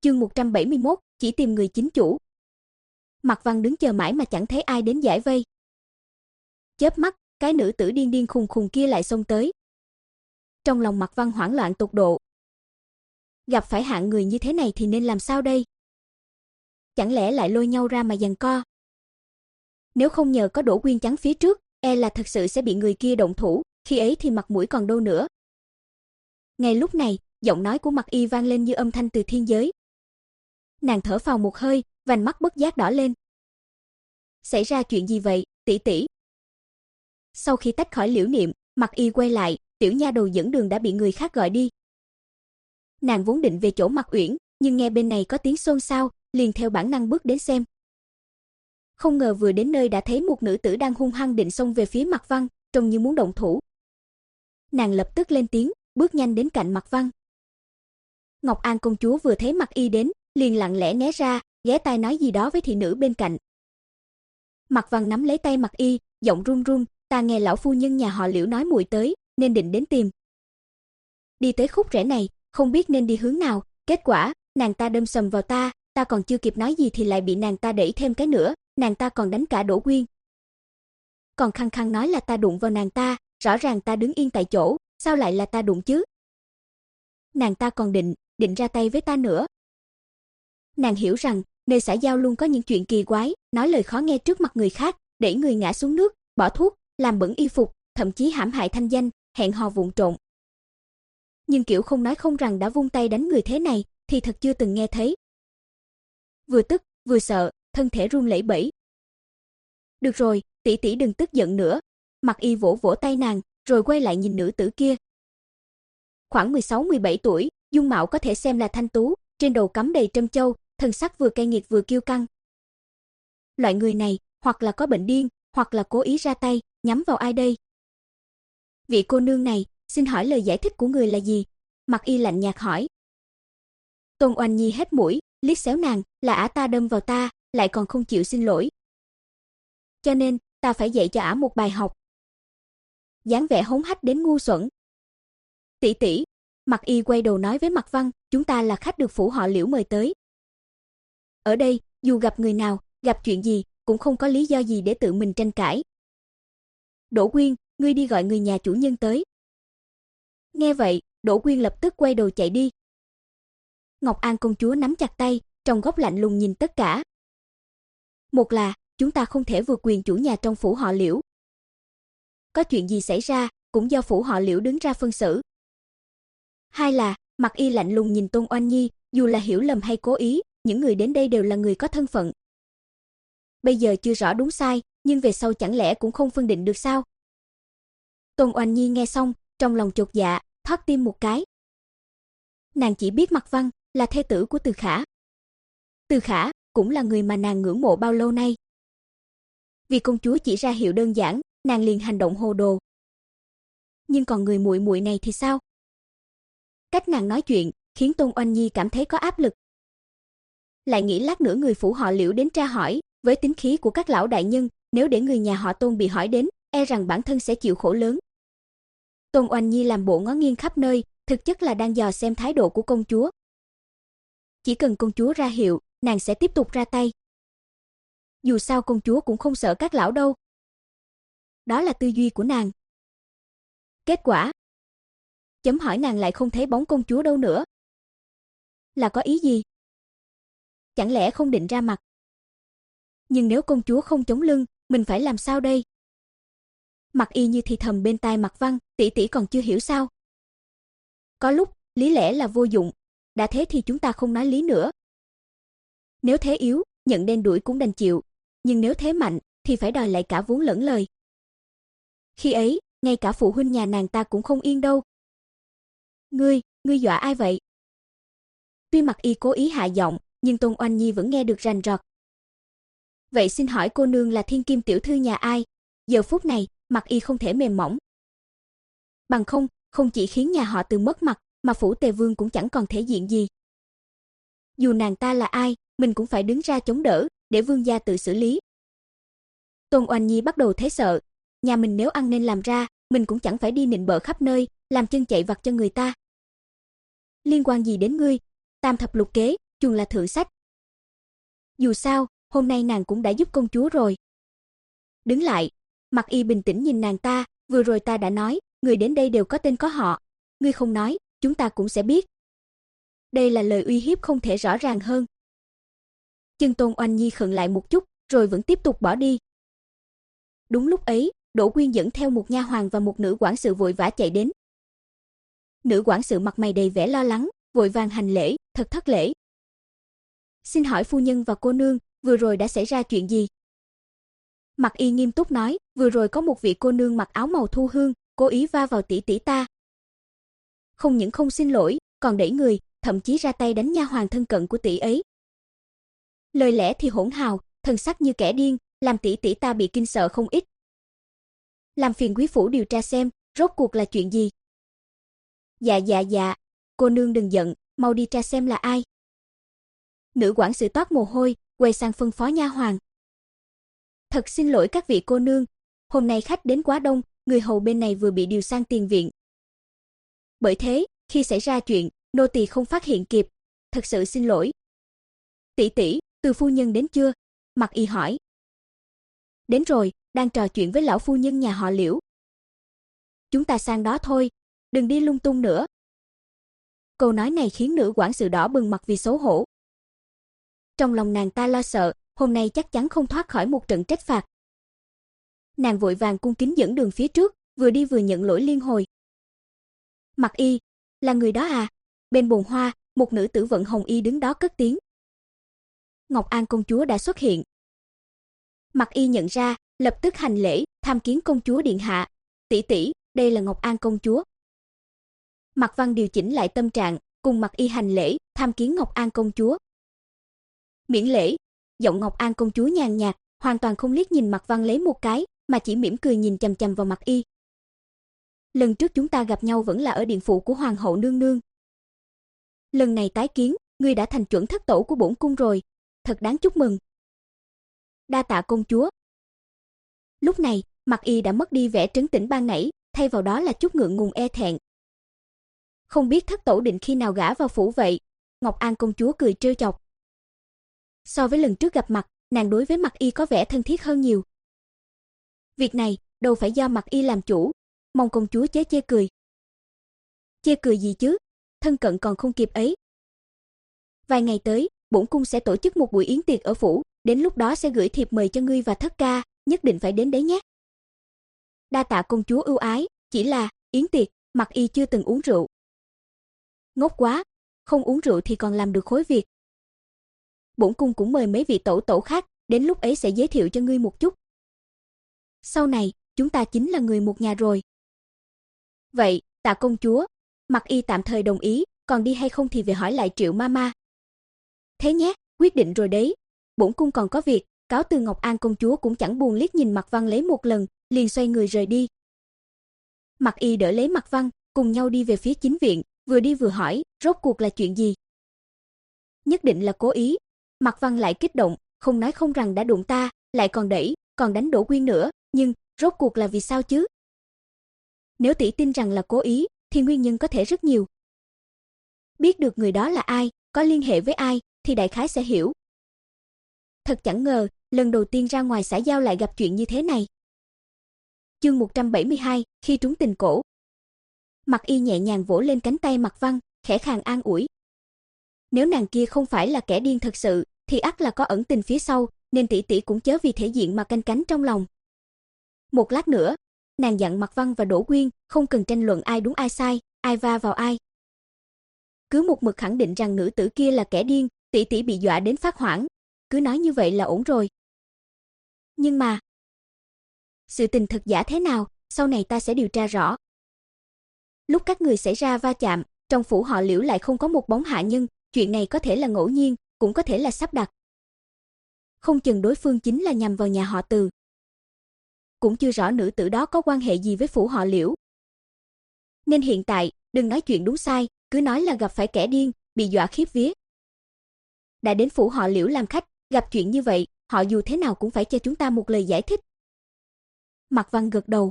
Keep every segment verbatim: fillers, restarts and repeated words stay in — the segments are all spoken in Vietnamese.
Chương một trăm bảy mươi mốt, chỉ tìm người chính chủ. Mạc Văn đứng chờ mãi mà chẳng thấy ai đến giải vây. Chớp mắt, cái nữ tử điên điên khùng khùng kia lại xông tới. Trong lòng Mạc Văn hoảng loạn tột độ. Gặp phải hạng người như thế này thì nên làm sao đây? Chẳng lẽ lại lôi nhau ra mà giằng co? Nếu không nhờ có Đỗ Quyên chắn phía trước, e là thật sự sẽ bị người kia động thủ, khi ấy thì mặt mũi còn đâu nữa. Ngay lúc này, giọng nói của Mạc Y vang lên như âm thanh từ thiên giới. Nàng thở phào một hơi, vành mắt bất giác đỏ lên. Xảy ra chuyện gì vậy, tỷ tỷ? Sau khi tách khỏi Liễu Niệm, Mạc Y quay lại, tiểu nha đầu dẫn đường đã bị người khác gọi đi. Nàng vốn định về chỗ Mạc Uyển, nhưng nghe bên này có tiếng xôn xao, liền theo bản năng bước đến xem. Không ngờ vừa đến nơi đã thấy một nữ tử đang hung hăng định xông về phía Mạc Văn, trông như muốn động thủ. Nàng lập tức lên tiếng, bước nhanh đến cạnh Mạc Văn. Ngọc An công chúa vừa thấy Mạc Y đến, liền lặng lẽ né ra, ghé tai nói gì đó với thị nữ bên cạnh. Mạc Văn nắm lấy tay Mạc Y, giọng run run, "Ta nghe lão phu nhân nhà họ Liễu nói muội tới, nên định đến tìm." Đi tới khúc rẽ này, không biết nên đi hướng nào, kết quả, nàng ta đâm sầm vào ta, ta còn chưa kịp nói gì thì lại bị nàng ta đẩy thêm cái nữa, nàng ta còn đánh cả Đỗ Quyên. Còn khăng khăng nói là ta đụng vào nàng ta, rõ ràng ta đứng yên tại chỗ, sao lại là ta đụng chứ? Nàng ta còn định, định ra tay với ta nữa. Nàng hiểu rằng, nơi xã giao luôn có những chuyện kỳ quái, nói lời khó nghe trước mặt người khác, đẩy người ngã xuống nước, bỏ thuốc, làm bẩn y phục, thậm chí hãm hại thanh danh, hẹn hò vụng trộn. Nhưng kiểu không nói không rằng đã vung tay đánh người thế này, thì thật chưa từng nghe thấy. Vừa tức, vừa sợ, thân thể run lẩy bẩy. Được rồi, tỷ tỷ đừng tức giận nữa. Mạc Y vỗ vỗ tay nàng, rồi quay lại nhìn nữ tử kia. Khoảng mười sáu mười bảy tuổi, dung mạo có thể xem là thanh tú, trên đầu cắm đầy trâm châu, thân sắc vừa cay nghiệt vừa kiêu căng. Loại người này, hoặc là có bệnh điên, hoặc là cố ý ra tay, nhắm vào ai đây? Vị cô nương này, xin hỏi lời giải thích của người là gì? Mạc Y lạnh nhạt hỏi. Tôn Oanh Nhi hết mũi, liếc xéo nàng, là ả ta đâm vào ta, lại còn không chịu xin lỗi. Cho nên, ta phải dạy cho ả một bài học. Dáng vẻ hống hách đến ngu xuẩn. Tỷ tỷ, Mạc Y quay đầu nói với Mạc Văn, chúng ta là khách được phủ họ Liễu mời tới. Ở đây, dù gặp người nào, gặp chuyện gì, cũng không có lý do gì để tự mình tranh cãi. Đỗ Quyên, ngươi đi gọi người nhà chủ nhân tới. Nghe vậy, Đỗ Quyên lập tức quay đầu chạy đi. Ngọc An công chúa nắm chặt tay, trong góc lạnh lùng nhìn tất cả. Một là, chúng ta không thể vượt quyền chủ nhà trong phủ họ Liễu. Có chuyện gì xảy ra, cũng do phủ họ Liễu đứng ra phân xử. Hai là, Mạc Y lạnh lùng nhìn Tôn Oanh Nhi, dù là hiểu lầm hay cố ý, những người đến đây đều là người có thân phận. Bây giờ chưa rõ đúng sai, nhưng về sau chẳng lẽ cũng không phân định được sao? Tôn Oanh Nhi nghe xong, trong lòng chột dạ, thót tim một cái. Nàng chỉ biết Mạc Văn là thê tử của Từ Khả. Từ Khả cũng là người mà nàng ngưỡng mộ bao lâu nay. Vì công chúa chỉ ra hiệu đơn giản, nàng liền hành động hồ đồ. Nhưng còn người muội muội này thì sao? Cách nàng nói chuyện khiến Tôn Oanh Nhi cảm thấy có áp lực. Lại nghĩ lát nữa người phủ họ Liễu đến tra hỏi, với tính khí của các lão đại nhân, nếu để người nhà họ Tôn bị hỏi đến, e rằng bản thân sẽ chịu khổ lớn. Tôn Oanh Nhi làm bộ ngó nghiêng khắp nơi, thực chất là đang dò xem thái độ của công chúa. Chỉ cần công chúa ra hiệu, nàng sẽ tiếp tục ra tay. Dù sao công chúa cũng không sợ các lão đâu. Đó là tư duy của nàng. Kết quả, chấm hỏi nàng lại không thấy bóng công chúa đâu nữa. Là có ý gì? Chẳng lẽ không định ra mặt? Nhưng nếu công chúa không chống lưng, mình phải làm sao đây? Mạc Y như thì thầm bên tai Mạc Văn, tỷ tỷ còn chưa hiểu sao? Có lúc, lý lẽ là vô dụng, đã thế thì chúng ta không nói lý nữa. Nếu thế yếu, nhận đen đuổi cũng đành chịu, nhưng nếu thế mạnh, thì phải đòi lại cả vốn lẫn lời. Khi ấy, ngay cả phụ huynh nhà nàng ta cũng không yên đâu. Ngươi, ngươi dọa ai vậy? Tuy Mạc Y cố ý hạ giọng, nhưng Tôn Oanh Nhi vẫn nghe được rành rọt. Vậy xin hỏi cô nương là thiên kim tiểu thư nhà ai? Giờ phút này, Mạc Y không thể mềm mỏng. Bằng không, không chỉ khiến nhà họ Từ mất mặt, mà phủ Tề Vương cũng chẳng còn thể diện gì. Dù nàng ta là ai, mình cũng phải đứng ra chống đỡ, để vương gia tự xử lý. Tôn Oanh Nhi bắt đầu thấy sợ, nhà mình nếu ăn nên làm ra, mình cũng chẳng phải đi nịnh bợ khắp nơi, làm chân chạy vặt cho người ta. Liên quan gì đến ngươi? Tam thập lục kế, chuồn là thượng sách. Dù sao, hôm nay nàng cũng đã giúp công chúa rồi. Đứng lại, Mặc Y bình tĩnh nhìn nàng ta, vừa rồi ta đã nói, người đến đây đều có tên có họ. Ngươi không nói, chúng ta cũng sẽ biết. Đây là lời uy hiếp không thể rõ ràng hơn. Chân Tôn Oanh Nhi khựng lại một chút, rồi vẫn tiếp tục bỏ đi. Đúng lúc ấy, Đỗ Quyên dẫn theo một nha hoàn và một nữ quản sự vội vã chạy đến. Nữ quản sự mặt mày đầy vẻ lo lắng, vội vàng hành lễ, thật thất lễ. Xin hỏi phu nhân và cô nương, vừa rồi đã xảy ra chuyện gì? Mặc Y nghiêm túc nói, vừa rồi có một vị cô nương mặc áo màu thu hương, cố ý va vào tỷ tỷ ta. Không những không xin lỗi, còn đẩy người, thậm chí ra tay đánh nha hoàn thân cận của tỷ ấy. Lời lẽ thì hỗn hào, thần sắc như kẻ điên, làm tỷ tỷ ta bị kinh sợ không ít. Làm phiền quý phủ điều tra xem, rốt cuộc là chuyện gì. Dạ dạ dạ, cô nương đừng giận, mau đi tra xem là ai. Nữ quản sự toát mồ hôi, quay sang phân phó nha hoàn. Thật xin lỗi các vị cô nương, hôm nay khách đến quá đông, người hầu bên này vừa bị điều sang tiền viện. Bởi thế, khi xảy ra chuyện, nô tỳ không phát hiện kịp, thật sự xin lỗi. Tỷ tỷ, Từ phu nhân đến chưa? Mặc Y hỏi. Đến rồi, đang trò chuyện với lão phu nhân nhà họ Liễu. Chúng ta sang đó thôi, đừng đi lung tung nữa. Câu nói này khiến nữ quản sự đỏ bừng mặt vì xấu hổ. Trong lòng nàng ta lo sợ, hôm nay chắc chắn không thoát khỏi một trận trách phạt. Nàng vội vàng cung kính dẫn đường phía trước, vừa đi vừa nhận lỗi liên hồi. Mặc Y, là người đó à? Bên bồn hoa, một nữ tử vận hồng y đứng đó cất tiếng. Ngọc An công chúa đã xuất hiện. Mặc Y nhận ra, lập tức hành lễ, tham kiến công chúa điện hạ. Tỷ tỷ, đây là Ngọc An công chúa. Mạc Văn điều chỉnh lại tâm trạng, cùng Mặc Y hành lễ, tham kiến Ngọc An công chúa. Miễn lễ. Giọng Ngọc An công chúa nhàn nhạt, hoàn toàn không liếc nhìn Mạc Văn lấy một cái, mà chỉ mỉm cười nhìn chằm chằm vào Mặc Y. Lần trước chúng ta gặp nhau vẫn là ở điện phủ của hoàng hậu nương nương. Lần này tái kiến, ngươi đã thành chuẩn thất tổ của bổn cung rồi, thật đáng chúc mừng. Đa tạ công chúa. Lúc này, Mặc Y đã mất đi vẻ trấn tĩnh ban nãy, thay vào đó là chút ngượng ngùng e thẹn. Không biết thất tổ định khi nào gả vào phủ vậy? Ngọc An công chúa cười trêu chọc. So với lần trước gặp mặt, nàng đối với Mặc Y có vẻ thân thiết hơn nhiều. Việc này, đâu phải do Mặc Y làm chủ, mong công chúa chớ chê cười. Chê cười gì chứ, thân cận còn không kịp ấy. Vài ngày tới, bổn cung sẽ tổ chức một buổi yến tiệc ở phủ, đến lúc đó sẽ gửi thiệp mời cho ngươi và thất ca, nhất định phải đến đấy nhé. Đa tạ công chúa ưu ái, chỉ là, yến tiệc, Mặc Y chưa từng uống rượu. Ngốc quá, không uống rượu thì còn làm được khối việc. Bổn cung cũng mời mấy vị tổ tổ khác, đến lúc ấy sẽ giới thiệu cho ngươi một chút. Sau này, chúng ta chính là người một nhà rồi. Vậy, tạ công chúa. Mặc Y tạm thời đồng ý, còn đi hay không thì về hỏi lại Triệu Mama. Thế nhé, quyết định rồi đấy. Bổn cung còn có việc, cáo từ. Ngọc An công chúa cũng chẳng buồn liếc nhìn Mạc Văn lấy một lần, liền xoay người rời đi. Mặc Y đỡ lấy Mạc Văn, cùng nhau đi về phía chính viện, vừa đi vừa hỏi, rốt cuộc là chuyện gì? Nhất định là cố ý. Mạc Văn lại kích động, không nói không rằng đã đụng ta, lại còn đẩy, còn đánh Đỗ Quyên nữa, nhưng rốt cuộc là vì sao chứ? Nếu tỷ tin rằng là cố ý, thì nguyên nhân có thể rất nhiều. Biết được người đó là ai, có liên hệ với ai, thì đại khái sẽ hiểu. Thật chẳng ngờ, lần đầu tiên ra ngoài xã giao lại gặp chuyện như thế này. Chương một trăm bảy mươi hai, khi trúng tình cổ. Mặc Y nhẹ nhàng vỗ lên cánh tay Mạc Văn, khẽ khàng an ủi. Nếu nàng kia không phải là kẻ điên thật sự, thì ắt là có ẩn tình phía sau, nên tỷ tỷ cũng chớ vì thể diện mà canh cánh trong lòng. Một lát nữa, nàng dặn Mạc Văn và Đỗ Quyên không cần tranh luận ai đúng ai sai, ai va vào ai. Cứ một mực khẳng định rằng nữ tử kia là kẻ điên, tỷ tỷ bị dọa đến phát hoảng, cứ nói như vậy là ổn rồi. Nhưng mà, sự tình thật giả thế nào, sau này ta sẽ điều tra rõ. Lúc các người xảy ra va chạm, trong phủ họ Liễu lại không có một bóng hạ nhân, chuyện này có thể là ngẫu nhiên, cũng có thể là sắp đặt. Không chừng đối phương chính là nhằm vào nhà họ Từ. Cũng chưa rõ nữ tử đó có quan hệ gì với phủ họ Liễu. Nên hiện tại, đừng nói chuyện đúng sai, cứ nói là gặp phải kẻ điên, bị dọa khiếp vía. Đã đến phủ họ Liễu làm khách, gặp chuyện như vậy, họ dù thế nào cũng phải cho chúng ta một lời giải thích. Mạc Văn gật đầu.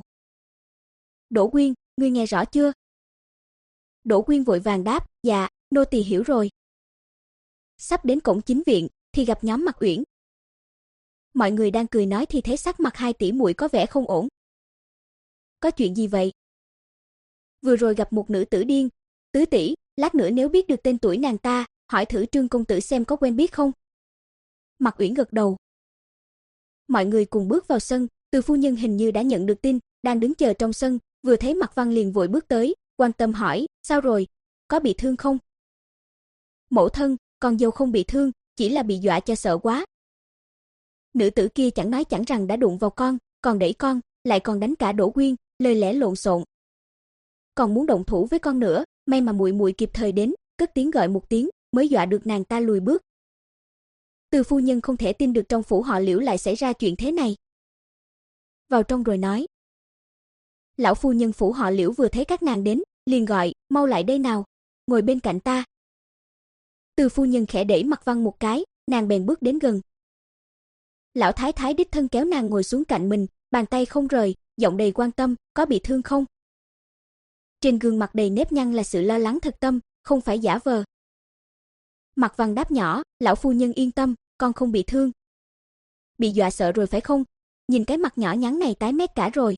Đỗ Quyên, ngươi nghe rõ chưa? Đỗ Quyên vội vàng đáp, dạ, nô tỳ hiểu rồi. Sắp đến cổng chính viện thì gặp nhóm Mạc Uyển. Mọi người đang cười nói thì thấy sắc mặt hai tỷ muội có vẻ không ổn. Có chuyện gì vậy? Vừa rồi gặp một nữ tử điên. Tứ tỷ, lát nữa nếu biết được tên tuổi nàng ta, hỏi thử Trương công tử xem có quen biết không. Mạc Uyển gật đầu. Mọi người cùng bước vào sân, Từ phu nhân hình như đã nhận được tin, đang đứng chờ trong sân, vừa thấy Mạc Văn liền vội bước tới, quan tâm hỏi, sao rồi, có bị thương không? Mẫu thân, con dâu không bị thương, chỉ là bị dọa cho sợ quá. Nữ tử kia chẳng nói chẳng rằng đã đụng vào con, còn đẩy con, lại còn đánh cả Đỗ Quyên, lời lẽ lộn xộn. Còn muốn động thủ với con nữa, may mà muội muội kịp thời đến, cất tiếng gọi một tiếng, mới dọa được nàng ta lùi bước. Từ phu nhân không thể tin được trong phủ họ Liễu lại xảy ra chuyện thế này. Vào trong rồi nói. Lão phu nhân phủ họ Liễu vừa thấy các nàng đến, liền gọi, mau lại đây nào, ngồi bên cạnh ta. Từ phu nhân khẽ đẩy Mạc Văn một cái, nàng bèn bước đến gần. Lão thái thái đích thân kéo nàng ngồi xuống cạnh mình, bàn tay không rời, giọng đầy quan tâm, có bị thương không? Trên gương mặt đầy nếp nhăn là sự lo lắng thật tâm, không phải giả vờ. Mạc Văn đáp nhỏ, lão phu nhân yên tâm, con không bị thương. Bị dọa sợ rồi phải không? Nhìn cái mặt nhỏ nhắn này tái mét cả rồi.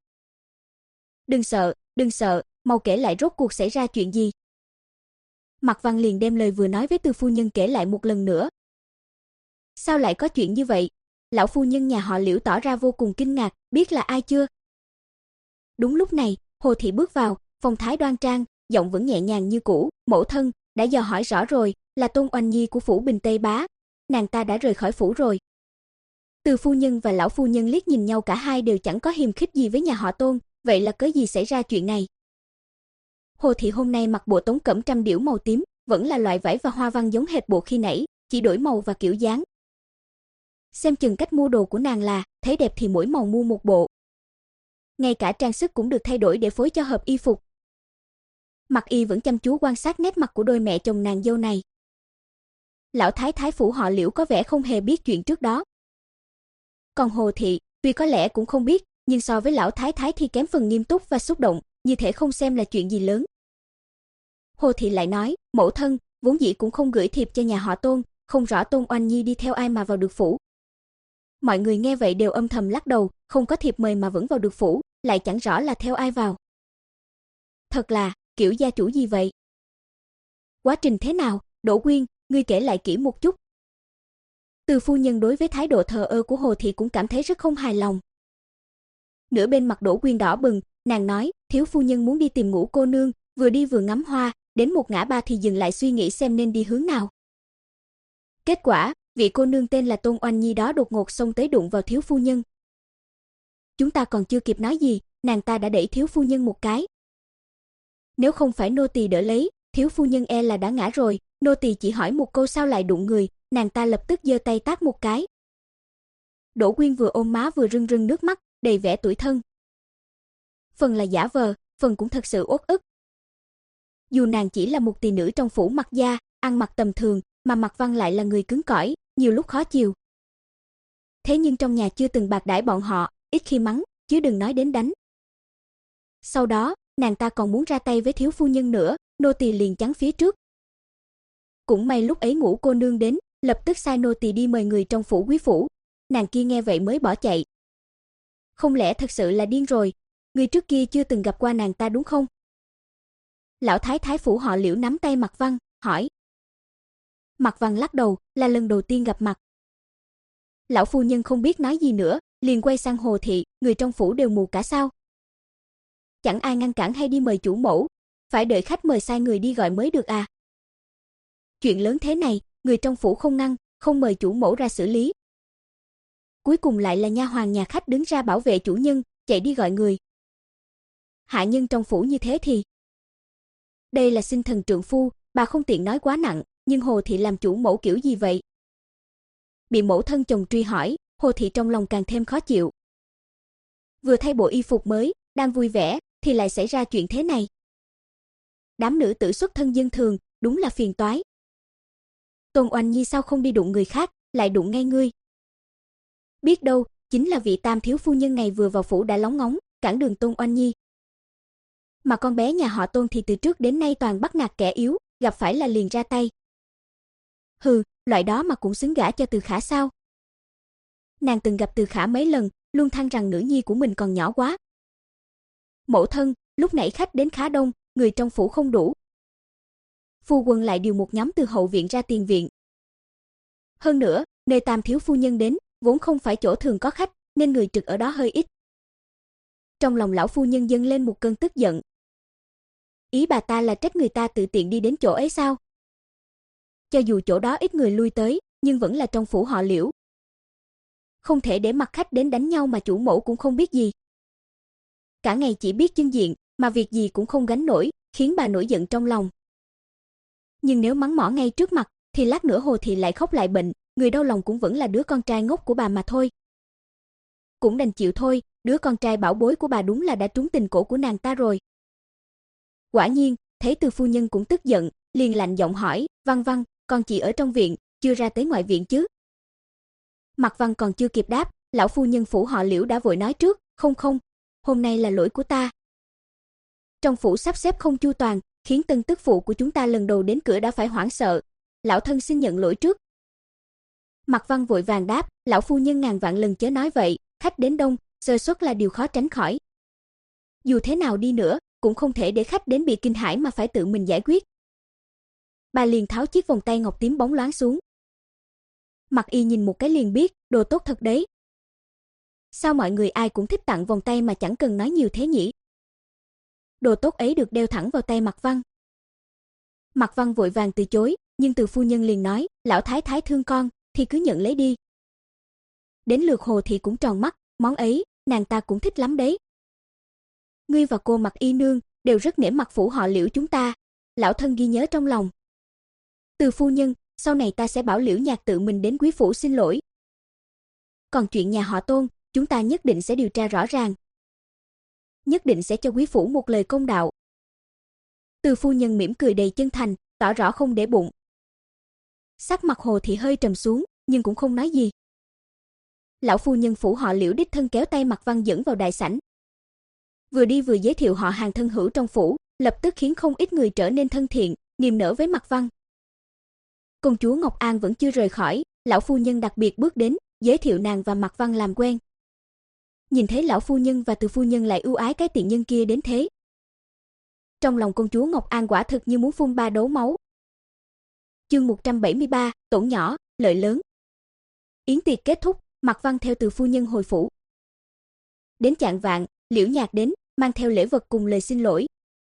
Đừng sợ, đừng sợ, mau kể lại rốt cuộc xảy ra chuyện gì. Mạc Văn liền đem lời vừa nói với Từ phu nhân kể lại một lần nữa. Sao lại có chuyện như vậy? Lão phu nhân nhà họ Liễu tỏ ra vô cùng kinh ngạc, biết là ai chưa? Đúng lúc này, Hồ thị bước vào, phong thái đoan trang, giọng vẫn nhẹ nhàng như cũ, mẫu thân, đã dò hỏi rõ rồi, là Tôn Oanh Nhi của phủ Bình Tây Bá, nàng ta đã rời khỏi phủ rồi. Từ phu nhân và lão phu nhân liếc nhìn nhau, cả hai đều chẳng có hiềm khích gì với nhà họ Tôn, vậy là cớ gì xảy ra chuyện này? Hồ thị hôm nay mặc bộ tống cẩm trăm điểu màu tím, vẫn là loại vải và hoa văn giống hệt bộ khi nãy, chỉ đổi màu và kiểu dáng. Xem chừng cách mua đồ của nàng là, thấy đẹp thì mỗi màu mua một bộ. Ngay cả trang sức cũng được thay đổi để phối cho hợp y phục. Mạc Y vẫn chăm chú quan sát nét mặt của đôi mẹ chồng nàng dâu này. Lão thái thái phủ họ Liễu có vẻ không hề biết chuyện trước đó. Còn Hồ thị, tuy có lẽ cũng không biết, nhưng so với lão thái thái thì kém phần nghiêm túc và xúc động, như thể không xem là chuyện gì lớn. Hồ thị lại nói, mẫu thân, vốn dĩ cũng không gửi thiệp cho nhà họ Tôn, không rõ Tôn Oanh Nhi đi theo ai mà vào được phủ. Mọi người nghe vậy đều âm thầm lắc đầu, không có thiệp mời mà vẫn vào được phủ, lại chẳng rõ là theo ai vào. Thật là, kiểu gia chủ gì vậy? Quá trình thế nào, Đỗ Quyên, ngươi kể lại kỹ một chút. Từ phu nhân đối với thái độ thờ ơ của Hồ thị cũng cảm thấy rất không hài lòng. Nửa bên mặt Đỗ Quyên đỏ bừng, nàng nói, thiếu phu nhân muốn đi tìm Ngũ cô nương, vừa đi vừa ngắm hoa, đến một ngã ba thì dừng lại suy nghĩ xem nên đi hướng nào. Kết quả, vị cô nương tên là Tôn Oanh Nhi đó đột ngột xông tới đụng vào thiếu phu nhân. Chúng ta còn chưa kịp nói gì, nàng ta đã đẩy thiếu phu nhân một cái. Nếu không phải nô tỳ đỡ lấy, thiếu phu nhân e là đã ngã rồi, nô tỳ chỉ hỏi một câu sao lại đụng người, nàng ta lập tức giơ tay tát một cái. Đỗ Quyên vừa ôm má vừa rưng rưng nước mắt, đầy vẻ tủi thân. Phần là giả vờ, phần cũng thật sự uất ức. Dù nàng chỉ là một tỳ nữ trong phủ Mạc gia, ăn mặc tầm thường, mà Mạc Văn lại là người cứng cỏi, nhiều lúc khó chiều. Thế nhưng trong nhà chưa từng bạc đãi bọn họ, ít khi mắng, chứ đừng nói đến đánh. Sau đó, nàng ta còn muốn ra tay với thiếu phu nhân nữa, nô tỳ liền chắn phía trước. Cũng may lúc ấy Ngũ cô nương đến, lập tức sai nô tỳ đi mời người trong phủ quý phủ. Nàng kia nghe vậy mới bỏ chạy. Không lẽ thật sự là điên rồi, người trước kia chưa từng gặp qua nàng ta đúng không? Lão thái thái phủ họ Liễu nắm tay Mạc Văn, hỏi. Mạc Văn lắc đầu, là lần đầu tiên gặp mặt. Lão phu nhân không biết nói gì nữa, liền quay sang Hồ thị, người trong phủ đều mù cả sao? Chẳng ai ngăn cản hay đi mời chủ mẫu, phải đợi khách mời sai người đi gọi mới được à? Chuyện lớn thế này, người trong phủ không ngăn, không mời chủ mẫu ra xử lý. Cuối cùng lại là nha hoàn nhà khách đứng ra bảo vệ chủ nhân, chạy đi gọi người. Hạ nhân trong phủ như thế thì... Đây là sinh thần trượng phu, bà không tiện nói quá nặng, nhưng Hồ thị làm chủ mẫu kiểu gì vậy? Bị mẫu thân chồng truy hỏi, Hồ thị trong lòng càng thêm khó chịu. Vừa thay bộ y phục mới, đang vui vẻ, thì lại xảy ra chuyện thế này. Đám nữ tử xuất thân dân thường, đúng là phiền toái. Tôn Oanh Nhi sao không đi đụng người khác, lại đụng ngay ngươi? Biết đâu, chính là vị tam thiếu phu nhân này vừa vào phủ đã lóng ngóng, cản đường Tôn Oanh Nhi. Mà con bé nhà họ Tôn thì từ trước đến nay toàn bắt nạt kẻ yếu, gặp phải là liền ra tay. Hừ, loại đó mà cũng xứng gả cho Từ Khả sao? Nàng từng gặp Từ Khả mấy lần, luôn than rằng nữ nhi của mình còn nhỏ quá. Mẫu thân, lúc nãy khách đến khá đông, người trong phủ không đủ. Phu quân lại điều một nhóm từ hậu viện ra tiền viện. Hơn nữa, nơi Tam thiếu phu nhân đến, vốn không phải chỗ thường có khách, nên người trực ở đó hơi ít. Trong lòng lão phu nhân dâng lên một cơn tức giận. Ý bà ta là trách người ta tự tiện đi đến chỗ ấy sao? Cho dù chỗ đó ít người lui tới, nhưng vẫn là trong phủ họ Liễu. Không thể để mặc khách đến đánh nhau mà chủ mẫu cũng không biết gì. Cả ngày chỉ biết chưng diện, mà việc gì cũng không gánh nổi, khiến bà nổi giận trong lòng. Nhưng nếu mắng mỏ ngay trước mặt, thì lát nữa Hồ Thị lại khóc lại bệnh, người đau lòng cũng vẫn là đứa con trai ngốc của bà mà thôi. Cũng đành chịu thôi, đứa con trai bảo bối của bà đúng là đã trúng tình cổ của nàng ta rồi. Quả nhiên, thấy Từ phu nhân cũng tức giận, liền lạnh giọng hỏi, Văn Văn, con chỉ ở trong viện, chưa ra tới ngoại viện chứ? Mạc Văn còn chưa kịp đáp, lão phu nhân phủ họ Liễu đã vội nói trước, không không, hôm nay là lỗi của ta. Trong phủ sắp xếp không chu toàn, khiến tân tức phụ của chúng ta lần đầu đến cửa đã phải hoảng sợ. Lão thân xin nhận lỗi trước. Mạc Văn vội vàng đáp, lão phu nhân ngàn vạn lần chớ nói vậy, khách đến đông, sơ suất là điều khó tránh khỏi. Dù thế nào đi nữa, cũng không thể để khách đến bị kinh hãi mà phải tự mình giải quyết. Bà liền tháo chiếc vòng tay ngọc tím bóng loáng xuống. Mặc Y nhìn một cái liền biết, đồ tốt thật đấy. Sao mọi người ai cũng thích tặng vòng tay mà chẳng cần nói nhiều thế nhỉ? Đồ tốt ấy được đeo thẳng vào tay Mạc Văn. Mạc Văn vội vàng từ chối, nhưng Từ phu nhân liền nói, lão thái thái thương con, thì cứ nhận lấy đi. Đến lượt Hồ Thị cũng tròn mắt, món ấy, nàng ta cũng thích lắm đấy. Ngươi và cô Mạc Y nương đều rất nể mặt phủ họ Liễu chúng ta, lão thân ghi nhớ trong lòng. Từ phu nhân, sau này ta sẽ bảo Liễu Nhạc tự mình đến quý phủ xin lỗi. Còn chuyện nhà họ Tôn, chúng ta nhất định sẽ điều tra rõ ràng. Nhất định sẽ cho quý phủ một lời công đạo. Từ phu nhân mỉm cười đầy chân thành, tỏ rõ không để bụng. Sắc mặt Hồ Thị hơi trầm xuống, nhưng cũng không nói gì. Lão phu nhân phủ họ Liễu đích thân kéo tay Mạc Văn dẫn vào đại sảnh. Vừa đi vừa giới thiệu họ hàng thân hữu trong phủ, lập tức khiến không ít người trở nên thân thiện, niềm nở với Mạc Văn. Công chúa Ngọc An vẫn chưa rời khỏi, lão phu nhân đặc biệt bước đến, giới thiệu nàng và Mạc Văn làm quen. Nhìn thấy lão phu nhân và Từ phu nhân lại ưu ái cái tiện nhân kia đến thế. Trong lòng công chúa Ngọc An quả thực như muốn phun ba đấu máu. Chương một trăm bảy mươi ba, tổn nhỏ, lợi lớn. Yến tiệc kết thúc, Mạc Văn theo Từ phu nhân hồi phủ. Đến chạng vạng, Liễu Nhạc đến, mang theo lễ vật cùng lời xin lỗi.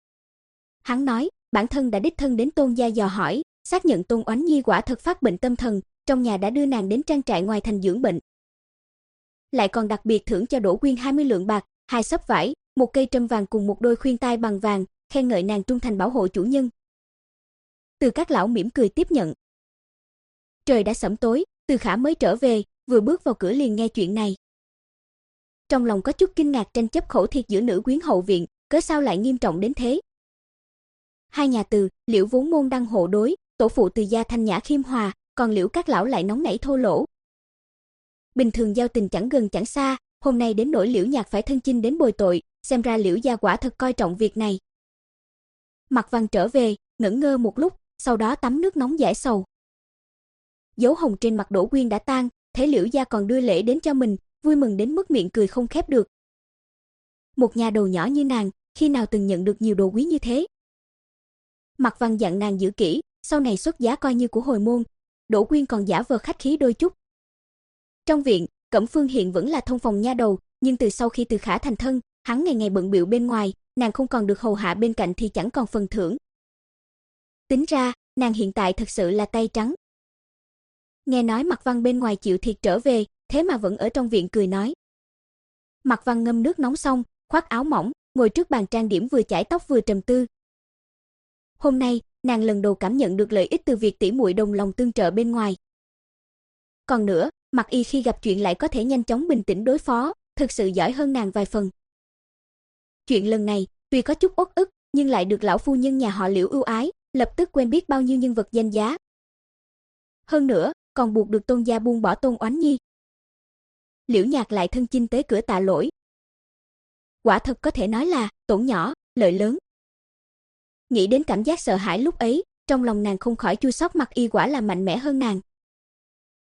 Hắn nói, bản thân đã đích thân đến Tôn gia dò hỏi, xác nhận Tôn Oánh Nhi quả thật phát bệnh tâm thần, trong nhà đã đưa nàng đến trang trại ngoài thành dưỡng bệnh. Lại còn đặc biệt thưởng cho Đỗ Quyên hai mươi lượng bạc, hai xấp vải, một cây trâm vàng cùng một đôi khuyên tai bằng vàng, khen ngợi nàng trung thành bảo hộ chủ nhân. Từ các lão mỉm cười tiếp nhận. Trời đã sẫm tối, Từ Khả mới trở về, vừa bước vào cửa liền nghe chuyện này. Trong lòng có chút kinh ngạc tranh chấp khẩu thiệt giữa nữ quyến hậu viện, cớ sao lại nghiêm trọng đến thế. Hai nhà Từ, Liễu vốn môn đăng hộ đối, tổ phụ Từ gia thanh nhã khiêm hòa, còn Liễu các lão lại nóng nảy thô lỗ. Bình thường giao tình chẳng gần chẳng xa, hôm nay đến nỗi Liễu Nhạc phải thân chinh đến bồi tội, xem ra Liễu gia quả thật coi trọng việc này. Mạc Văn trở về, ngẩn ngơ một lúc, sau đó tắm nước nóng giải sầu. Dấu hồng trên mặt Đỗ Quyên đã tan, thấy Liễu gia còn đưa lễ đến cho mình, vui mừng đến mức miệng cười không khép được. Một nhà đầu nhỏ như nàng, khi nào từng nhận được nhiều đồ quý như thế. Mạc Văn dặn nàng giữ kỹ, sau này xuất giá coi như của hồi môn. Đỗ Quyên còn giả vờ khách khí đôi chút. Trong viện, Cẩm Phương hiện vẫn là thông phòng nha đầu, nhưng từ sau khi Từ Khả thành thân, hắn ngày ngày bận bịu bên ngoài, nàng không còn được hầu hạ bên cạnh thì chẳng còn phần thưởng. Tính ra, nàng hiện tại thật sự là tay trắng. Nghe nói Mạc Văn bên ngoài chịu thiệt trở về, thế mà vẫn ở trong viện cười nói. Mạc Văn ngâm nước nóng xong, khoác áo mỏng, ngồi trước bàn trang điểm vừa chải tóc vừa trầm tư. Hôm nay, nàng lần đầu cảm nhận được lợi ích từ việc tỉ muội đồng lòng tương trợ bên ngoài. Còn nữa, Mạc Y khi gặp chuyện lại có thể nhanh chóng bình tĩnh đối phó, thực sự giỏi hơn nàng vài phần. Chuyện lần này, tuy có chút uất ức, nhưng lại được lão phu nhân nhà họ Liễu ưu ái, lập tức quen biết bao nhiêu nhân vật danh giá. Hơn nữa, còn buộc được Tôn gia buông bỏ Tôn Oánh Nhi. Liễu Nhạc lại thân chinh tới cửa tạ lỗi. Quả thật có thể nói là tổn nhỏ, lợi lớn. Nghĩ đến cảm giác sợ hãi lúc ấy, trong lòng nàng không khỏi chua xót. Mạc Y quả là mạnh mẽ hơn nàng.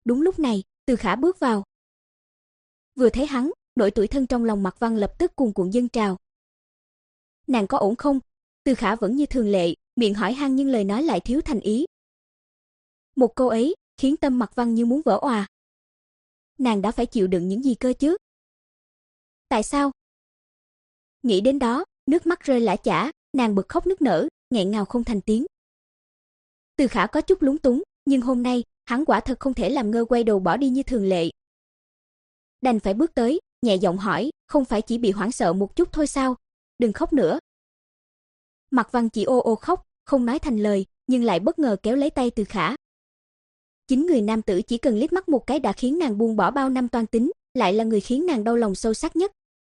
Đúng lúc này, Từ Khả bước vào. Vừa thấy hắn, nỗi tủi thân trong lòng Mạc Văn lập tức cuồn cuộn dâng trào. Nàng có ổn không? Từ Khả vẫn như thường lệ, miệng hỏi han nhưng lời nói lại thiếu thành ý. Một câu ấy khiến tâm Mạc Văn như muốn vỡ òa. Nàng đã phải chịu đựng những gì cơ chứ? Tại sao? Nghĩ đến đó, nước mắt rơi lã chã, nàng bật khóc nức nở, nghẹn ngào không thành tiếng. Từ Khả có chút lúng túng, nhưng hôm nay, hắn quả thật không thể làm ngơ quay đầu bỏ đi như thường lệ. Đành phải bước tới, nhẹ giọng hỏi, không phải chỉ bị hoảng sợ một chút thôi sao? Đừng khóc nữa. Mạc Văn chỉ ô ô khóc, không nói thành lời, nhưng lại bất ngờ kéo lấy tay Từ Khả. Chính người nam tử chỉ cần liếc mắt một cái đã khiến nàng buông bỏ bao năm toan tính, lại là người khiến nàng đau lòng sâu sắc nhất.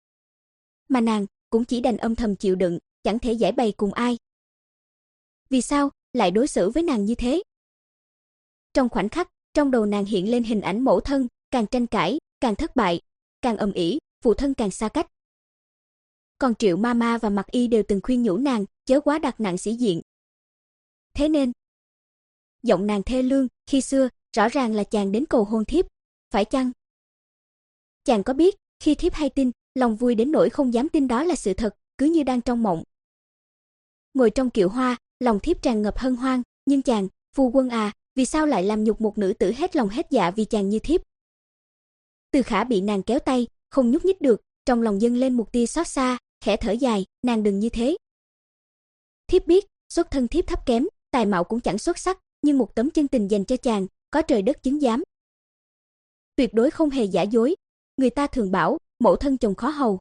Mà nàng cũng chỉ đành âm thầm chịu đựng, chẳng thể giải bày cùng ai. Vì sao lại đối xử với nàng như thế? Trong khoảnh khắc, trong đầu nàng hiện lên hình ảnh mẫu thân, càng tranh cãi, càng thất bại, càng ầm ĩ, phụ thân càng xa cách. Còn Triệu Mama và Mạc Y đều từng khuyên nhủ nàng, chớ quá đặt nặng sĩ diện. Thế nên, giọng nàng thê lương, khi xưa, rõ ràng là chàng đến cầu hôn thiếp, phải chăng? Chàng có biết, khi thiếp hay tin, lòng vui đến nỗi không dám tin đó là sự thật, cứ như đang trong mộng. Ngồi trong kiệu hoa, lòng thiếp tràn ngập hân hoan, nhưng chàng, phu quân à, vì sao lại làm nhục một nữ tử hết lòng hết dạ vì chàng như thiếp? Từ Khả bị nàng kéo tay, không nhúc nhích được, trong lòng dâng lên một tia xót xa, khẽ thở dài, nàng đừng như thế. Thiếp biết, xuất thân thiếp thấp kém, tài mạo cũng chẳng xuất sắc, nhưng một tấm chân tình dành cho chàng, có trời đất chứng giám. Tuyệt đối không hề giả dối, người ta thường bảo, mẫu thân chồng khó hầu.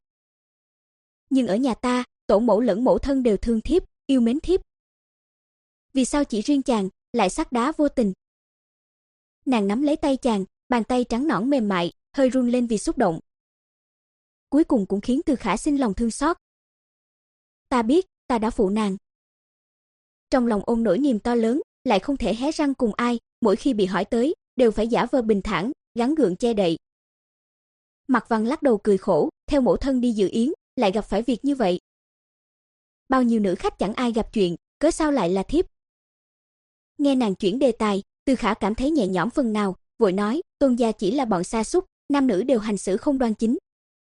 Nhưng ở nhà ta, tổ mẫu lẫn mẫu thân đều thương thiếp, yêu mến thiếp. Vì sao chỉ riêng chàng lại sắt đá vô tình? Nàng nắm lấy tay chàng, bàn tay trắng nõn mềm mại, hơi run lên vì xúc động. Cuối cùng cũng khiến Từ Khả sinh lòng thương xót. Ta biết, ta đã phụ nàng. Trong lòng ôm nỗi niềm to lớn, lại không thể hé răng cùng ai, mỗi khi bị hỏi tới, đều phải giả vờ bình thản, gắng gượng che đậy. Mạc Văn lắc đầu cười khổ, theo mẫu thân đi dự yến, lại gặp phải việc như vậy. Bao nhiêu nữ khách chẳng ai gặp chuyện, cớ sao lại là thiếp? Nghe nàng chuyển đề tài, Từ Khả cảm thấy nhẹ nhõm phần nào, vội nói, Tôn gia chỉ là bọn sa sút, nam nữ đều hành xử không đoan chính.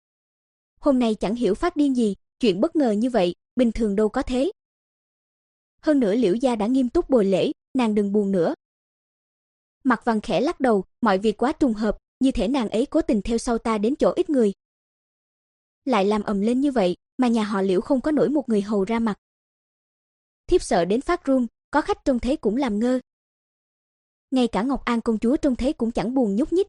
Hôm nay chẳng hiểu phát điên gì, chuyện bất ngờ như vậy, bình thường đâu có thế. Hơn nữa Liễu gia đã nghiêm túc bồi lễ, nàng đừng buồn nữa. Mạc Văn khẽ lắc đầu, mọi việc quá trùng hợp, như thể nàng ấy cố tình theo sau ta đến chỗ ít người. Lại làm ầm lên như vậy, mà nhà họ Liễu không có nổi một người hầu ra mặt. Thiếp sợ đến phát run, có khách trông thấy cũng làm ngơ. Ngay cả Ngọc An công chúa trông thấy cũng chẳng buồn nhúc nhích.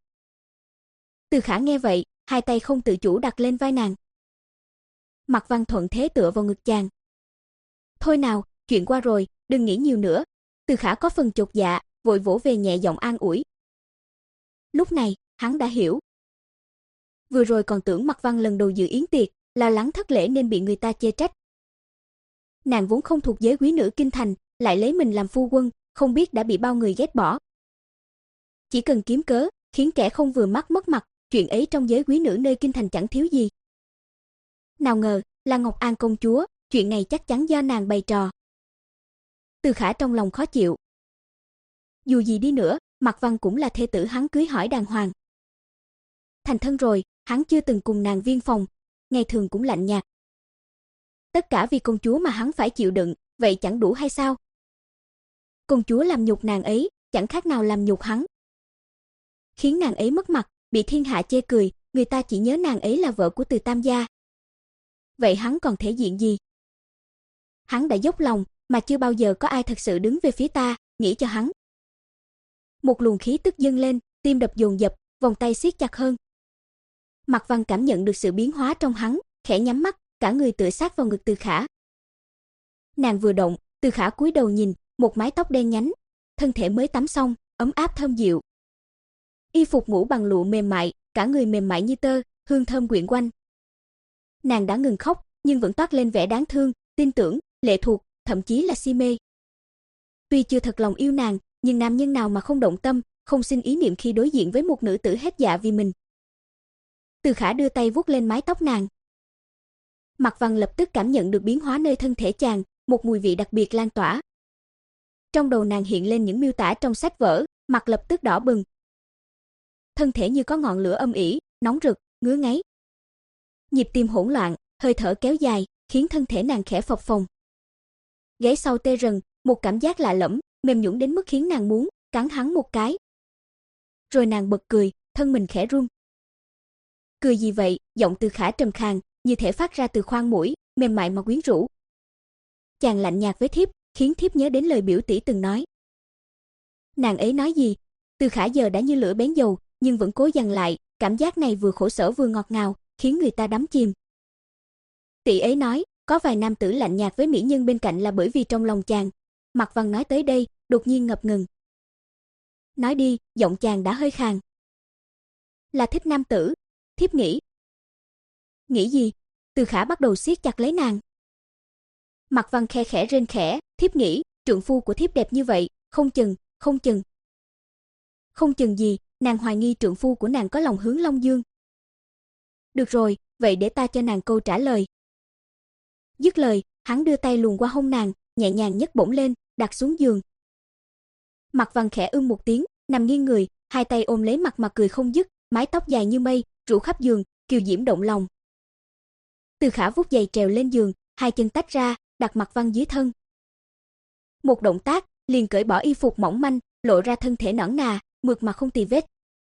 Từ Khả nghe vậy, hai tay không tự chủ đặt lên vai nàng. Mạc Văn thuận thế tựa vào ngực chàng. Thôi nào, chuyện qua rồi, đừng nghĩ nhiều nữa. Từ Khả có phần chột dạ, vội vỗ về nhẹ giọng an ủi. Lúc này, hắn đã hiểu. Vừa rồi còn tưởng Mạc Văn lần đầu dự yến tiệc, lo lắng thất lễ nên bị người ta chê trách. Nàng vốn không thuộc giới quý nữ kinh thành, lại lấy mình làm phu quân, không biết đã bị bao người ghét bỏ. Chỉ cần kiếm cớ, khiến kẻ không vừa mắt mất mặt, chuyện ấy trong giới quý nữ nơi kinh thành chẳng thiếu gì. Nào ngờ, là Ngọc An công chúa, chuyện này chắc chắn do nàng bày trò. Từ Khả trong lòng khó chịu. Dù gì đi nữa, Mạc Văn cũng là thê tử hắn cưới hỏi đàng hoàng. Thành thân rồi, hắn chưa từng cùng nàng viên phòng, ngày thường cũng lạnh nhạt. Tất cả vì công chúa mà hắn phải chịu đựng, vậy chẳng đủ hay sao? Công chúa làm nhục nàng ấy, chẳng khác nào làm nhục hắn. Khiến nàng ấy mất mặt, bị thiên hạ chê cười, người ta chỉ nhớ nàng ấy là vợ của Từ Tam gia. Vậy hắn còn thể diện gì? Hắn đã dốc lòng, mà chưa bao giờ có ai thật sự đứng về phía ta, nghĩ cho hắn. Một luồng khí tức dâng lên, tim đập dồn dập, vòng tay siết chặt hơn. Mạc Văn cảm nhận được sự biến hóa trong hắn, khẽ nhắm mắt, cả người tựa sát vào ngực Từ Khả. Nàng vừa động, Từ Khả cúi đầu nhìn, một mái tóc đen nhánh, thân thể mới tắm xong, ấm áp thơm dịu. Y phục ngủ bằng lụa mềm mại, cả người mềm mại như tơ, hương thơm quyện quanh. Nàng đã ngừng khóc, nhưng vẫn toát lên vẻ đáng thương, tin tưởng, lệ thuộc, thậm chí là si mê. Tuy chưa thật lòng yêu nàng, nhưng nam nhân nào mà không động tâm, không sinh ý niệm khi đối diện với một nữ tử hết dạ vì mình. Từ Khả đưa tay vuốt lên mái tóc nàng. Mạc Văn lập tức cảm nhận được biến hóa nơi thân thể chàng, một mùi vị đặc biệt lan tỏa. Trong đầu nàng hiện lên những miêu tả trong sách vở, mặt lập tức đỏ bừng. thân thể như có ngọn lửa âm ỉ, nóng rực, ngứa ngáy. Nhịp tim hỗn loạn, hơi thở kéo dài, khiến thân thể nàng khẽ phập phồng. Gáy sau tê rần, một cảm giác lạ lẫm, mềm nhũn đến mức khiến nàng muốn cắn hắn một cái. Rồi nàng bật cười, thân mình khẽ run. Cười gì vậy? Giọng Từ Khả trầm khàn, như thể phát ra từ khoang mũi, mềm mại mà quyến rũ. Chàng lạnh nhạt với thiếp, khiến thiếp nhớ đến lời biểu tỷ từng nói. Nàng ấy nói gì? Từ Khả giờ đã như lửa bén dầu, nhưng vẫn cố dằn lại, cảm giác này vừa khổ sở vừa ngọt ngào, khiến người ta đắm chìm. Tỷ ấy nói, có vài nam tử lạnh nhạt với mỹ nhân bên cạnh là bởi vì trong lòng chàng. Mạc Văn nói tới đây, đột nhiên ngập ngừng. Nói đi, giọng chàng đã hơi khàn. Là thích nam tử, thiếp nghĩ. Nghĩ gì? Từ Khả bắt đầu siết chặt lấy nàng. Mạc Văn khe khẽ rên khẽ, thiếp nghĩ, trượng phu của thiếp đẹp như vậy, không chừng, không chừng. Không chừng gì? Nàng hoài nghi trượng phu của nàng có lòng hướng Long Dương. Được rồi, vậy để ta cho nàng câu trả lời. Dứt lời, hắn đưa tay luồn qua hông nàng, nhẹ nhàng nhấc bổng lên, đặt xuống giường. Mạc Văn khẽ ưm một tiếng, nằm nghiêng người, hai tay ôm lấy mặt mà cười không dứt, mái tóc dài như mây, rủ khắp giường, kiều diễm động lòng. Từ Khả vút giày trèo lên giường, hai chân tách ra, đặt Mạc Văn dưới thân. Một động tác, liền cởi bỏ y phục mỏng manh, lộ ra thân thể nõn nà, mượt mà không tì vết.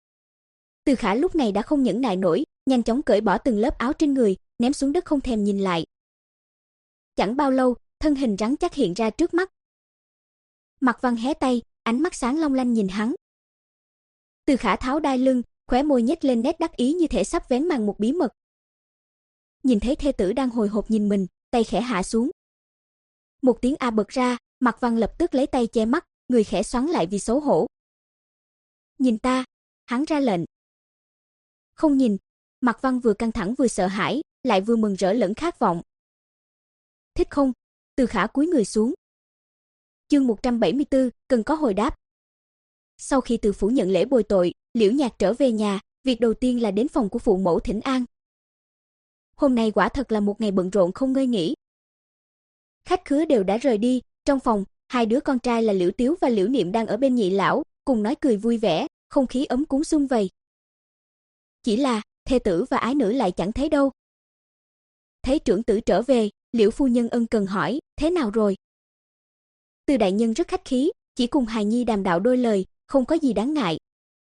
Từ Khả lúc này đã không nhẫn nại nổi, nhanh chóng cởi bỏ từng lớp áo trên người, ném xuống đất không thèm nhìn lại. Chẳng bao lâu, thân hình rắn chắc hiện ra trước mắt. Mạc Văn hé tay, ánh mắt sáng long lanh nhìn hắn. Từ Khả tháo đai lưng, khóe môi nhếch lên nét đắc ý như thể sắp vén màn một bí mật. Nhìn thấy thê tử đang hồi hộp nhìn mình, tay khẽ hạ xuống. Một tiếng a bật ra, Mạc Văn lập tức lấy tay che mắt, người khẽ xoắn lại vì xấu hổ. Nhìn ta, hắn ra lệnh. Không nhìn. Mạc Văn vừa căng thẳng vừa sợ hãi, lại vừa mừng rỡ lẫn khát vọng. Thích không? Từ Khả cúi người xuống. Chương một trăm bảy mươi tư, cần có hồi đáp. Sau khi Từ phủ nhận lễ bồi tội, Liễu Nhạc trở về nhà, việc đầu tiên là đến phòng của phụ mẫu thỉnh an. Hôm nay quả thật là một ngày bận rộn không ngơi nghỉ. Khách khứa đều đã rời đi, trong phòng, hai đứa con trai là Liễu Tiếu và Liễu Niệm đang ở bên nhị lão, cùng nói cười vui vẻ, không khí ấm cúng sum vầy. Chỉ là, thê tử và ái nữ lại chẳng thấy đâu. Thấy trưởng tử trở về, Liễu phu nhân ân cần hỏi, thế nào rồi? Từ đại nhân rất khách khí, chỉ cùng hài nhi đàm đạo đôi lời, không có gì đáng ngại.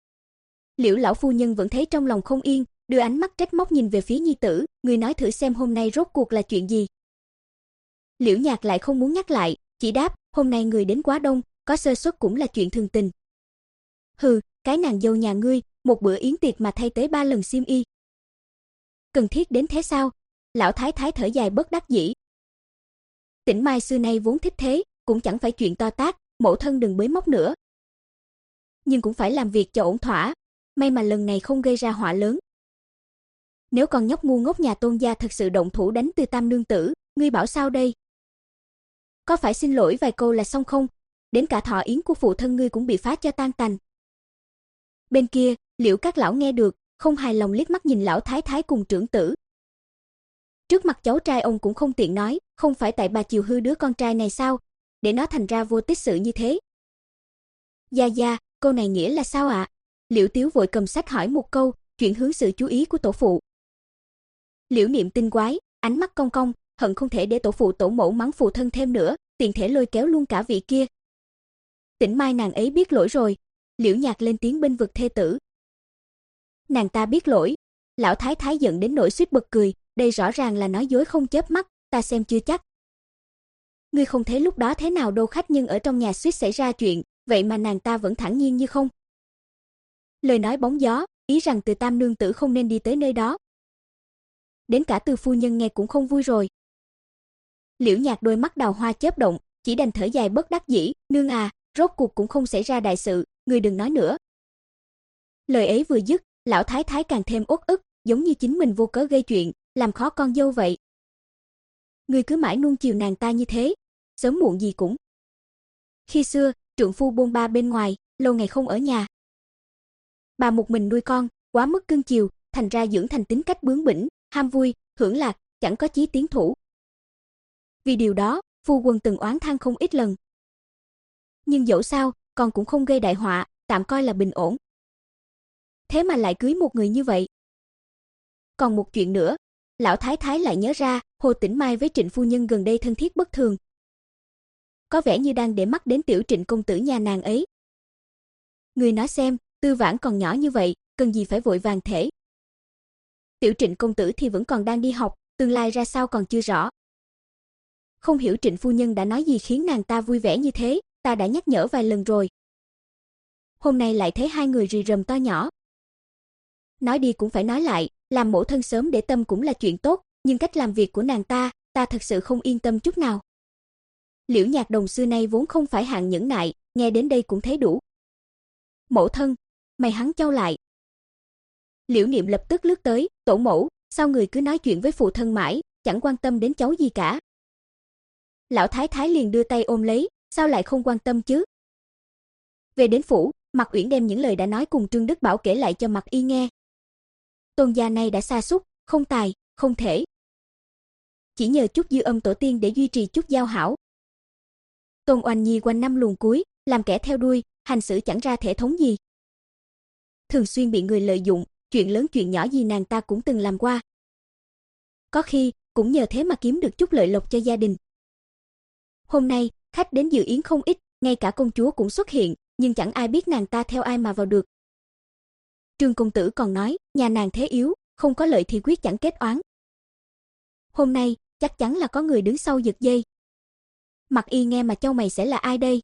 Liễu lão phu nhân vẫn thấy trong lòng không yên, đưa ánh mắt trách móc nhìn về phía nhi tử, người nói thử xem hôm nay rốt cuộc là chuyện gì. Liễu Nhạc lại không muốn nhắc lại, chỉ đáp, hôm nay người đến quá đông, có sơ suất cũng là chuyện thường tình. Hừ, cái nàng dâu nhà ngươi, một bữa yến tiệc mà thay tới ba lần xiêm y. Cần thiết đến thế sao? Lão thái thái thở dài bất đắc dĩ. Tĩnh Mai xưa nay vốn thích thế, cũng chẳng phải chuyện to tát, mẫu thân đừng bới móc nữa. Nhưng cũng phải làm việc cho ổn thỏa, may mà lần này không gây ra họa lớn. Nếu con nhóc ngu ngốc nhà Tôn gia thật sự động thủ đánh Từ tam nương tử, ngươi bảo sao đây? Có phải xin lỗi vài câu là xong không? Đến cả thọ yến của phụ thân ngươi cũng bị phá cho tan tành. Bên kia, Liễu các lão nghe được, không hài lòng liếc mắt nhìn lão thái thái cùng trưởng tử. Trước mặt cháu trai ông cũng không tiện nói, không phải tại bà chiều hư đứa con trai này sao, để nó thành ra vô tích sự như thế. Gia gia, câu này nghĩa là sao ạ? À? Liễu Tiếu vội cầm sách hỏi một câu, chuyển hướng sự chú ý của tổ phụ. Liễu Niệm tinh quái, ánh mắt cong cong, hận không thể để tổ phụ tổ mẫu mắng phụ thân thêm nữa, tiện thể lôi kéo luôn cả vị kia. Tĩnh Mai nàng ấy biết lỗi rồi. Liễu Nhạc lên tiếng bên vực thê tử. Nàng ta biết lỗi? Lão thái thái giận đến nỗi suýt bật cười, đây rõ ràng là nói dối không chớp mắt, ta xem chưa chắc. Ngươi không thấy lúc đó thế nào đâu, khách nhân ở trong nhà suýt xảy ra chuyện, vậy mà nàng ta vẫn thản nhiên như không. Lời nói bóng gió, ý rằng Từ tam nương tử không nên đi tới nơi đó. Đến cả Từ phu nhân nghe cũng không vui rồi. Liễu Nhạc đôi mắt đào hoa chớp động, chỉ đành thở dài bất đắc dĩ, nương à, rốt cuộc cũng không xảy ra đại sự, ngươi đừng nói nữa. Lời ấy vừa dứt, lão thái thái càng thêm uất ức, giống như chính mình vô cớ gây chuyện, làm khó con dâu vậy. Ngươi cứ mãi nuông chiều nàng ta như thế, sớm muộn gì cũng. Khi xưa, trượng phu buôn ba bên ngoài, lâu ngày không ở nhà. Bà một mình nuôi con, quá mức cưng chiều, thành ra dưỡng thành tính cách bướng bỉnh, ham vui, hưởng lạc, chẳng có chí tiến thủ. Vì điều đó, phu quân từng oán than không ít lần. Nhưng dẫu sao, con cũng không gây đại họa, tạm coi là bình ổn. thế mà lại cưới một người như vậy. Còn một chuyện nữa, lão thái thái lại nhớ ra, Hồ Tĩnh Mai với Trịnh phu nhân gần đây thân thiết bất thường. Có vẻ như đang để mắt đến tiểu Trịnh công tử nhà nàng ấy. Người nói xem, Tư Vãn còn nhỏ như vậy, cần gì phải vội vàng thế. Tiểu Trịnh công tử thì vẫn còn đang đi học, tương lai ra sao còn chưa rõ. Không hiểu Trịnh phu nhân đã nói gì khiến nàng ta vui vẻ như thế, ta đã nhắc nhở vài lần rồi. Hôm nay lại thấy hai người rì rầm to nhỏ. Nói đi cũng phải nói lại, làm mẫu thân sớm để tâm cũng là chuyện tốt, nhưng cách làm việc của nàng ta, ta thật sự không yên tâm chút nào. Liễu Nhạc Đồng xưa nay vốn không phải hạng nhẫn nại, nghe đến đây cũng thấy đủ. Mẫu thân, mày hắn chau lại. Liễu Niệm lập tức lướt tới, tổ mẫu, sao người cứ nói chuyện với phụ thân mãi, chẳng quan tâm đến cháu gì cả. Lão thái thái liền đưa tay ôm lấy, sao lại không quan tâm chứ? Về đến phủ, Mạc Uyển đem những lời đã nói cùng Trương Đức Bảo kể lại cho Mạc Y nghe. Tôn gia này đã sa sút, không tài, không thể. Chỉ nhờ chút dư âm tổ tiên để duy trì chút giao hảo. Tôn Oanh Nhi quanh năm luồn cuối, làm kẻ theo đuôi, hành xử chẳng ra thể thống gì. Thường xuyên bị người lợi dụng, chuyện lớn chuyện nhỏ gì nàng ta cũng từng làm qua. Có khi, cũng nhờ thế mà kiếm được chút lợi lộc cho gia đình. Hôm nay, khách đến dự yến không ít, ngay cả công chúa cũng xuất hiện, nhưng chẳng ai biết nàng ta theo ai mà vào được. Trương công tử còn nói, nhà nàng thế yếu, không có lợi thì quyết chẳng kết oán. Hôm nay, chắc chắn là có người đứng sau giật dây. Mạc Y nghe mà chau mày sẽ là ai đây?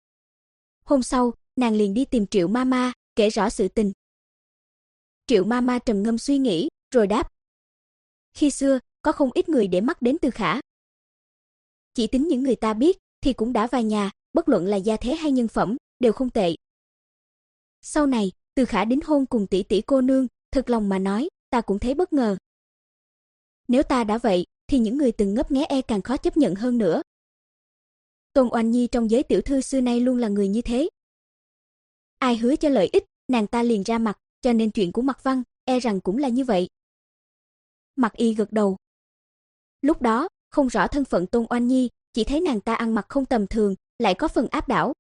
Hôm sau, nàng liền đi tìm Triệu Mama, kể rõ sự tình. Triệu Mama trầm ngâm suy nghĩ, rồi đáp. Khi xưa, có không ít người để mắt đến Từ Khả. Chỉ tính những người ta biết, thì cũng đã vài nhà, bất luận là gia thế hay nhân phẩm, đều không tệ. Sau này, Từ Khả đính hôn cùng tỷ tỷ cô nương, thật lòng mà nói, ta cũng thấy bất ngờ. Nếu ta đã vậy, thì những người từng ngấp nghé e càng khó chấp nhận hơn nữa. Tôn Oanh Nhi trong giới tiểu thư xưa nay luôn là người như thế. Ai hứa cho lợi ích, nàng ta liền ra mặt, cho nên chuyện của Mạc Văn, e rằng cũng là như vậy. Mạc Y gật đầu. Lúc đó, không rõ thân phận Tôn Oanh Nhi, chỉ thấy nàng ta ăn mặc không tầm thường, lại có phần áp đảo.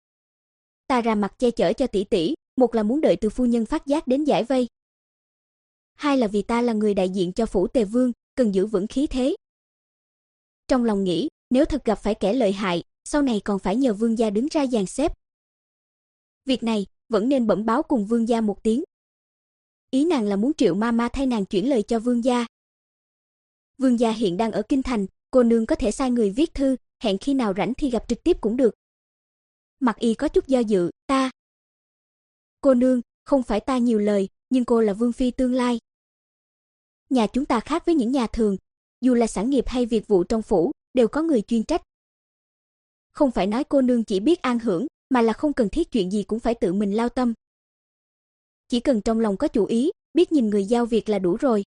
Ta ra mặt che chở cho tỷ tỷ, một là muốn đợi Từ phu nhân phát giác đến giải vây. Hai là vì ta là người đại diện cho phủ Tề Vương, cần giữ vững khí thế. Trong lòng nghĩ, nếu thật gặp phải kẻ lợi hại, sau này còn phải nhờ vương gia đứng ra dàn xếp. Việc này, vẫn nên bẩm báo cùng vương gia một tiếng. Ý nàng là muốn Triệu Mama thay nàng chuyển lời cho vương gia. Vương gia hiện đang ở kinh thành, cô nương có thể sai người viết thư, hẹn khi nào rảnh thì gặp trực tiếp cũng được. Mạc Y có chút do dự, ta. Cô nương, không phải ta nhiều lời, nhưng cô là vương phi tương lai. Nhà chúng ta khác với những nhà thường, dù là sản nghiệp hay việc vụ trong phủ, đều có người chuyên trách. Không phải nói cô nương chỉ biết an hưởng, mà là không cần thiết chuyện gì cũng phải tự mình lao tâm. Chỉ cần trong lòng có chủ ý, biết nhìn người giao việc là đủ rồi.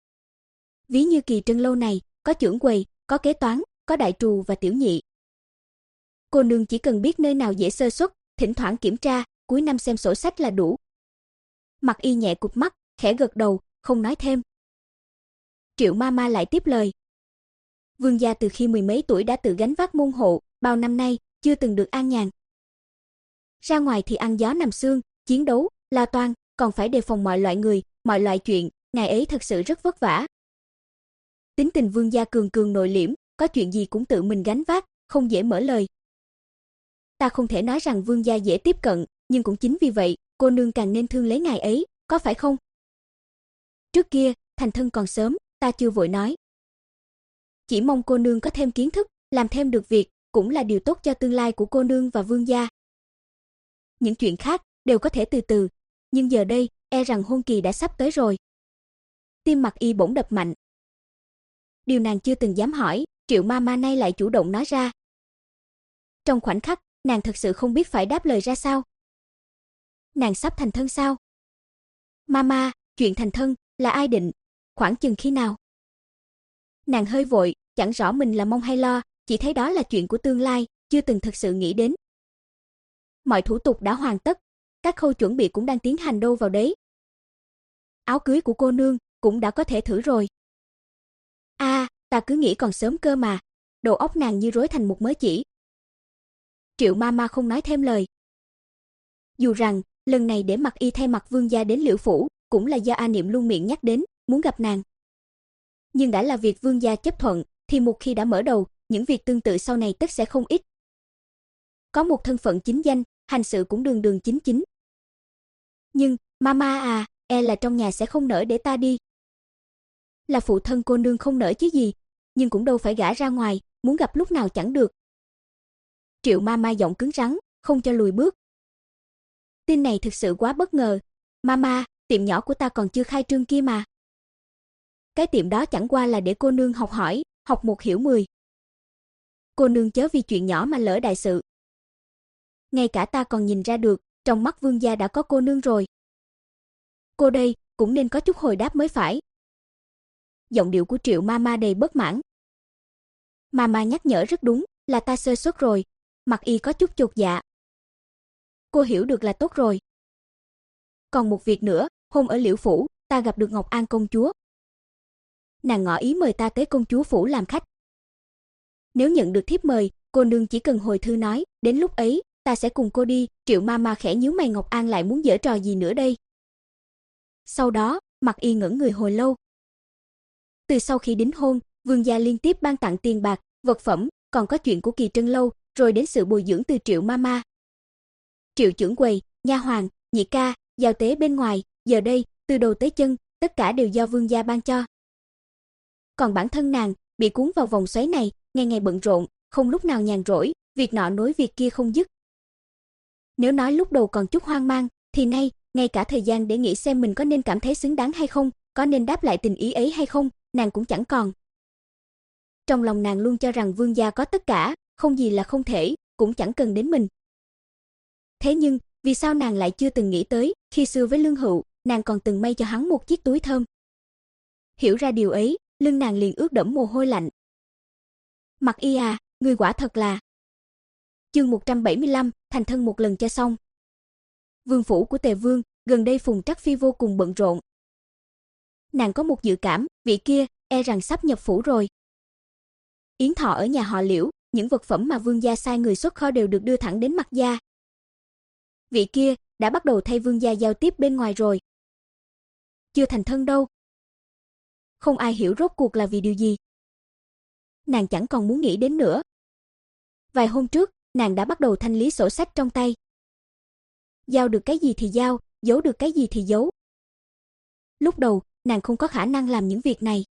Ví như Kỳ Trân lâu này, có trưởng quầy, có kế toán, có đại trù và tiểu nhị. Cô nương chỉ cần biết nơi nào dễ sơ suất, thỉnh thoảng kiểm tra, cuối năm xem sổ sách là đủ. Mạc Y nhẹ cụp mắt, khẽ gật đầu, không nói thêm. Triệu Mama lại tiếp lời. Vương gia từ khi mười mấy tuổi đã tự gánh vác môn hộ, bao năm nay chưa từng được an nhàn. Ra ngoài thì ăn gió nằm xương, chiến đấu, lao toan, còn phải đề phòng mọi loại người, mọi loại chuyện, ngài ấy thật sự rất vất vả. Tính tình vương gia cường cường nội liễm, có chuyện gì cũng tự mình gánh vác, không dễ mở lời. Ta không thể nói rằng vương gia dễ tiếp cận, nhưng cũng chính vì vậy, cô nương càng nên thương lấy ngài ấy, có phải không? Trước kia, thành thân còn sớm, ta chưa vội nói. Chỉ mong cô nương có thêm kiến thức, làm thêm được việc, cũng là điều tốt cho tương lai của cô nương và vương gia. Những chuyện khác đều có thể từ từ, nhưng giờ đây, e rằng hôn kỳ đã sắp tới rồi. Tim Mạc Y bỗng đập mạnh. Điều nàng chưa từng dám hỏi, Triệu Mama nay lại chủ động nói ra. Trong khoảnh khắc, nàng thật sự không biết phải đáp lời ra sao. Nàng sắp thành thân sao? Mama, chuyện thành thân là ai định, khoảng chừng khi nào? Nàng hơi vội, chẳng rõ mình là mong hay lo, chỉ thấy đó là chuyện của tương lai, chưa từng thực sự nghĩ đến. Mọi thủ tục đã hoàn tất, các khâu chuẩn bị cũng đang tiến hành đâu vào đấy. Áo cưới của cô nương cũng đã có thể thử rồi. A, à, ta cứ nghĩ còn sớm cơ mà. Đầu óc nàng như rối thành một mớ chỉ. Triệu Mama không nói thêm lời. Dù rằng lần này để Mặc Y thay mặt Vương gia đến Liễu phủ, cũng là do A Niệm luôn miệng nhắc đến, muốn gặp nàng. Nhưng đã là việc Vương gia chấp thuận, thì một khi đã mở đầu, những việc tương tự sau này tất sẽ không ít. Có một thân phận chính danh, hành sự cũng đường đường chính chính. Nhưng, mama à, e là trong nhà sẽ không nỡ để ta đi. Là phụ thân cô nương không nỡ chứ gì, nhưng cũng đâu phải gả ra ngoài, muốn gặp lúc nào chẳng được. Triệu mama giọng cứng rắn, không cho lùi bước. Tin này thực sự quá bất ngờ. Mama, tiệm nhỏ của ta còn chưa khai trương kia mà. Cái tiệm đó chẳng qua là để cô nương học hỏi, học một hiểu mười. Cô nương chớ vì chuyện nhỏ mà lỡ đại sự. Ngay cả ta còn nhìn ra được, trong mắt Vương gia đã có cô nương rồi. Cô đây, cũng nên có chút hồi đáp mới phải. Giọng điệu của Triệu mama đầy bất mãn. Mama nhắc nhở rất đúng, là ta sơ suất rồi. Mặc Y có chút chột dạ. Cô hiểu được là tốt rồi. Còn một việc nữa, hôm ở Liễu phủ, ta gặp được Ngọc An công chúa. Nàng ngỏ ý mời ta tới công chúa phủ làm khách. Nếu nhận được thiếp mời, cô nương chỉ cần hồi thư nói, đến lúc ấy, ta sẽ cùng cô đi. Triệu mama khẽ nhíu mày, Ngọc An lại muốn giở trò gì nữa đây? Sau đó, Mặc Y ngẩn người hồi lâu. Từ sau khi đính hôn, Vương gia liên tiếp ban tặng tiền bạc, vật phẩm, còn có chuyện của Kỳ Trân lâu, rồi đến sự bồi dưỡng từ Triệu mama. Triệu trưởng quầy, nha hoàn, nhị ca, giao tế bên ngoài, giờ đây, từ đầu tới chân, tất cả đều do Vương gia ban cho. Còn bản thân nàng, bị cuốn vào vòng xoáy này, ngày ngày bận rộn, không lúc nào nhàn rỗi, việc nọ nối việc kia không dứt. Nếu nói lúc đầu còn chút hoang mang, thì nay, ngay cả thời gian để nghĩ xem mình có nên cảm thấy xứng đáng hay không, có nên đáp lại tình ý ấy hay không, nàng cũng chẳng còn. Trong lòng nàng luôn cho rằng Vương gia có tất cả, không gì là không thể, cũng chẳng cần đến mình. Thế nhưng, vì sao nàng lại chưa từng nghĩ tới, khi xưa với Lương Hựu, nàng còn từng may cho hắn một chiếc túi thơm. Hiểu ra điều ấy, lưng nàng liền ướt đẫm mồ hôi lạnh. Mặc Y à, ngươi quả thật là. Chương một trăm bảy mươi lăm, thành thân một lần cho xong. Vương phủ của Tề Vương, gần đây Phùng Trắc Phi vô cùng bận rộn. Nàng có một dự cảm, vị kia e rằng sắp nhập phủ rồi. Yến thọ ở nhà họ Liễu, những vật phẩm mà Vương gia sai người xuất kho đều được đưa thẳng đến Mặc gia. Vị kia đã bắt đầu thay Vương gia giao tiếp bên ngoài rồi. Chưa thành thân đâu. Không ai hiểu rốt cuộc là vì điều gì. Nàng chẳng còn muốn nghĩ đến nữa. Vài hôm trước, nàng đã bắt đầu thanh lý sổ sách trong tay. Giao được cái gì thì giao, giấu được cái gì thì giấu. Lúc đầu, nàng không có khả năng làm những việc này.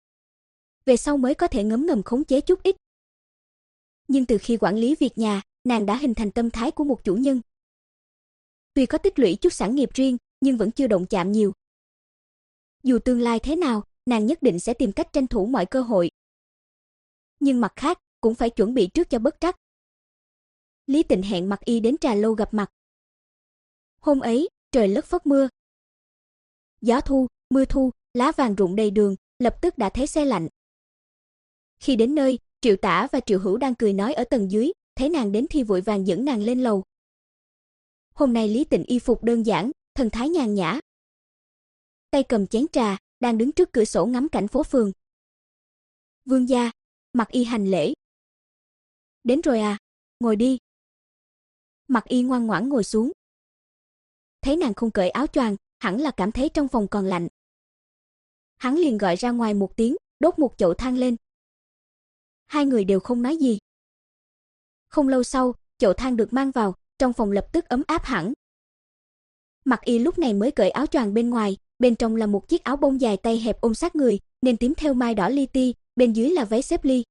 Về sau mới có thể ngấm ngầm khống chế chút ít. Nhưng từ khi quản lý việc nhà, nàng đã hình thành tâm thái của một chủ nhân. Tuy có tích lũy chút sản nghiệp riêng, nhưng vẫn chưa động chạm nhiều. Dù tương lai thế nào, nàng nhất định sẽ tìm cách tranh thủ mọi cơ hội. Nhưng mặt khác, cũng phải chuẩn bị trước cho bất trắc. Lý Tịnh hẹn Mặc Y đến trà lâu gặp mặt. Hôm ấy, trời lất phất mưa. Gió thu, mưa thu, lá vàng rụng đầy đường, lập tức đã thấy se lạnh. Khi đến nơi, Triệu Tả và Triệu Hữu đang cười nói ở tầng dưới, thấy nàng đến thì vội vàng dẫn nàng lên lầu. Hôm nay Lý Tịnh y phục đơn giản, thần thái nhàn nhã. Tay cầm chén trà, đang đứng trước cửa sổ ngắm cảnh phố phường. Vương gia, Mặc Y hành lễ. Đến rồi à, ngồi đi. Mặc Y ngoan ngoãn ngồi xuống. Thấy nàng không cởi áo choàng, hẳn là cảm thấy trong phòng còn lạnh. Hắn liền gọi ra ngoài một tiếng, đốt một chậu than lên. Hai người đều không nói gì. Không lâu sau, chậu than được mang vào, trong phòng lập tức ấm áp hẳn. Mặc Y lúc này mới cởi áo choàng bên ngoài, bên trong là một chiếc áo bông dài tay hẹp ôm sát người, nền tím thêu mai đỏ li ti, bên dưới là váy xếp ly.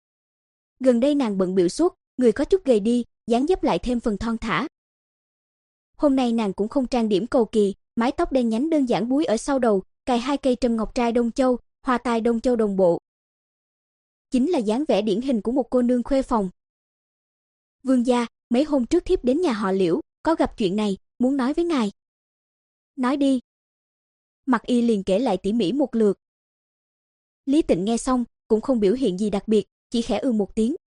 Gần đây nàng bận bịu suốt, người có chút gầy đi, dáng dấp lại thêm phần thon thả. Hôm nay nàng cũng không trang điểm cầu kỳ, mái tóc đen nhánh đơn giản búi ở sau đầu, cài hai cây trâm ngọc trai Đông Châu, hoa tai Đông Châu đồng bộ. Chính là dáng vẻ điển hình của một cô nương khuê phòng. Vương gia, mấy hôm trước thiếp đến nhà họ Liễu, có gặp chuyện này, muốn nói với ngài. Nói đi. Mặc Y liền kể lại tỉ mỉ một lượt. Lý Tịnh nghe xong, cũng không biểu hiện gì đặc biệt, chỉ khẽ ư một tiếng.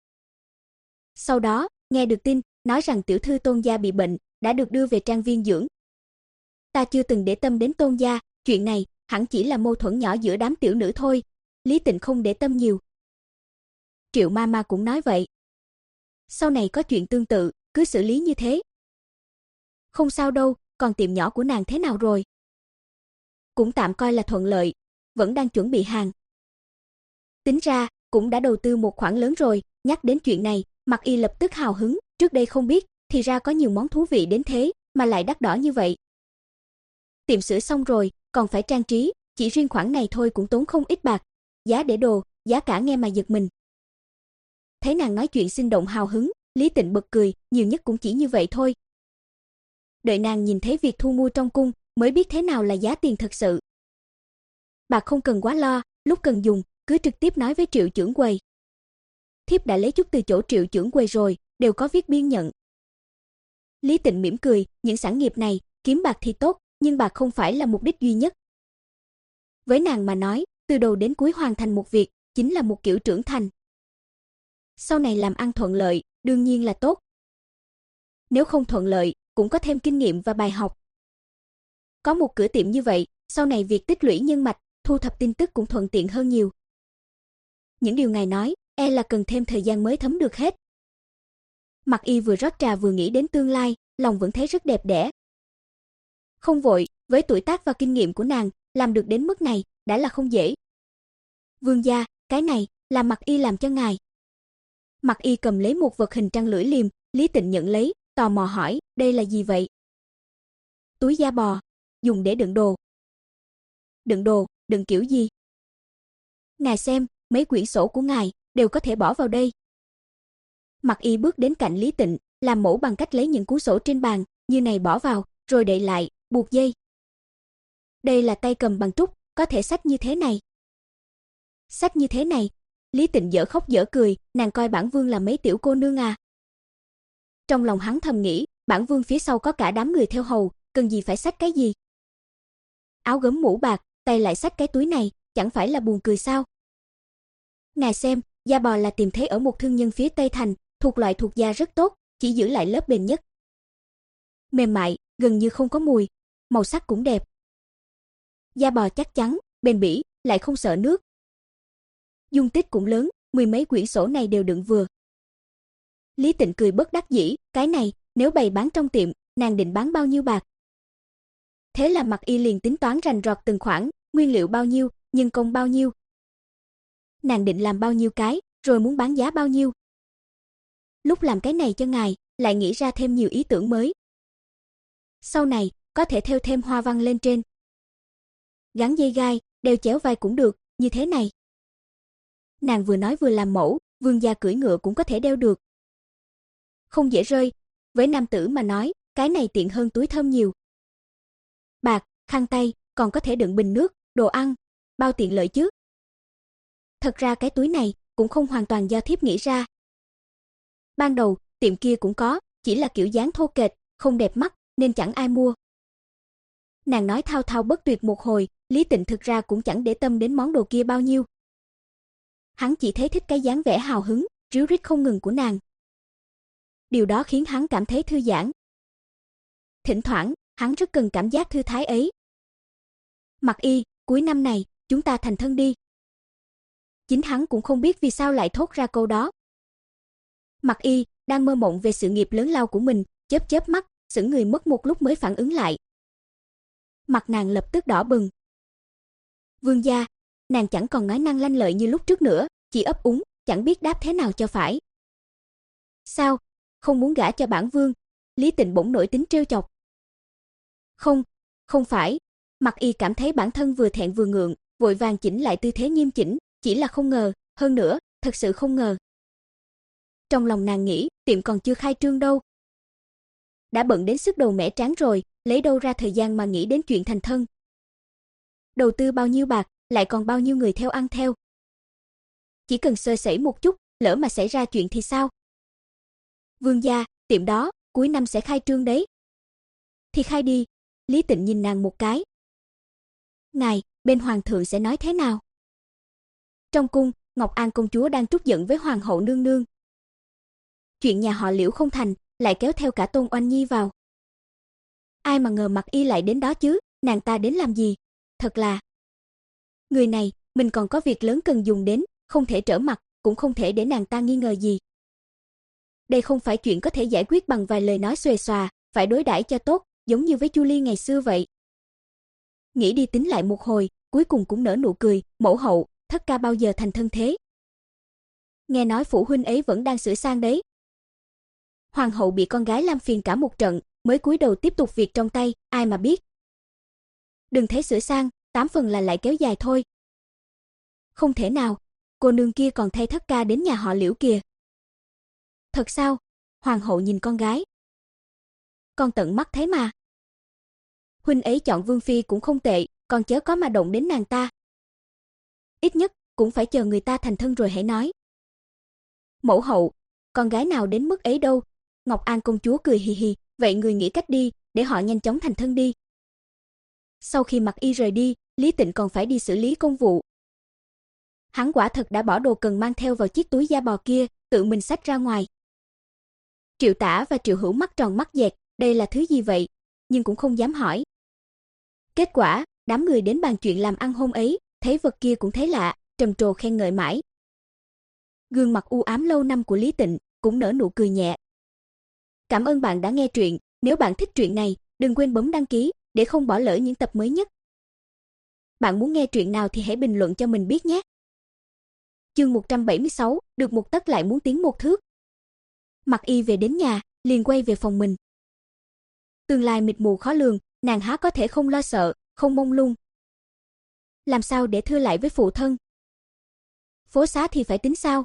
Sau đó, nghe được tin, nói rằng tiểu thư Tôn gia bị bệnh, đã được đưa về trang viên dưỡng. Ta chưa từng để tâm đến Tôn gia, chuyện này hẳn chỉ là mâu thuẫn nhỏ giữa đám tiểu nữ thôi. Lý Tịnh không để tâm nhiều. Triệu Mama cũng nói vậy. Sau này có chuyện tương tự, cứ xử lý như thế. Không sao đâu, còn tiệm nhỏ của nàng thế nào rồi? Cũng tạm coi là thuận lợi, vẫn đang chuẩn bị hàng. Tính ra, cũng đã đầu tư một khoản lớn rồi, nhắc đến chuyện này, Mặc Y lập tức hào hứng, trước đây không biết, thì ra có nhiều món thú vị đến thế, mà lại đắt đỏ như vậy. Tiệm sửa xong rồi, còn phải trang trí, chỉ riêng khoản này thôi cũng tốn không ít bạc, giá để đồ, giá cả nghe mà giật mình. Thấy nàng nói chuyện sinh động hào hứng, Lý Tịnh bật cười, nhiều nhất cũng chỉ như vậy thôi. Đợi nàng nhìn thấy việc thu mua trong cung, mới biết thế nào là giá tiền thật sự. Bạc không cần quá lo, lúc cần dùng, cứ trực tiếp nói với Triệu trưởng quầy. Thiếp đã lấy chút từ chỗ Triệu trưởng quầy rồi, đều có viết biên nhận. Lý Tịnh mỉm cười, những sản nghiệp này, kiếm bạc thì tốt, nhưng bạc không phải là mục đích duy nhất. Với nàng mà nói, từ đầu đến cuối hoàn thành một việc, chính là một kiểu trưởng thành. Sau này làm ăn thuận lợi, đương nhiên là tốt. Nếu không thuận lợi, cũng có thêm kinh nghiệm và bài học. Có một cửa tiệm như vậy, sau này việc tích lũy nhân mạch, thu thập tin tức cũng thuận tiện hơn nhiều. Những điều ngài nói, e là cần thêm thời gian mới thấm được hết. Mặc Y vừa rót trà vừa nghĩ đến tương lai, lòng vẫn thấy rất đẹp đẽ. Không vội, với tuổi tác và kinh nghiệm của nàng, làm được đến mức này, đã là không dễ. Vương gia, cái này, là Mặc Y làm cho ngài. Mặc Y cầm lấy một vật hình trăng lưỡi liềm, Lý Tịnh nhận lấy, tò mò hỏi, đây là gì vậy? Túi da bò, dùng để đựng đồ. Đựng đồ, đựng kiểu gì? Ngài xem, mấy quyển sổ của ngài, đều có thể bỏ vào đây. Mặc Y bước đến cạnh Lý Tịnh, làm mẫu bằng cách lấy những cuốn sổ trên bàn, như này bỏ vào, rồi đậy lại, buộc dây. Đây là tay cầm bằng trúc, có thể xách như thế này. Xách như thế này, Lý Tịnh dở khóc dở cười, nàng coi bản vương là mấy tiểu cô nương à. Trong lòng hắn thầm nghĩ, bản vương phía sau có cả đám người theo hầu, cần gì phải xách cái gì. Áo gấm mũ bạc, tay lại xách cái túi này, chẳng phải là buồn cười sao. Ngài xem, da bò là tìm thấy ở một thương nhân phía Tây Thành, thuộc loại thuộc da rất tốt, chỉ giữ lại lớp bền nhất. Mềm mại, gần như không có mùi, màu sắc cũng đẹp. Da bò chắc chắn, bền bỉ, lại không sợ nước. Dung tích cũng lớn, mười mấy quyển sổ này đều đựng vừa. Lý Tịnh cười bất đắc dĩ, cái này, nếu bày bán trong tiệm, nàng định bán bao nhiêu bạc? Thế là Mặc Y liền tính toán rành rọt từng khoản, nguyên liệu bao nhiêu, nhân công bao nhiêu. Nàng định làm bao nhiêu cái, rồi muốn bán giá bao nhiêu. Lúc làm cái này cho ngài, lại nghĩ ra thêm nhiều ý tưởng mới. Sau này, có thể thêu thêm hoa văn lên trên. Gắn dây gai, đeo chéo vai cũng được, như thế này. Nàng vừa nói vừa làm mẫu, vương gia cưỡi ngựa cũng có thể đeo được. Không dễ rơi, với nam tử mà nói, cái này tiện hơn túi thơm nhiều. Bạc, khăn tay, còn có thể đựng bình nước, đồ ăn, bao tiện lợi chứ. Thật ra cái túi này cũng không hoàn toàn do thiếp nghĩ ra. Ban đầu, tiệm kia cũng có, chỉ là kiểu dáng thô kệch, không đẹp mắt, nên chẳng ai mua. Nàng nói thao thao bất tuyệt một hồi, Lý Tịnh thực ra cũng chẳng để tâm đến món đồ kia bao nhiêu. Hắn chỉ thấy thích cái dáng vẻ hào hứng, ríu rít không ngừng của nàng. Điều đó khiến hắn cảm thấy thư giãn. Thỉnh thoảng, hắn rất cần cảm giác thư thái ấy. Mặc Y, cuối năm này, chúng ta thành thân đi. Chính hắn cũng không biết vì sao lại thốt ra câu đó. Mặc Y, đang mơ mộng về sự nghiệp lớn lao của mình, chớp chớp mắt, sững người mất một lúc mới phản ứng lại. Mặt nàng lập tức đỏ bừng. Vương gia, nàng chẳng còn nói năng lanh lợi như lúc trước nữa, chỉ ấp úng, chẳng biết đáp thế nào cho phải. Sao, không muốn gả cho bản vương? Lý Tịnh bỗng nổi tính trêu chọc. Không, không phải. Mặc Y cảm thấy bản thân vừa thẹn vừa ngượng, vội vàng chỉnh lại tư thế nghiêm chỉnh, chỉ là không ngờ, hơn nữa, thật sự không ngờ. Trong lòng nàng nghĩ, tiệm còn chưa khai trương đâu. Đã bận đến sức đầu mẻ trán rồi, lấy đâu ra thời gian mà nghĩ đến chuyện thành thân. Đầu tư bao nhiêu bạc, lại còn bao nhiêu người theo ăn theo. Chỉ cần sơ sẩy một chút, lỡ mà xảy ra chuyện thì sao? Vương gia, tiệm đó, cuối năm sẽ khai trương đấy. Thì khai đi. Lý Tịnh nhìn nàng một cái. Ngài, bên hoàng thượng sẽ nói thế nào? Trong cung, Ngọc An công chúa đang trút giận với hoàng hậu nương nương. Chuyện nhà họ Liễu không thành, lại kéo theo cả Tôn Oanh Nhi vào. Ai mà ngờ Mặc Y lại đến đó chứ, nàng ta đến làm gì? Thật là... Người này, mình còn có việc lớn cần dùng đến, không thể trở mặt, cũng không thể để nàng ta nghi ngờ gì. Đây không phải chuyện có thể giải quyết bằng vài lời nói xuề xòa, phải đối đãi cho tốt, giống như với Chu Ly ngày xưa vậy. Nghĩ đi tính lại một hồi, cuối cùng cũng nở nụ cười, mẫu hậu, thất ca bao giờ thành thân thế? Nghe nói phụ huynh ấy vẫn đang sửa sang đấy. Hoàng hậu bị con gái làm phiền cả một trận, mới cúi đầu tiếp tục việc trong tay, ai mà biết. Đừng thấy sửa sang, tám phần là lại kéo dài thôi. Không thể nào, cô nương kia còn thay thất ca đến nhà họ Liễu kìa. Thật sao? Hoàng hậu nhìn con gái. Con tận mắt thấy mà. Huynh ấy chọn vương phi cũng không tệ, còn chớ có mà động đến nàng ta. Ít nhất cũng phải chờ người ta thành thân rồi hãy nói. Mẫu hậu, con gái nào đến mức ấy đâu. Ngọc An công chúa cười hì hì, vậy người nghĩ cách đi, để họ nhanh chóng thành thân đi. Sau khi Mặc Y rời đi, Lý Tịnh còn phải đi xử lý công vụ. Hắn quả thật đã bỏ đồ cần mang theo vào chiếc túi da bò kia, tự mình xách ra ngoài. Triệu Tả và Triệu Hữu mắt tròn mắt dẹt, đây là thứ gì vậy, nhưng cũng không dám hỏi. Kết quả, đám người đến bàn chuyện làm ăn hôm ấy, thấy vật kia cũng thấy lạ, trầm trồ khen ngợi mãi. Gương mặt u ám lâu năm của Lý Tịnh cũng nở nụ cười nhẹ. Cảm ơn bạn đã nghe truyện, nếu bạn thích truyện này, đừng quên bấm đăng ký để không bỏ lỡ những tập mới nhất. Bạn muốn nghe truyện nào thì hãy bình luận cho mình biết nhé. Chương một trăm bảy mươi sáu, được một tấc lại muốn tiến một thước. Mặc Y về đến nhà, liền quay về phòng mình. Tương lai mịt mù khó lường, nàng há có thể không lo sợ, không mông lung. Làm sao để thưa lại với phụ thân? Phố xá thì phải tính sao?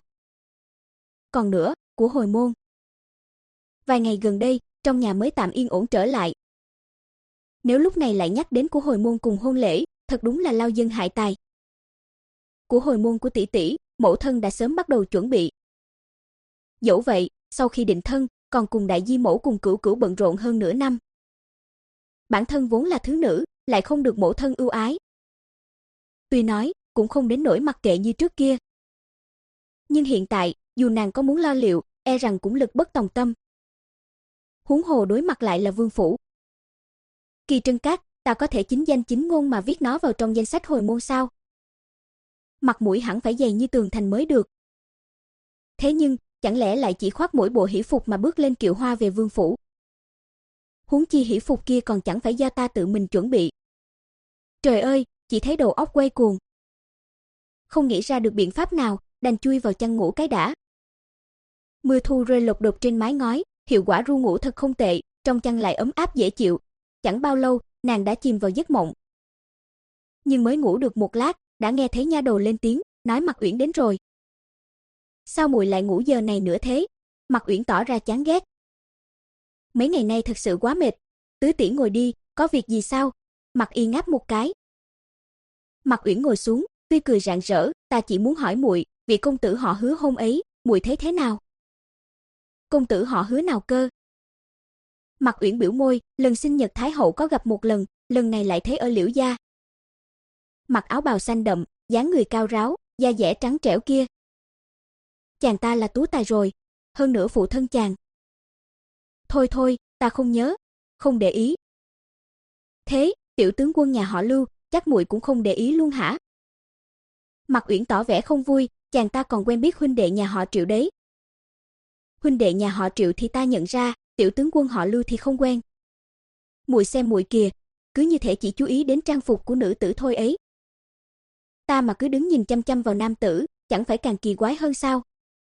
Còn nữa, của hồi môn. Vài ngày gần đây, trong nhà mới tạm yên ổn trở lại. Nếu lúc này lại nhắc đến của hồi môn cùng hôn lễ, thật đúng là lao dân hại tài. Của hồi môn của tỷ tỷ, mẫu thân đã sớm bắt đầu chuẩn bị. Dẫu vậy, sau khi định thân, còn cùng đại di mẫu cùng cửu cửu bận rộn hơn nửa năm. Bản thân vốn là thứ nữ, lại không được mẫu thân ưu ái. Tuy nói, cũng không đến nỗi mặc kệ như trước kia. Nhưng hiện tại, dù nàng có muốn lo liệu, e rằng cũng lực bất tòng tâm. Huống hồ đối mặt lại là vương phủ. Kỳ Trân Cát, ta có thể chính danh chính ngôn mà viết nó vào trong danh sách hồi môn sao? Mặt mũi hẳn phải dày như tường thành mới được. Thế nhưng, chẳng lẽ lại chỉ khoác mỗi bộ hỷ phục mà bước lên kiệu hoa về vương phủ? Huống chi hỷ phục kia còn chẳng phải do ta tự mình chuẩn bị. Trời ơi, chỉ thấy đầu óc quay cuồng. Không nghĩ ra được biện pháp nào, đành chui vào chăn ngủ cái đã. Mưa thu rơi lộp đột trên mái ngói, hiệu quả ru ngủ thật không tệ, trong chăn lại ấm áp dễ chịu. Chẳng bao lâu, nàng đã chìm vào giấc mộng. Nhưng mới ngủ được một lát, đã nghe thấy nha đầu lên tiếng, nói Mặc Uyển đến rồi. Sao muội lại ngủ giờ này nữa thế? Mặc Uyển tỏ ra chán ghét. Mấy ngày nay thật sự quá mệt, tứ tỷ ngồi đi, có việc gì sao? Mặc Y ngáp một cái. Mặc Uyển ngồi xuống, tươi cười rạng rỡ, ta chỉ muốn hỏi muội, vị công tử họ Hứa hôm ấy, muội thấy thế nào? Công tử họ Hứa nào cơ? Mặc Uyển biểu môi, lần sinh nhật Thái hậu có gặp một lần, lần này lại thấy ở Liễu gia. Mặc áo bào xanh đậm, dáng người cao ráo, da dẻ trắng trẻo kia. Chàng ta là tú tài rồi, hơn nữa phụ thân chàng. Thôi thôi, ta không nhớ, không để ý. Thế, tiểu tướng quân nhà họ Lưu, chắc muội cũng không để ý luôn hả? Mặc Uyển tỏ vẻ không vui, chàng ta còn quen biết huynh đệ nhà họ Triệu đấy. Huynh đệ nhà họ Triệu thì ta nhận ra, tiểu tướng quân họ Lưu thì không quen. Muội xem muội kìa, cứ như thể chỉ chú ý đến trang phục của nữ tử thôi ấy. Ta mà cứ đứng nhìn chăm chăm vào nam tử, chẳng phải càng kỳ quái hơn sao?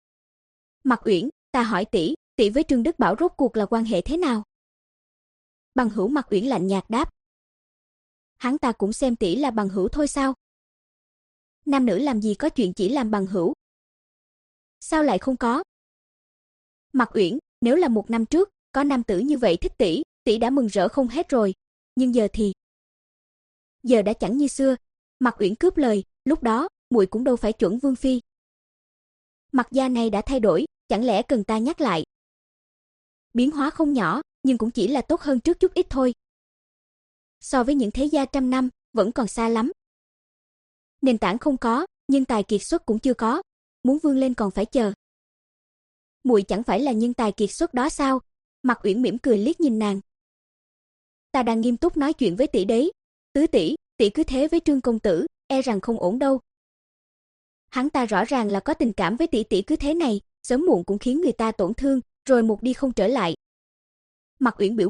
Mặc Uyển, ta hỏi tỷ, tỷ với Trương Đức Bảo rốt cuộc là quan hệ thế nào? Bằng hữu. Mặc Uyển lạnh nhạt đáp. Hắn ta cũng xem tỷ là bằng hữu thôi sao? Nam nữ làm gì có chuyện chỉ làm bằng hữu? Sao lại không có? Mặc Uyển, nếu là một năm trước, có nam tử như vậy thích tỷ, tỷ đã mừng rỡ không hết rồi, nhưng giờ thì giờ đã chẳng như xưa. Mặc Uyển cướp lời, lúc đó, muội cũng đâu phải chuẩn vương phi. Mặc gia này đã thay đổi, chẳng lẽ cần ta nhắc lại? Biến hóa không nhỏ, nhưng cũng chỉ là tốt hơn trước chút ít thôi. So với những thế gia trăm năm, vẫn còn xa lắm. Nền tảng không có, nhưng tài kiệt xuất cũng chưa có, muốn vươn lên còn phải chờ. Muội chẳng phải là nhân tài kiệt xuất đó sao? Mặc Uyển mỉm cười liếc nhìn nàng. Ta đang nghiêm túc nói chuyện với tỷ đấy. Tứ tỷ, tỷ cứ thế với Trương công tử, e rằng không ổn đâu. Hắn ta rõ ràng là có tình cảm với tỷ tỷ, cứ thế này, sớm muộn cũng khiến người ta tổn thương, rồi một đi không trở lại. Mặc Uyển biểu môi,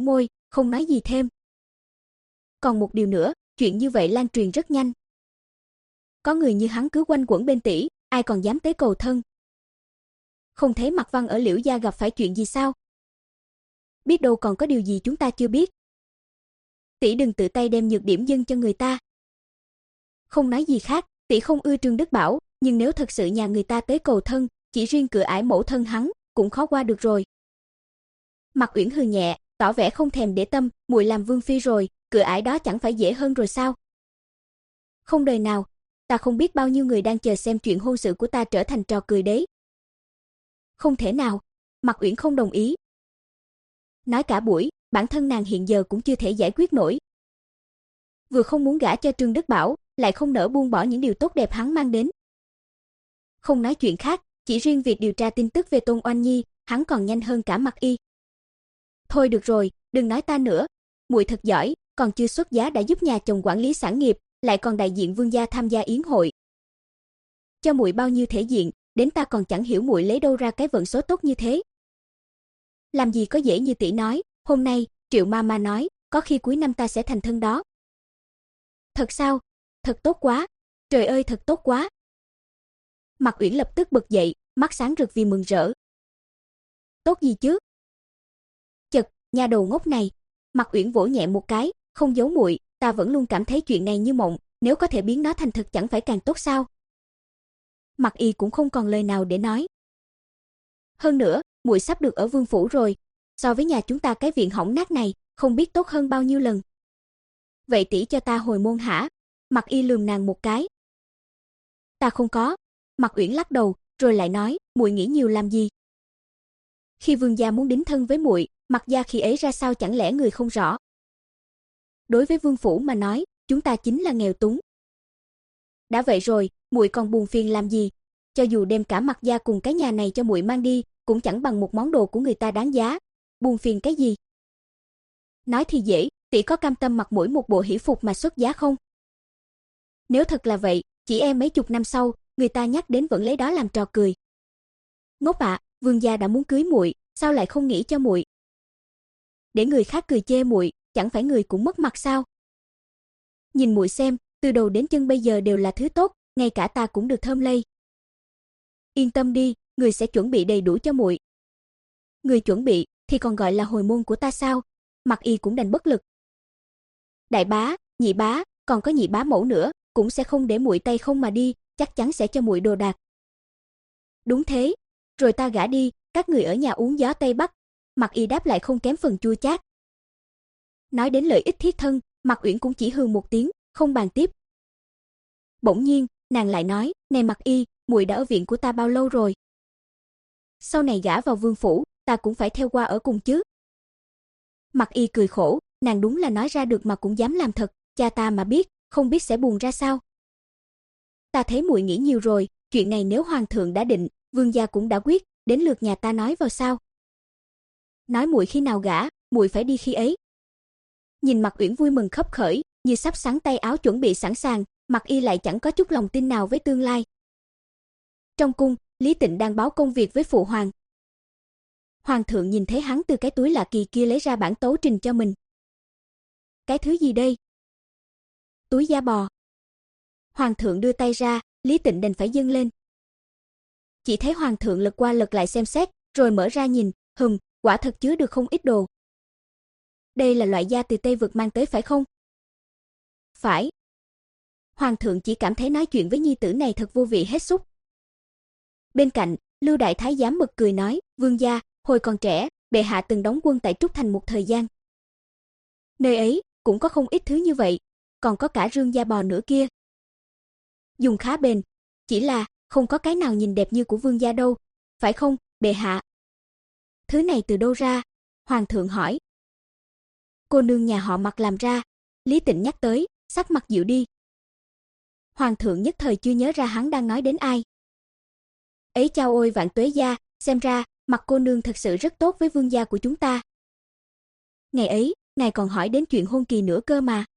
không nói gì thêm. Còn một điều nữa, chuyện như vậy lan truyền rất nhanh. Có người như hắn cứ quanh quẩn bên tỷ, ai còn dám tới cầu thân. Không thấy Mạc Văn ở Liễu gia gặp phải chuyện gì sao? Biết đâu còn có điều gì chúng ta chưa biết. Tỷ đừng tự tay đem nhược điểm dâng cho người ta. Không nói gì khác, tỷ không ưa Trương Đức Bảo, nhưng nếu thật sự nhà người ta tới cầu thân, chỉ riêng cửa ải mẫu thân hắn cũng khó qua được rồi. Mạc Uyển hừ nhẹ, tỏ vẻ không thèm để tâm, muội làm vương phi rồi, cửa ải đó chẳng phải dễ hơn rồi sao? Không đời nào, ta không biết bao nhiêu người đang chờ xem chuyện hôn sự của ta trở thành trò cười đấy. Không thể nào, Mạc Uyển không đồng ý. Nói cả buổi, bản thân nàng hiện giờ cũng chưa thể giải quyết nổi. Vừa không muốn gả cho Trương Đức Bảo, lại không nỡ buông bỏ những điều tốt đẹp hắn mang đến. Không nói chuyện khác, chỉ riêng việc điều tra tin tức về Tôn Oanh Nhi, hắn còn nhanh hơn cả Mạc Y. Thôi được rồi, đừng nói ta nữa, muội thật giỏi, còn chưa xuất giá đã giúp nhà chồng quản lý sản nghiệp, lại còn đại diện Vương gia tham gia yến hội. Cho muội bao nhiêu thể diện, đến ta còn chẳng hiểu muội lấy đâu ra cái vận số tốt như thế. Làm gì có dễ như tỷ nói, hôm nay, Triệu Mama nói, có khi cuối năm ta sẽ thành thân đó. Thật sao? Thật tốt quá. Trời ơi thật tốt quá. Mạc Uyển lập tức bật dậy, mắt sáng rực vì mừng rỡ. Tốt gì chứ? Chật, nhà đầu ngốc này. Mạc Uyển vỗ nhẹ một cái, không giấu muội, ta vẫn luôn cảm thấy chuyện này như mộng, nếu có thể biến nó thành thực chẳng phải càng tốt sao? Mạc Y cũng không còn lời nào để nói. Hơn nữa, muội sắp được ở vương phủ rồi, so với nhà chúng ta cái viện hỏng nát này, không biết tốt hơn bao nhiêu lần. Vậy tỷ cho ta hồi môn hả? Mạc Y lườm nàng một cái. Ta không có. Mạc Uyển lắc đầu, rồi lại nói, muội nghĩ nhiều làm gì? Khi vương gia muốn đính thân với muội, Mạc gia khi ấy ra sao chẳng lẽ người không rõ? Đối với vương phủ mà nói, chúng ta chính là nghèo túng. Đã vậy rồi, muội còn buồn phiền làm gì? Cho dù đem cả Mạc gia cùng cái nhà này cho muội mang đi, cũng chẳng bằng một món đồ của người ta đáng giá. Buồn phiền cái gì? Nói thì dễ, tỷ có cam tâm mặc mỗi một bộ hỷ phục mà xuất giá không? Nếu thật là vậy, chỉ e mấy chục năm sau, người ta nhắc đến vẫn lấy đó làm trò cười. Ngốc ạ, vương gia đã muốn cưới muội, sao lại không nghĩ cho muội? Để người khác cười chê muội, chẳng phải người cũng mất mặt sao? Nhìn muội xem, từ đầu đến chân bây giờ đều là thứ tốt, ngay cả ta cũng được thơm lây. Yên tâm đi, người sẽ chuẩn bị đầy đủ cho muội. Người chuẩn bị thì còn gọi là hồi môn của ta sao? Mạc Y cũng đành bất lực. Đại bá, nhị bá, còn có nhị bá mẫu nữa, cũng sẽ không để muội tay không mà đi, chắc chắn sẽ cho muội đồ đạc. Đúng thế, rồi ta gả đi, các người ở nhà uống gió Tây Bắc. Mạc Y đáp lại không kém phần chua chát. Nói đến lợi ích thiết thân, Mạc Uyển cũng chỉ hừ một tiếng, không bàn tiếp. Bỗng nhiên, nàng lại nói, này Mạc Y, muội đã ở viện của ta bao lâu rồi? Sau này gả vào vương phủ, ta cũng phải theo qua ở cùng chứ. Mạc Y cười khổ, nàng đúng là nói ra được mà cũng dám làm thật, cha ta mà biết, không biết sẽ buồn ra sao. Ta thấy muội nghĩ nhiều rồi, chuyện này nếu hoàng thượng đã định, vương gia cũng đã quyết, đến lượt nhà ta nói vào sao? Nói muội khi nào gả, muội phải đi khi ấy. Nhìn Mạc Uyển vui mừng khấp khởi, như sắp xắn tay áo chuẩn bị sẵn sàng, Mạc Y lại chẳng có chút lòng tin nào với tương lai. Trong cung, Lý Tịnh đang báo công việc với phụ hoàng. Hoàng thượng nhìn thấy hắn từ cái túi lạ kỳ kia lấy ra bản tấu trình cho mình. Cái thứ gì đây? Túi da bò. Hoàng thượng đưa tay ra, Lý Tịnh đành phải dâng lên. Chỉ thấy hoàng thượng lật qua lật lại xem xét, rồi mở ra nhìn, hừm, quả thật chứa được không ít đồ. Đây là loại da từ Tây vực mang tới phải không? Phải. Hoàng thượng chỉ cảm thấy nói chuyện với nhi tử này thật vô vị hết súc. Bên cạnh, Lưu đại thái giám bật cười nói, vương gia, hồi còn trẻ, bệ hạ từng đóng quân tại Trúc Thành một thời gian. Nơi ấy cũng có không ít thứ như vậy, còn có cả rương da bò nữa kia. Dùng khá bền, chỉ là không có cái nào nhìn đẹp như của vương gia đâu, phải không, bệ hạ? Thứ này từ đâu ra? Hoàng thượng hỏi. Cô nương nhà họ Mạc làm ra, Lý Tịnh nhắc tới, sắc mặt dịu đi. Hoàng thượng nhất thời chưa nhớ ra hắn đang nói đến ai. Ấy chao ôi vạn tuế gia, xem ra Mạc cô nương thật sự rất tốt với vương gia của chúng ta. Ngày ấy, ngài còn hỏi đến chuyện hôn kỳ nữa cơ mà.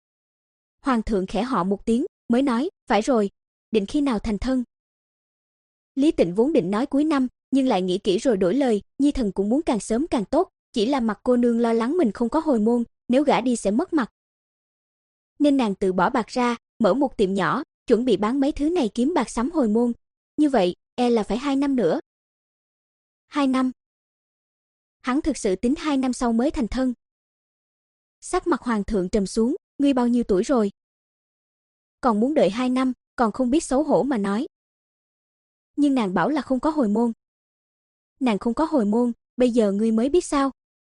Hoàng thượng khẽ họ một tiếng, mới nói, phải rồi, định khi nào thành thân? Lý Tịnh vốn định nói cuối năm, nhưng lại nghĩ kỹ rồi đổi lời, nhi thần cũng muốn càng sớm càng tốt, chỉ là Mặc cô nương lo lắng mình không có hồi môn, nếu gả đi sẽ mất mặt. Nên nàng tự bỏ bạc ra, mở một tiệm nhỏ, chuẩn bị bán mấy thứ này kiếm bạc sắm hồi môn. Như vậy, e là phải hai năm nữa. Hai năm? Hắn thực sự tính hai năm sau mới thành thân. Sắc mặt hoàng thượng trầm xuống, ngươi bao nhiêu tuổi rồi? Còn muốn đợi hai năm, còn không biết xấu hổ mà nói. Nhưng nàng bảo là không có hồi môn. Nàng không có hồi môn, bây giờ ngươi mới biết sao?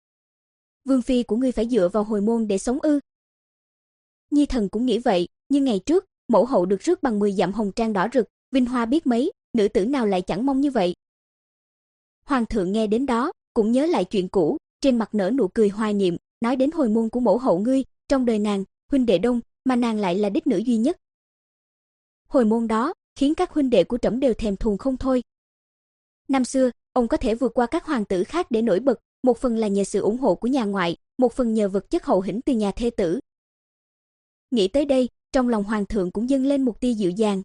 Vương phi của ngươi phải dựa vào hồi môn để sống ư? Nhi thần cũng nghĩ vậy, nhưng ngày trước, mẫu hậu được rước bằng mười dặm hồng trang đỏ rực, vinh hoa biết mấy, nữ tử nào lại chẳng mong như vậy. Hoàng thượng nghe đến đó, cũng nhớ lại chuyện cũ, trên mặt nở nụ cười hoài niệm, nói đến hồi môn của mẫu hậu ngươi, trong đời nàng, huynh đệ đông, mà nàng lại là đích nữ duy nhất. Hồi môn đó, khiến các huynh đệ của trẫm đều thèm thuồng không thôi. Năm xưa, ông có thể vượt qua các hoàng tử khác để nổi bật, một phần là nhờ sự ủng hộ của nhà ngoại, một phần nhờ vật chất hậu hĩnh từ nhà thê tử. Nghĩ tới đây, trong lòng hoàng thượng cũng dâng lên một tia dịu dàng.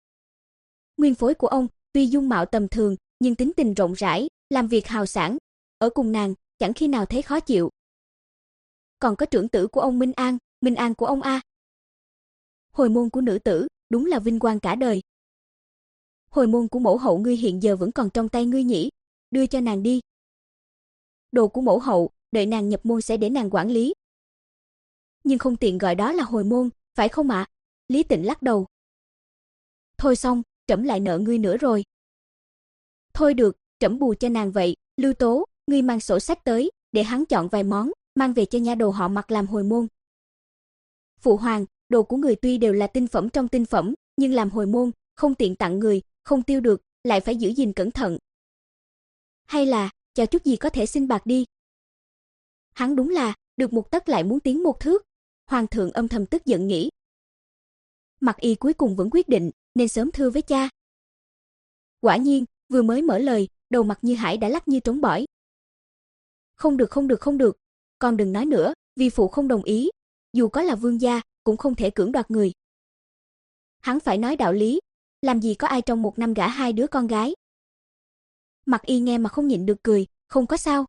Nguyên phối của ông, tuy dung mạo tầm thường, nhưng tính tình rộng rãi, làm việc hào sảng, ở cùng nàng, chẳng khi nào thấy khó chịu. Còn có trưởng tử của ông Minh An, Minh An của ông a. Hồi môn của nữ tử, đúng là vinh quang cả đời. Hồi môn của mẫu hậu ngươi hiện giờ vẫn còn trong tay ngươi nhỉ, đưa cho nàng đi. Đồ của mẫu hậu, đợi nàng nhập môn sẽ để nàng quản lý. Nhưng không tiện gọi đó là hồi môn, phải không ạ? Lý Tịnh lắc đầu. Thôi xong, trẫm lại nợ ngươi nữa rồi. Thôi được, trẫm bù cho nàng vậy, Lưu Tố, ngươi mang sổ sách tới, để hắn chọn vài món, mang về cho nha đầu họ Mặc làm hồi môn. Phụ hoàng, đồ của người tuy đều là tinh phẩm trong tinh phẩm, nhưng làm hồi môn, không tiện tặng người, không tiêu được, lại phải giữ gìn cẩn thận. Hay là, cho chút gì có thể xin bạc đi. Hắn đúng là, được một tấc lại muốn tiến một thước. Hoàng thượng âm thầm tức giận nghĩ. Mặc Y cuối cùng vẫn quyết định, nên sớm thưa với cha. Quả nhiên, vừa mới mở lời, đầu Mặc Như Hải đã lắc như trống bỏi. Không được không được không được, con đừng nói nữa, vì phụ không đồng ý, dù có là vương gia, cũng không thể cưỡng đoạt người. Hắn phải nói đạo lý, làm gì có ai trong một năm gả hai đứa con gái. Mặc Y nghe mà không nhịn được cười, không có sao.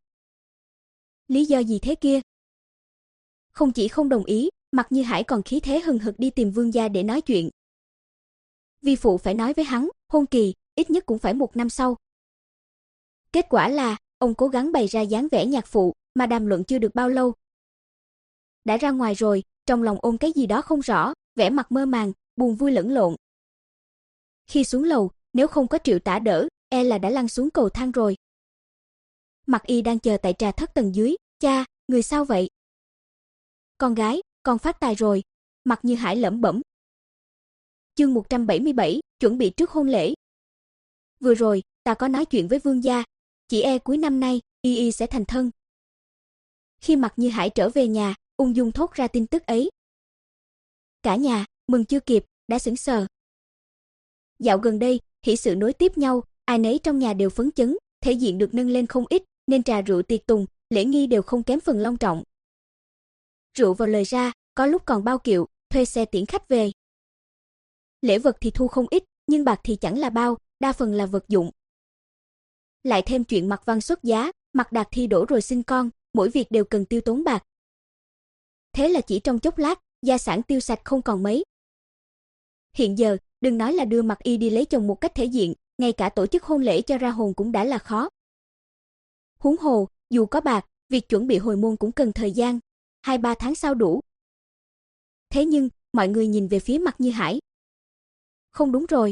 Lý do gì thế kia? Không chỉ không đồng ý, Mặc Như Hải còn khí thế hừng hực đi tìm vương gia để nói chuyện. Vi phụ phải nói với hắn, hôn kỳ, ít nhất cũng phải một năm sau. Kết quả là, ông cố gắng bày ra dáng vẻ nhạc phụ, mà đàm luận chưa được bao lâu. Đã ra ngoài rồi, trong lòng ôm cái gì đó không rõ, vẻ mặt mơ màng, buồn vui lẫn lộn. Khi xuống lầu, nếu không có Triệu Tả đỡ, e là đã lăn xuống cầu thang rồi. Mặc Y đang chờ tại trà thất tầng dưới, cha, người sao vậy? Con gái, con phát tài rồi, Mặc Như Hải lẩm bẩm. Chương một trăm bảy mươi bảy, chuẩn bị trước hôn lễ. Vừa rồi, ta có nói chuyện với vương gia, chỉ e cuối năm nay, Y Y sẽ thành thân. Khi Mặc Như Hải trở về nhà, ung dung thốt ra tin tức ấy. Cả nhà, mừng chưa kịp, đã sững sờ. Dạo gần đây, hỷ sự nối tiếp nhau, ai nấy trong nhà đều phấn chấn, thể diện được nâng lên không ít, nên trà rượu tiệc tùng, lễ nghi đều không kém phần long trọng. Rượu vào lời ra, có lúc còn bao kiệu, thuê xe tiễn khách về. Lễ vật thì thu không ít, nhưng bạc thì chẳng là bao, đa phần là vật dụng. Lại thêm chuyện Mặc Văn xuất giá, Mặc Đạt thi đỗ rồi sinh con, mỗi việc đều cần tiêu tốn bạc. Thế là chỉ trong chốc lát, gia sản tiêu sạch không còn mấy. Hiện giờ, đừng nói là đưa Mặc Y đi lấy chồng một cách thể diện, ngay cả tổ chức hôn lễ cho ra hồn cũng đã là khó. Huống hồ, dù có bạc, việc chuẩn bị hồi môn cũng cần thời gian, hai ba tháng sau đủ. Thế nhưng, mọi người nhìn về phía Mặc Như Hải. Không đúng rồi.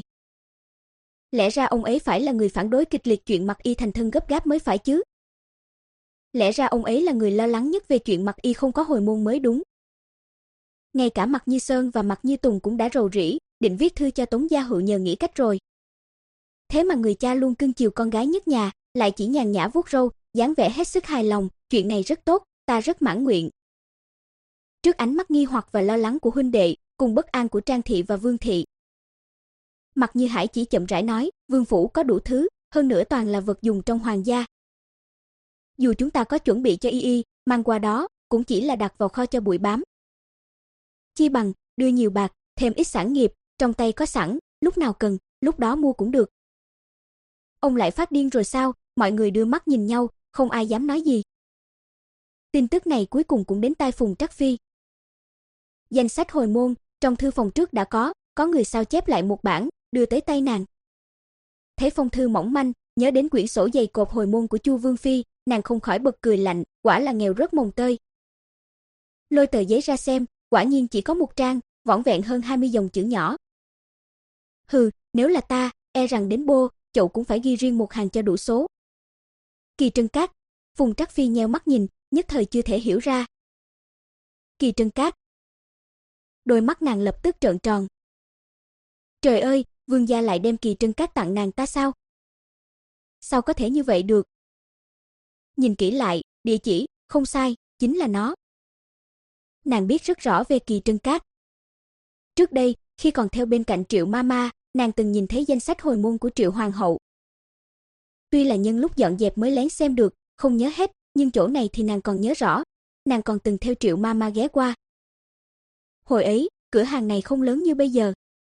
Lẽ ra ông ấy phải là người phản đối kịch liệt chuyện Mặc Y thành thân gấp gáp mới phải chứ. Lẽ ra ông ấy là người lo lắng nhất về chuyện Mặc Y không có hồi môn mới đúng. Ngay cả Mặc Như Sơn và Mặc Như Tùng cũng đã rầu rĩ, định viết thư cho Tống Gia Hữu nhờ nghĩ cách rồi. Thế mà người cha luôn cưng chiều con gái nhất nhà, lại chỉ nhàn nhã vuốt râu, dáng vẻ hết sức hài lòng, chuyện này rất tốt, ta rất mãn nguyện. Trước ánh mắt nghi hoặc và lo lắng của huynh đệ, cùng bất an của Trang thị và Vương thị, Mặc Như Hải chỉ chậm rãi nói, vương phủ có đủ thứ, hơn nữa toàn là vật dùng trong hoàng gia. Dù chúng ta có chuẩn bị cho Y Y, mang qua đó, cũng chỉ là đặt vào kho cho bụi bám. Chi bằng, đưa nhiều bạc, thêm ít sản nghiệp, trong tay có sẵn, lúc nào cần, lúc đó mua cũng được. Ông lại phát điên rồi sao? Mọi người đưa mắt nhìn nhau, không ai dám nói gì. Tin tức này cuối cùng cũng đến tai Phùng Trắc Phi. Danh sách hồi môn, trong thư phòng trước đã có, có người sao chép lại một bản, đưa tới tay nàng. Thấy phong thư mỏng manh, nhớ đến quyển sổ dày cộp hồi môn của Chu Vương Phi, nàng không khỏi bật cười lạnh, quả là nghèo rớt mồng tơi. Lôi tờ giấy ra xem, quả nhiên chỉ có một trang, vỏn vẹn hơn hai mươi dòng chữ nhỏ. Hừ, nếu là ta, e rằng đến bô, chậu cũng phải ghi riêng một hàng cho đủ số. Kỳ Trân Cát, Phùng Trắc Phi nheo mắt nhìn, nhất thời chưa thể hiểu ra. Kỳ Trân Cát. Đôi mắt nàng lập tức trợn tròn. Trời ơi, Vương gia lại đem Kỳ Trân Cát tặng nàng ta sao? Sao có thể như vậy được? Nhìn kỹ lại, địa chỉ, không sai, chính là nó. Nàng biết rất rõ về Kỳ Trân Cát. Trước đây, khi còn theo bên cạnh Triệu Mama, nàng từng nhìn thấy danh sách hồi môn của Triệu Hoàng hậu. Tuy là nhân lúc dọn dẹp mới lén xem được, không nhớ hết, nhưng chỗ này thì nàng còn nhớ rõ. Nàng còn từng theo Triệu Mama ghé qua. Hồi ấy, cửa hàng này không lớn như bây giờ.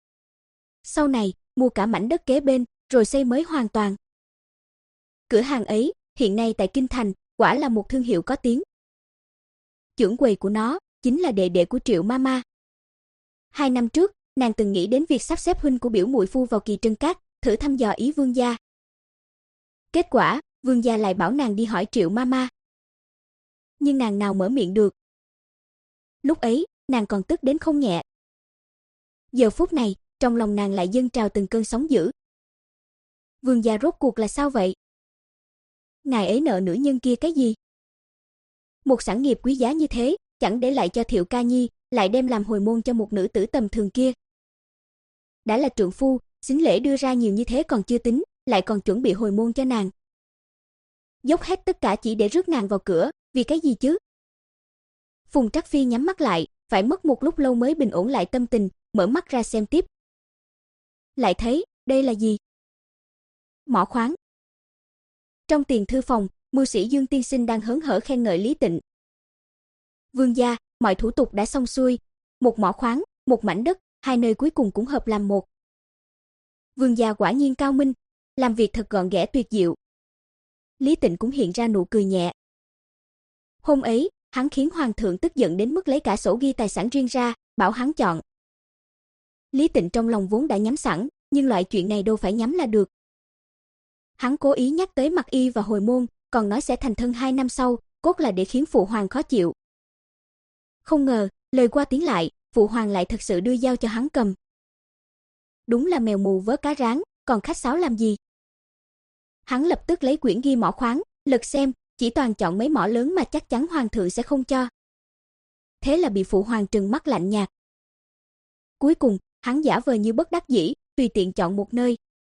Sau này, mua cả mảnh đất kế bên, rồi xây mới hoàn toàn. Cửa hàng ấy, hiện nay tại Kinh Thành, quả là một thương hiệu có tiếng. Trưởng quầy của nó, chính là đệ đệ của Triệu Mama. Hai năm trước, nàng từng nghĩ đến việc sắp xếp huynh của biểu muội phu vào Kỳ Trân Cát, thử thăm dò ý Vương gia. Kết quả, Vương gia lại bảo nàng đi hỏi Triệu Mama. Nhưng nàng nào mở miệng được. Lúc ấy, nàng còn tức đến không nhẹ. Giờ phút này, trong lòng nàng lại dâng trào từng cơn sóng dữ. Vương gia rốt cuộc là sao vậy? Ngài ấy nợ nữ nhân kia cái gì? Một sản nghiệp quý giá như thế, chẳng để lại cho Thiệu Ca Nhi, lại đem làm hồi môn cho một nữ tử tầm thường kia. Đã là trượng phu, xính lễ đưa ra nhiều như thế còn chưa tính, lại còn chuẩn bị hồi môn cho nàng. Dốc hết tất cả chỉ để rước nàng vào cửa, vì cái gì chứ? Phùng Trắc Phi nhắm mắt lại, phải mất một lúc lâu mới bình ổn lại tâm tình, mở mắt ra xem tiếp. Lại thấy, đây là gì? Mỏ khoáng. Trong tiền thư phòng, mưu sĩ Dương tiên sinh đang hớn hở khen ngợi Lý Tịnh. Vương gia, mọi thủ tục đã xong xuôi, một mỏ khoáng, một mảnh đất, hai nơi cuối cùng cũng hợp làm một. Vương gia quả nhiên cao minh, làm việc thật gọn ghẽ tuyệt diệu. Lý Tịnh cũng hiện ra nụ cười nhẹ. Hôm ấy, hắn khiến hoàng thượng tức giận đến mức lấy cả sổ ghi tài sản riêng ra, bảo hắn chọn. Lý Tịnh trong lòng vốn đã nhắm sẵn, nhưng loại chuyện này đâu phải nhắm là được. Hắn cố ý nhắc tới Mặc Y và hồi môn, còn nói sẽ thành thân hai năm sau, cốt là để khiến phụ hoàng khó chịu. Không ngờ, lời qua tiếng lại, phụ hoàng lại thật sự đưa dao cho hắn cầm. Đúng là mèo mù vớ cá rán, còn khách sáo làm gì? Hắn lập tức lấy quyển ghi mỏ khoáng, lật xem, chỉ toàn chọn mấy mỏ lớn mà chắc chắn hoàng thượng sẽ không cho. Thế là bị phụ hoàng trừng mắt lạnh nhạt. Cuối cùng, hắn giả vờ như bất đắc dĩ, tùy tiện chọn một nơi.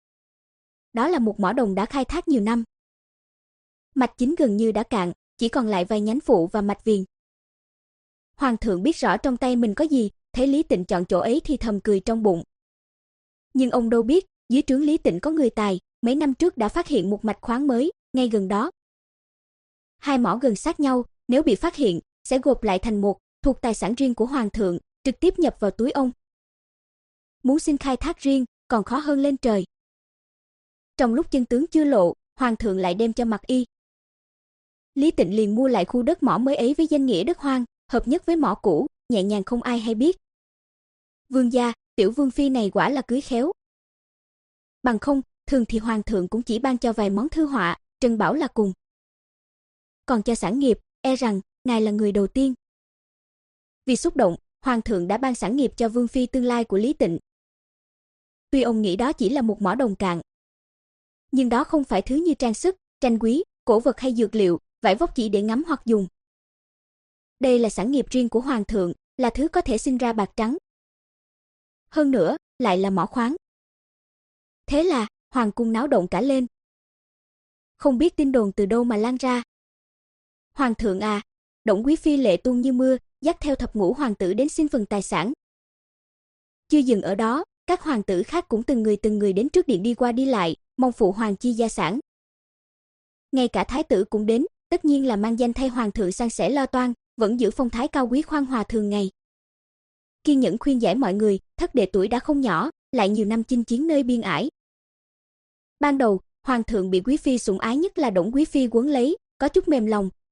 Đó là một mỏ đồng đã khai thác nhiều năm. Mạch chính gần như đã cạn, chỉ còn lại vài nhánh phụ và mạch viền. Hoàng thượng biết rõ trong tay mình có gì, thấy Lý Tịnh chọn chỗ ấy thì thầm cười trong bụng. Nhưng ông đâu biết, dưới trướng Lý Tịnh có người tài, mấy năm trước đã phát hiện một mạch khoáng mới, ngay gần đó. Hai mỏ gần sát nhau, nếu bị phát hiện, sẽ gộp lại thành một, thuộc tài sản riêng của hoàng thượng, trực tiếp nhập vào túi ông. Muốn xin khai thác riêng, còn khó hơn lên trời. Trong lúc chân tướng chưa lộ, hoàng thượng lại đem cho Mặc Y. Lý Tịnh liền mua lại khu đất mỏ mới ấy với danh nghĩa đất hoang, hợp nhất với mỏ cũ, nhẹ nhàng không ai hay biết. Vương gia, tiểu vương phi này quả là cưới khéo. Bằng không, thường thì hoàng thượng cũng chỉ ban cho vài món thư họa, trân bảo là cùng. Còn cho sản nghiệp, e rằng ngài là người đầu tiên. Vì xúc động, hoàng thượng đã ban sản nghiệp cho vương phi tương lai của Lý Tịnh. Tuy ông nghĩ đó chỉ là một mỏ đồng cạn, nhưng đó không phải thứ như trang sức, tranh quý, cổ vật hay dược liệu, vải vóc chỉ để ngắm hoặc dùng. Đây là sản nghiệp riêng của hoàng thượng, là thứ có thể sinh ra bạc trắng. Hơn nữa, lại là mỏ khoáng. Thế là, hoàng cung náo động cả lên. Không biết tin đồn từ đâu mà lan ra. Hoàng thượng à, Đổng quý phi lệ tuôn như mưa, dắt theo thập ngũ hoàng tử đến xin phần tài sản. Chưa dừng ở đó, các hoàng tử khác cũng từng người từng người đến trước điện đi qua đi lại, mong phụ hoàng chi gia sản. Ngay cả thái tử cũng đến, tất nhiên là mang danh thay hoàng thượng san sẻ lo toan, vẫn giữ phong thái cao quý khoan hòa thường ngày. Kiên nhẫn khuyên giải mọi người, thất đệ tuổi đã không nhỏ, lại nhiều năm chinh chiến nơi biên ải. Ban đầu, hoàng thượng bị quý phi sủng ái nhất là Đổng quý phi quấn lấy, có chút mềm lòng,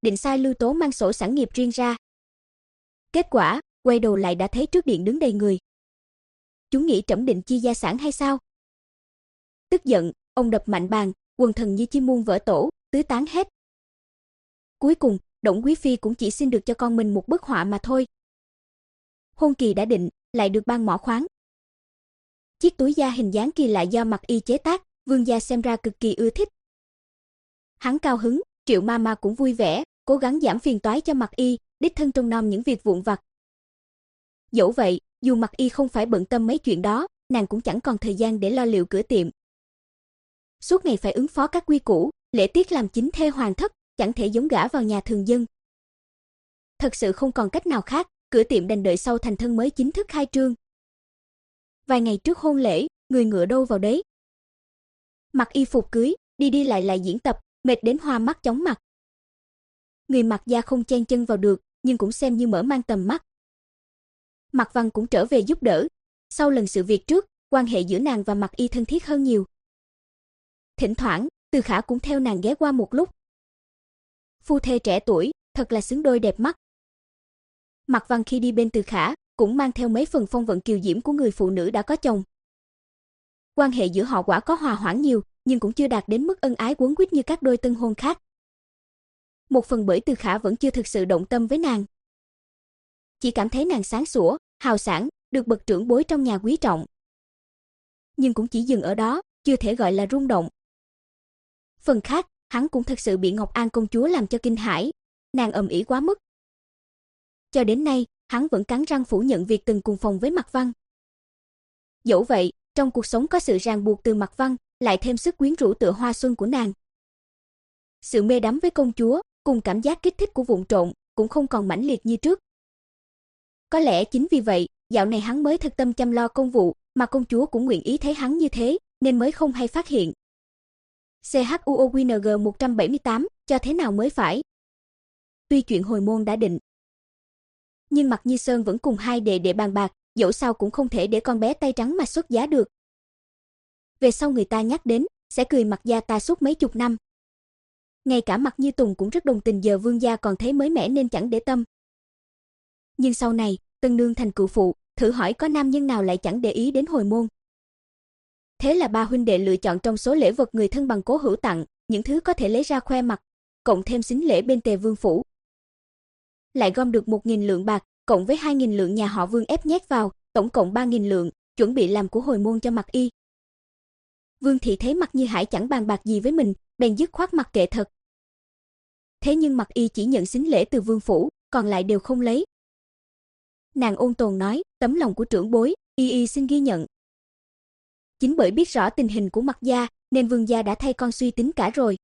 định sai Lưu Tố mang sổ sản nghiệp riêng ra. Kết quả, quay đầu lại đã thấy trước điện đứng đầy người. Chúng nghĩ trẫm định chia gia sản hay sao? Tức giận, ông đập mạnh bàn, quần thần như chim muôn vỡ tổ, tứ tán hết. Cuối cùng, Đổng quý phi cũng chỉ xin được cho con mình một bức họa mà thôi. Hôn kỳ đã định, lại được ban mỏ khoáng. Chiếc túi da hình dáng kỳ lạ do Mặc Y chế tác, vương gia xem ra cực kỳ ưa thích. Hắn cao hứng, Triệu Mama cũng vui vẻ, cố gắng giảm phiền toái cho Mặc Y, đích thân trông nom những việc vụn vặt. Dẫu vậy, dù Mặc Y không phải bận tâm mấy chuyện đó, nàng cũng chẳng còn thời gian để lo liệu cửa tiệm. Suốt ngày phải ứng phó các quy củ, lễ tiết làm chính thê hoàng thất, chẳng thể giống gả vào nhà thường dân. Thật sự không còn cách nào khác, cửa tiệm đành đợi sau thành thân mới chính thức khai trương. Vài ngày trước hôn lễ, người ngựa đâu vào đấy. Mặc y phục cưới, đi đi lại lại diễn tập, mệt đến hoa mắt chóng mặt. Người Mặc gia không chen chân vào được, nhưng cũng xem như mở mang tầm mắt. Mặc Văn cũng trở về giúp đỡ. Sau lần sự việc trước, quan hệ giữa nàng và Mặc Y thân thiết hơn nhiều. Thỉnh thoảng, Từ Khả cũng theo nàng ghé qua một lúc. Phu thê trẻ tuổi, thật là xứng đôi đẹp mắt. Mặc Văn khi đi bên Từ Khả, cũng mang theo mấy phần phong vận kiều diễm của người phụ nữ đã có chồng. Quan hệ giữa họ quả có hòa hoãn nhiều, nhưng cũng chưa đạt đến mức ân ái quấn quýt như các đôi tân hôn khác. Một phần bởi Từ Khả vẫn chưa thực sự động tâm với nàng. Chỉ cảm thấy nàng sáng sủa, hào sảng, được bậc trưởng bối trong nhà quý trọng. Nhưng cũng chỉ dừng ở đó, chưa thể gọi là rung động. Phần khác, hắn cũng thật sự bị Ngọc An công chúa làm cho kinh hãi, nàng ầm ĩ quá mức. Cho đến nay, hắn vẫn cắn răng phủ nhận việc từng cùng phòng với Mặc Văn. Dẫu vậy, trong cuộc sống có sự ràng buộc từ Mặc Văn, lại thêm sức quyến rũ tựa hoa xuân của nàng. Sự mê đắm với công chúa, cùng cảm giác kích thích của vụn trộn, cũng không còn mãnh liệt như trước. Có lẽ chính vì vậy, dạo này hắn mới thật tâm chăm lo công vụ, mà công chúa cũng nguyện ý thấy hắn như thế, nên mới không hay phát hiện. C H U O Q N G một trăm bảy mươi tám, cho thế nào mới phải? Tuy chuyện hồi môn đã định, nhưng Mặc Như Sơn vẫn cùng hai đệ đệ bàn bạc, dẫu sao cũng không thể để con bé tay trắng mà xuất giá được. Về sau người ta nhắc đến, sẽ cười Mặc gia ta suốt mấy chục năm. Ngay cả Mặc Như Tùng cũng rất đồng tình, giờ vương gia còn thấy mới mẻ nên chẳng để tâm. Nhưng sau này, tân nương thành cựu phụ, thử hỏi có nam nhân nào lại chẳng để ý đến hồi môn. Thế là ba huynh đệ lựa chọn trong số lễ vật người thân bằng cố hữu tặng, những thứ có thể lấy ra khoe mặt, cộng thêm sính lễ bên Tề Vương phủ. Lại gom được một nghìn lượng bạc, cộng với hai nghìn lượng nhà họ Vương ép nhét vào, tổng cộng ba nghìn lượng, chuẩn bị làm của hồi môn cho Mặc Y. Vương thị thấy Mặc Như Hải chẳng bàn bạc gì với mình, bèn dứt khoát mặc kệ thật. Thế nhưng Mặc Y chỉ nhận sính lễ từ Vương phủ, còn lại đều không lấy. Nàng ôn tồn nói, tấm lòng của trưởng bối, Y Y xin ghi nhận. Chính bởi biết rõ tình hình của Mặc gia, nên Vương gia đã thay con suy tính cả rồi.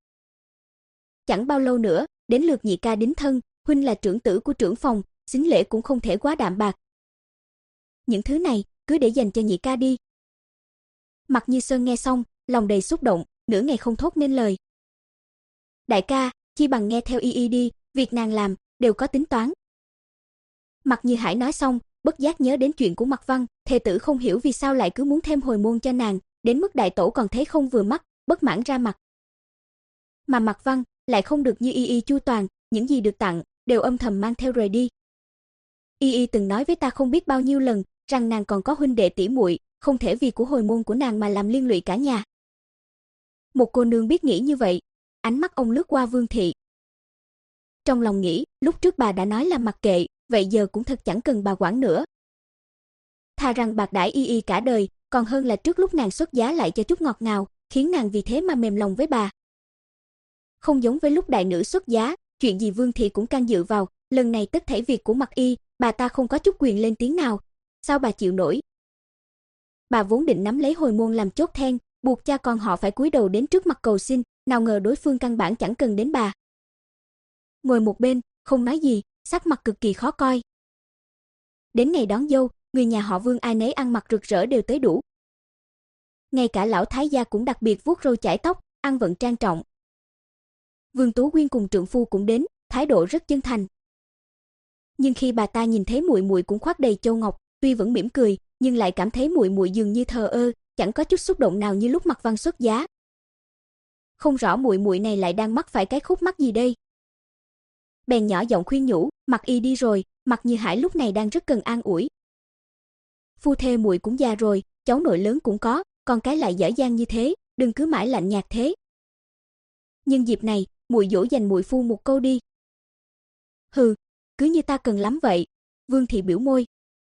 Chẳng bao lâu nữa, đến lượt nhị ca đính thân, huynh là trưởng tử của trưởng phòng, sính lễ cũng không thể quá đạm bạc. Những thứ này, cứ để dành cho nhị ca đi. Mặc Như Sơn nghe xong, lòng đầy xúc động, nửa ngày không thốt nên lời. Đại ca, chi bằng nghe theo Y Y đi, việc nàng làm, đều có tính toán. Mặc Như Hải nói xong, bất giác nhớ đến chuyện của Mặc Văn, thê tử không hiểu vì sao lại cứ muốn thêm hồi môn cho nàng, đến mức đại tổ còn thấy không vừa mắt, bất mãn ra mặt. Mà Mặc Văn lại không được như Y Y chu toàn, những gì được tặng đều âm thầm mang theo rời đi. Y Y từng nói với ta không biết bao nhiêu lần, rằng nàng còn có huynh đệ tỷ muội, không thể vì của hồi môn của nàng mà làm liên lụy cả nhà. Một cô nương biết nghĩ như vậy, ánh mắt ông lướt qua Vương thị. Trong lòng nghĩ, lúc trước bà đã nói là mặc kệ, vậy giờ cũng thật chẳng cần bà quản nữa. Thà rằng bạc đãi Y Y cả đời, còn hơn là trước lúc nàng xuất giá lại cho chút ngọt ngào, khiến nàng vì thế mà mềm lòng với bà. Không giống với lúc đại nữ xuất giá, chuyện gì Vương thị cũng can dự vào, lần này tất thảy việc của Mặc Y, bà ta không có chút quyền lên tiếng nào, sao bà chịu nổi? Bà vốn định nắm lấy hồi môn làm chốt then, buộc cha con họ phải cúi đầu đến trước mặt cầu xin, nào ngờ đối phương căn bản chẳng cần đến bà. Ngồi một bên, không nói gì, sắc mặt cực kỳ khó coi. Đến ngày đón dâu, người nhà họ Vương ai nấy ăn mặc rực rỡ đều tới đủ. Ngay cả lão thái gia cũng đặc biệt vuốt râu chải tóc, ăn vận trang trọng. Vương Tú Quyên cùng trượng phu cũng đến, thái độ rất chân thành. Nhưng khi bà ta nhìn thấy muội muội cũng khoác đầy châu ngọc, tuy vẫn mỉm cười, nhưng lại cảm thấy muội muội dường như thờ ơ, chẳng có chút xúc động nào như lúc Mặc Văn xuất giá. Không rõ muội muội này lại đang mắc phải cái khúc mắc gì đây. bèn nhỏ giọng khuyên nhủ, Mặc Y đi rồi, Mặc Như Hải lúc này đang rất cần an ủi. Phu thê muội cũng già rồi, cháu nội lớn cũng có, con cái lại dở dang như thế, đừng cứ mãi lạnh nhạt thế. Nhưng dịp này, muội dỗ dành muội phu một câu đi. Hừ, cứ như ta cần lắm vậy. Vương thị biểu môi.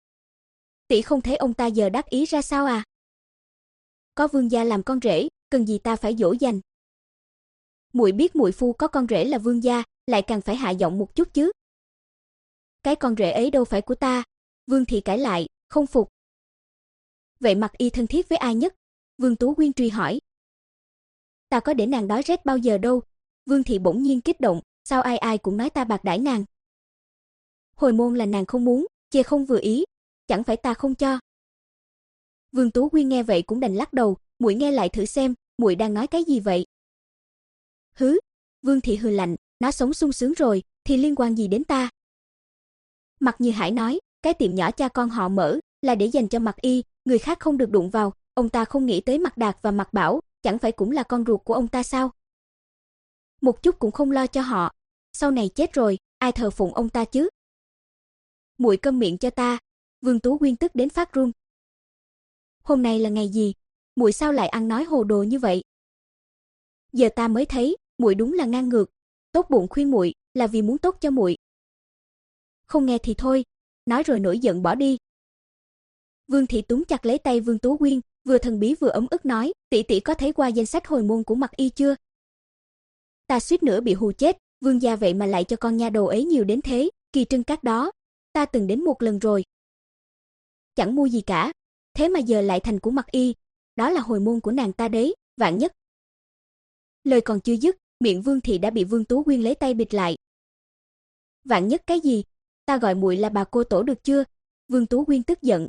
Tỷ không thấy ông ta giờ đắc ý ra sao à? Có vương gia làm con rể, cần gì ta phải dỗ dành. Muội biết muội phu có con rể là vương gia, lại càng phải hạ giọng một chút chứ. Cái con rể ấy đâu phải của ta. Vương thị cãi lại, không phục. Vậy Mặc Y thân thiết với ai nhất? Vương Tú Quyên truy hỏi. Ta có để nàng đói rét bao giờ đâu. Vương thị bỗng nhiên kích động, sao ai ai cũng nói ta bạc đãi nàng. Hồi môn là nàng không muốn, chê không vừa ý, chẳng phải ta không cho. Vương Tú Quyên nghe vậy cũng đành lắc đầu, muội nghe lại thử xem, muội đang nói cái gì vậy? Hứ, Vương thị hừ lạnh, nó sống sung sướng rồi, thì liên quan gì đến ta? Mặc Như Hải nói, cái tiệm nhỏ cha con họ mở là để dành cho Mặc Y, người khác không được đụng vào, ông ta không nghĩ tới Mặc Đạt và Mặc Bảo, chẳng phải cũng là con ruột của ông ta sao? Một chút cũng không lo cho họ, sau này chết rồi, ai thờ phụng ông ta chứ? Muội câm miệng cho ta. Vương Tú Quyên tức đến phát run. Hôm nay là ngày gì? Muội sao lại ăn nói hồ đồ như vậy? Giờ ta mới thấy, muội đúng là ngang ngược, tốt bụng khuyên muội là vì muốn tốt cho muội. Không nghe thì thôi, nói rồi nổi giận bỏ đi. Vương thị túm chặt lấy tay Vương Tú Quyên, vừa thần bí vừa ấm ức nói, tỷ tỷ có thấy qua danh sách hồi môn của Mặc Y chưa? Ta suýt nữa bị hù chết, vương gia vậy mà lại cho con nha đầu ấy nhiều đến thế, Kỳ Trân Các đó, ta từng đến một lần rồi. Chẳng mua gì cả, thế mà giờ lại thành của Mặc Y, đó là hồi môn của nàng ta đấy, vạn nhất. Lời còn chưa dứt, miệng Vương thị đã bị Vương Tú Quyên lấy tay bịt lại. Vạn nhất cái gì? Ta gọi muội là bà cô tổ được chưa? Vương Tú Quyên tức giận.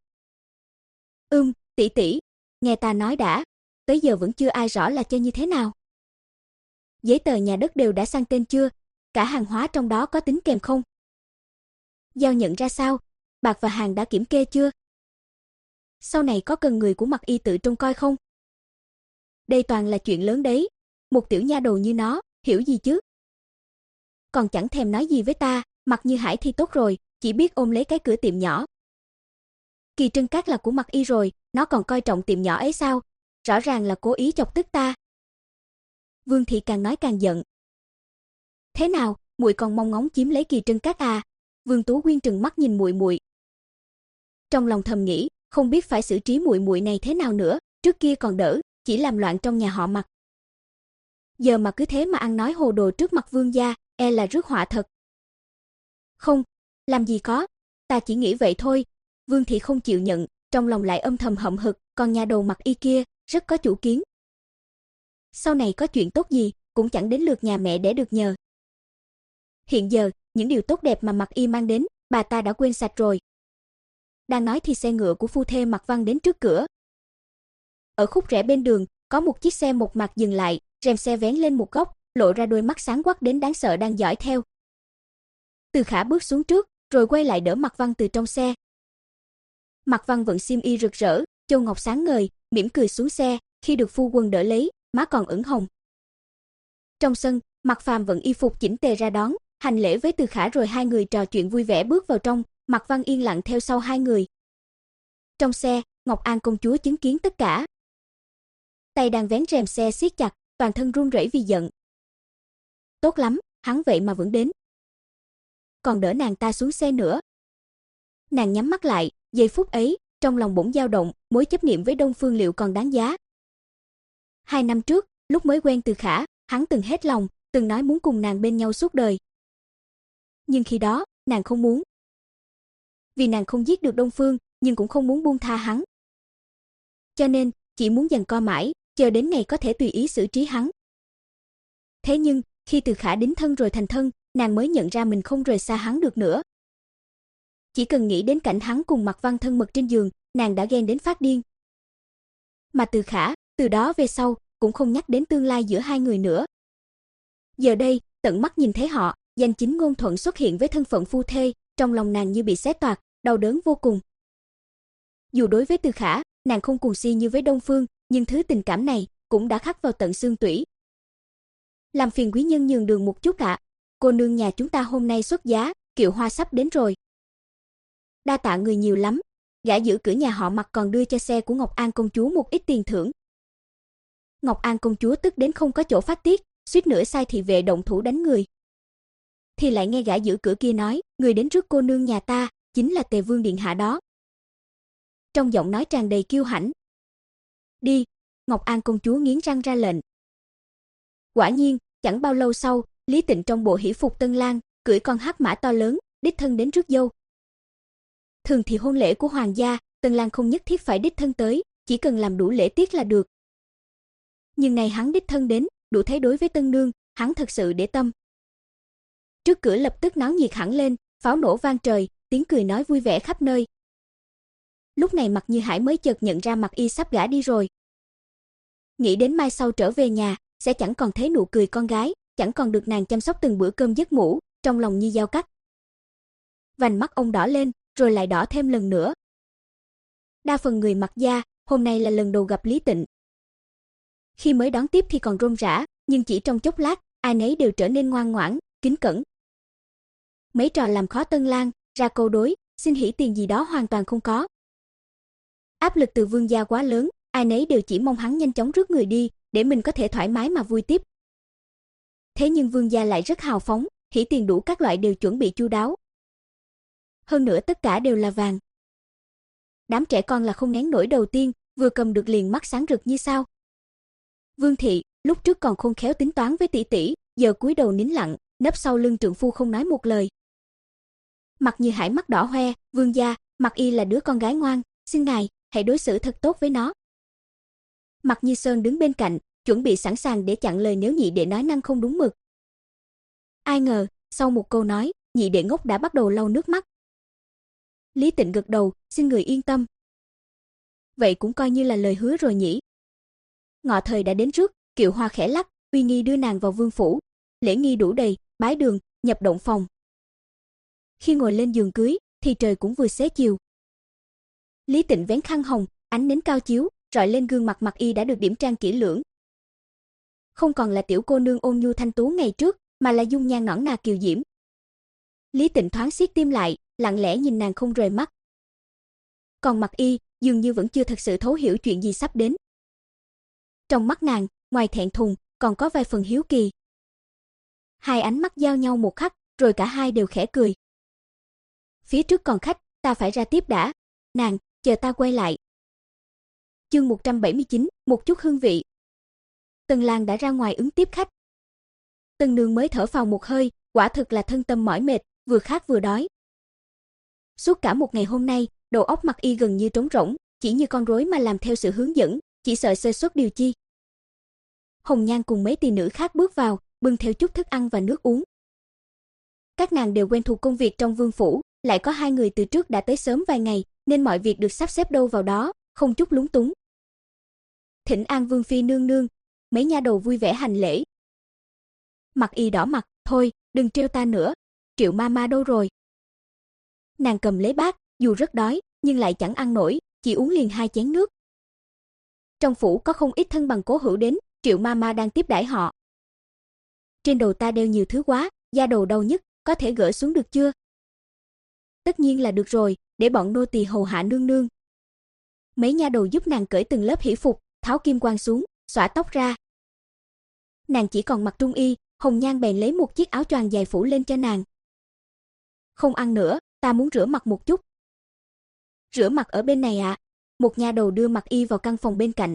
Ừm, tỷ tỷ, nghe ta nói đã, tới giờ vẫn chưa ai rõ là cho như thế nào. Giấy tờ nhà đất đều đã sang tên chưa? Cả hàng hóa trong đó có tính kèm không? Giao nhận ra sao? Bạc và hàng đã kiểm kê chưa? Sau này có cần người của Mặc Y tự trông coi không? Đây toàn là chuyện lớn đấy, một tiểu nha đầu như nó, hiểu gì chứ? Còn chẳng thèm nói gì với ta, Mặc Như Hải thì tốt rồi, chỉ biết ôm lấy cái cửa tiệm nhỏ. Kỳ Trân Các là của Mặc Y rồi, nó còn coi trọng tiệm nhỏ ấy sao? Rõ ràng là cố ý chọc tức ta. Vương thị càng nói càng giận. Thế nào, muội còn mong ngóng chiếm lấy Kỳ Trân Các à? Vương Tú Quyên trừng mắt nhìn muội muội. Trong lòng thầm nghĩ, không biết phải xử trí muội muội này thế nào nữa, trước kia còn đỡ, chỉ làm loạn trong nhà họ Mặc. Giờ mà cứ thế mà ăn nói hồ đồ trước mặt vương gia, e là rước họa thật. Không, làm gì có, ta chỉ nghĩ vậy thôi. Vương thị không chịu nhận, trong lòng lại âm thầm hậm hực, còn nhà đầu Mặc Y kia, rất có chủ kiến. Sau này có chuyện tốt gì, cũng chẳng đến lượt nhà mẹ để được nhờ. Hiện giờ, những điều tốt đẹp mà Mặc Y mang đến, bà ta đã quên sạch rồi. Đang nói thì xe ngựa của phu thê Mặc Văn đến trước cửa. Ở khúc rẽ bên đường, có một chiếc xe một mặt dừng lại, rèm xe vén lên một góc, lộ ra đôi mắt sáng quắc đến đáng sợ đang dõi theo. Từ Khả bước xuống trước, rồi quay lại đỡ Mặc Văn từ trong xe. Mặc Văn vẫn xiêm y rực rỡ, châu ngọc sáng ngời, mỉm cười xuống xe, khi được phu quân đỡ lấy, má còn ửng hồng. Trong sân, Mặc Phàm vẫn y phục chỉnh tề ra đón, hành lễ với Từ Khả rồi hai người trò chuyện vui vẻ bước vào trong, Mặc Văn yên lặng theo sau hai người. Trong xe, Ngọc An công chúa chứng kiến tất cả. Tay đang vén rèm xe siết chặt, toàn thân run rẩy vì giận. Tốt lắm, hắn vậy mà vẫn đến. Còn đỡ nàng ta xuống xe nữa. Nàng nhắm mắt lại, giây phút ấy, trong lòng bỗng dao động, mối chấp niệm với Đông Phương liệu còn đáng giá. Hai năm trước, lúc mới quen Từ Khả, hắn từng hết lòng, từng nói muốn cùng nàng bên nhau suốt đời. Nhưng khi đó, nàng không muốn. Vì nàng không giết được Đông Phương, nhưng cũng không muốn buông tha hắn. Cho nên, chỉ muốn giằng co mãi, chờ đến ngày có thể tùy ý xử trí hắn. Thế nhưng, khi Từ Khả đính thân rồi thành thân, nàng mới nhận ra mình không rời xa hắn được nữa. Chỉ cần nghĩ đến cảnh hắn cùng Mặc Văn thân mật trên giường, nàng đã ghen đến phát điên. Mà Từ Khả, từ đó về sau, cũng không nhắc đến tương lai giữa hai người nữa. Giờ đây, tận mắt nhìn thấy họ, danh chính ngôn thuận xuất hiện với thân phận phu thê, trong lòng nàng như bị xé toạc, đau đớn vô cùng. Dù đối với Từ Khả, nàng không cuồng si như với Đông Phương, nhưng thứ tình cảm này cũng đã khắc vào tận xương tủy. Làm phiền quý nhân nhường đường một chút ạ. cô nương nhà chúng ta hôm nay xuất giá, kiệu hoa sắp đến rồi. Đa tạ người nhiều lắm, gã giữ cửa nhà họ Mặc còn đưa cho xe của Ngọc An công chúa một ít tiền thưởng. Ngọc An công chúa tức đến không có chỗ phát tiết, suýt nữa sai thị vệ động thủ đánh người. Thì lại nghe gã giữ cửa kia nói, người đến rước cô nương nhà ta, chính là Tề Vương điện hạ đó. Trong giọng nói tràn đầy kiêu hãnh. Đi, Ngọc An công chúa nghiến răng ra lệnh. Quả nhiên, chẳng bao lâu sau, Lý Tịnh trong bộ hỷ phục tân lang, cưỡi con hắc mã to lớn, đích thân đến rước dâu. Thường thì hôn lễ của hoàng gia, tân lang không nhất thiết phải đích thân tới, chỉ cần làm đủ lễ tiết là được. Nhưng ngày hắn đích thân đến, đủ thấy đối với tân nương, hắn thật sự để tâm. Trước cửa lập tức náo nhiệt hẳn lên, pháo nổ vang trời, tiếng cười nói vui vẻ khắp nơi. Lúc này Mặc Như Hải mới chợt nhận ra Mặc Y sắp gả đi rồi. Nghĩ đến mai sau trở về nhà, sẽ chẳng còn thấy nụ cười con gái, chẳng còn được nàng chăm sóc từng bữa cơm giấc ngủ, trong lòng như dao cắt. Vành mắt ông đỏ lên, rồi lại đỏ thêm lần nữa. Đa phần người Mặc gia, hôm nay là lần đầu gặp Lý Tịnh. Khi mới đón tiếp thì còn rôm rã, nhưng chỉ trong chốc lát, ai nấy đều trở nên ngoan ngoãn, kính cẩn. Mấy trò làm khó tân lang, ra câu đối, xin hỷ tiền gì đó hoàn toàn không có. Áp lực từ vương gia quá lớn, ai nấy đều chỉ mong hắn nhanh chóng rước người đi, để mình có thể thoải mái mà vui tiếp. Thế nhưng vương gia lại rất hào phóng, hỷ tiền đủ các loại đều chuẩn bị chu đáo. Hơn nữa tất cả đều là vàng. Đám trẻ con là không nén nổi đầu tiên, vừa cầm được liền mắt sáng rực như sao. Vương thị, lúc trước còn khôn khéo tính toán với tỷ tỷ, giờ cúi đầu nín lặng, nấp sau lưng trượng phu không nói một lời. Mặc Như Hải mắt đỏ hoe, vương gia, Mặc Y là đứa con gái ngoan, xin ngài, hãy đối xử thật tốt với nó. Mặc Như Sơn đứng bên cạnh, chuẩn bị sẵn sàng để chặn lời nếu nhị đệ nói năng không đúng mực. Ai ngờ, sau một câu nói, nhị đệ ngốc đã bắt đầu lau nước mắt. Lý Tịnh gật đầu, xin người yên tâm. Vậy cũng coi như là lời hứa rồi nhỉ. Ngọ thời đã đến trước, kiệu hoa khẽ lắc, uy nghi đưa nàng vào vương phủ. Lễ nghi đủ đầy, bái đường, nhập động phòng. Khi ngồi lên giường cưới, thì trời cũng vừa xế chiều. Lý Tịnh vén khăn hồng, ánh nến cao chiếu, rọi lên gương mặt Mặc Y đã được điểm trang kỹ lưỡng. Không còn là tiểu cô nương ôn nhu thanh tú ngày trước, mà là dung nhan nõn nà kiều diễm. Lý Tịnh thoáng siết tim lại, lặng lẽ nhìn nàng không rời mắt. Còn Mặc Y, dường như vẫn chưa thật sự thấu hiểu chuyện gì sắp đến. Trong mắt nàng, ngoài thẹn thùng, còn có vài phần hiếu kỳ. Hai ánh mắt giao nhau một khắc, rồi cả hai đều khẽ cười. Phía trước còn khách, ta phải ra tiếp đã. Nàng, chờ ta quay lại. Chương một trăm bảy mươi chín, một chút hương vị. Tân lang đã ra ngoài ứng tiếp khách. Tân nương mới thở phào một hơi, quả thực là thân tâm mỏi mệt, vừa khát vừa đói. Suốt cả một ngày hôm nay, đầu óc Mặc Y gần như trống rỗng, chỉ như con rối mà làm theo sự hướng dẫn, chỉ sợ sơ suất điều chi. Hồng Nhan cùng mấy tỳ nữ khác bước vào, bưng theo chút thức ăn và nước uống. Các nàng đều quen thuộc công việc trong vương phủ, lại có hai người từ trước đã tới sớm vài ngày, nên mọi việc được sắp xếp đâu vào đó, không chút lúng túng. Thỉnh an vương phi nương nương, mấy nha đầu vui vẻ hành lễ. Mặc Y đỏ mặt, thôi, đừng trêu ta nữa, Triệu ma ma đâu rồi? Nàng cầm lấy bát, dù rất đói, nhưng lại chẳng ăn nổi, chỉ uống liền hai chén nước. Trong phủ có không ít thân bằng cố hữu đến, Triệu ma ma đang tiếp đãi họ. Trên đầu ta đeo nhiều thứ quá, da đầu đau nhức, có thể gỡ xuống được chưa? Tất nhiên là được rồi, để bọn nô tỳ hầu hạ nương nương. Mấy nha đầu giúp nàng cởi từng lớp hỷ phục, tháo kim quan xuống, xõa tóc ra. Nàng chỉ còn mặc trung y, Hồng Nhan bèn lấy một chiếc áo choàng dài phủ lên cho nàng. Không ăn nữa, ta muốn rửa mặt một chút. Rửa mặt ở bên này ạ. À? Một nha đầu đưa Mặc Y vào căn phòng bên cạnh.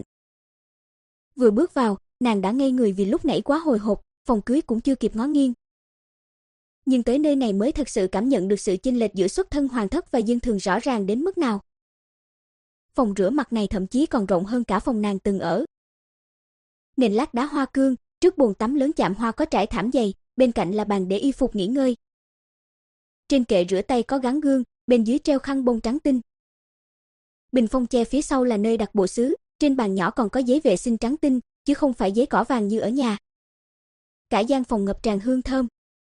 Vừa bước vào, nàng đã ngây người vì lúc nãy quá hồi hộp, phòng cưới cũng chưa kịp ngó nghiêng. Nhưng tới nơi này mới thật sự cảm nhận được sự chênh lệch giữa xuất thân hoàng thất và dân thường rõ ràng đến mức nào. Phòng rửa mặt này thậm chí còn rộng hơn cả phòng nàng từng ở. Nền lát đá hoa cương, trước bồn tắm lớn chạm hoa có trải thảm dày, bên cạnh là bàn để y phục nghỉ ngơi. Trên kệ rửa tay có gắn gương, bên dưới treo khăn bông trắng tinh. Bình phong che phía sau là nơi đặt bộ sứ, trên bàn nhỏ còn có giấy vệ sinh trắng tinh, chứ không phải giấy cỏ vàng như ở nhà. Cả gian phòng ngập tràn hương thơm.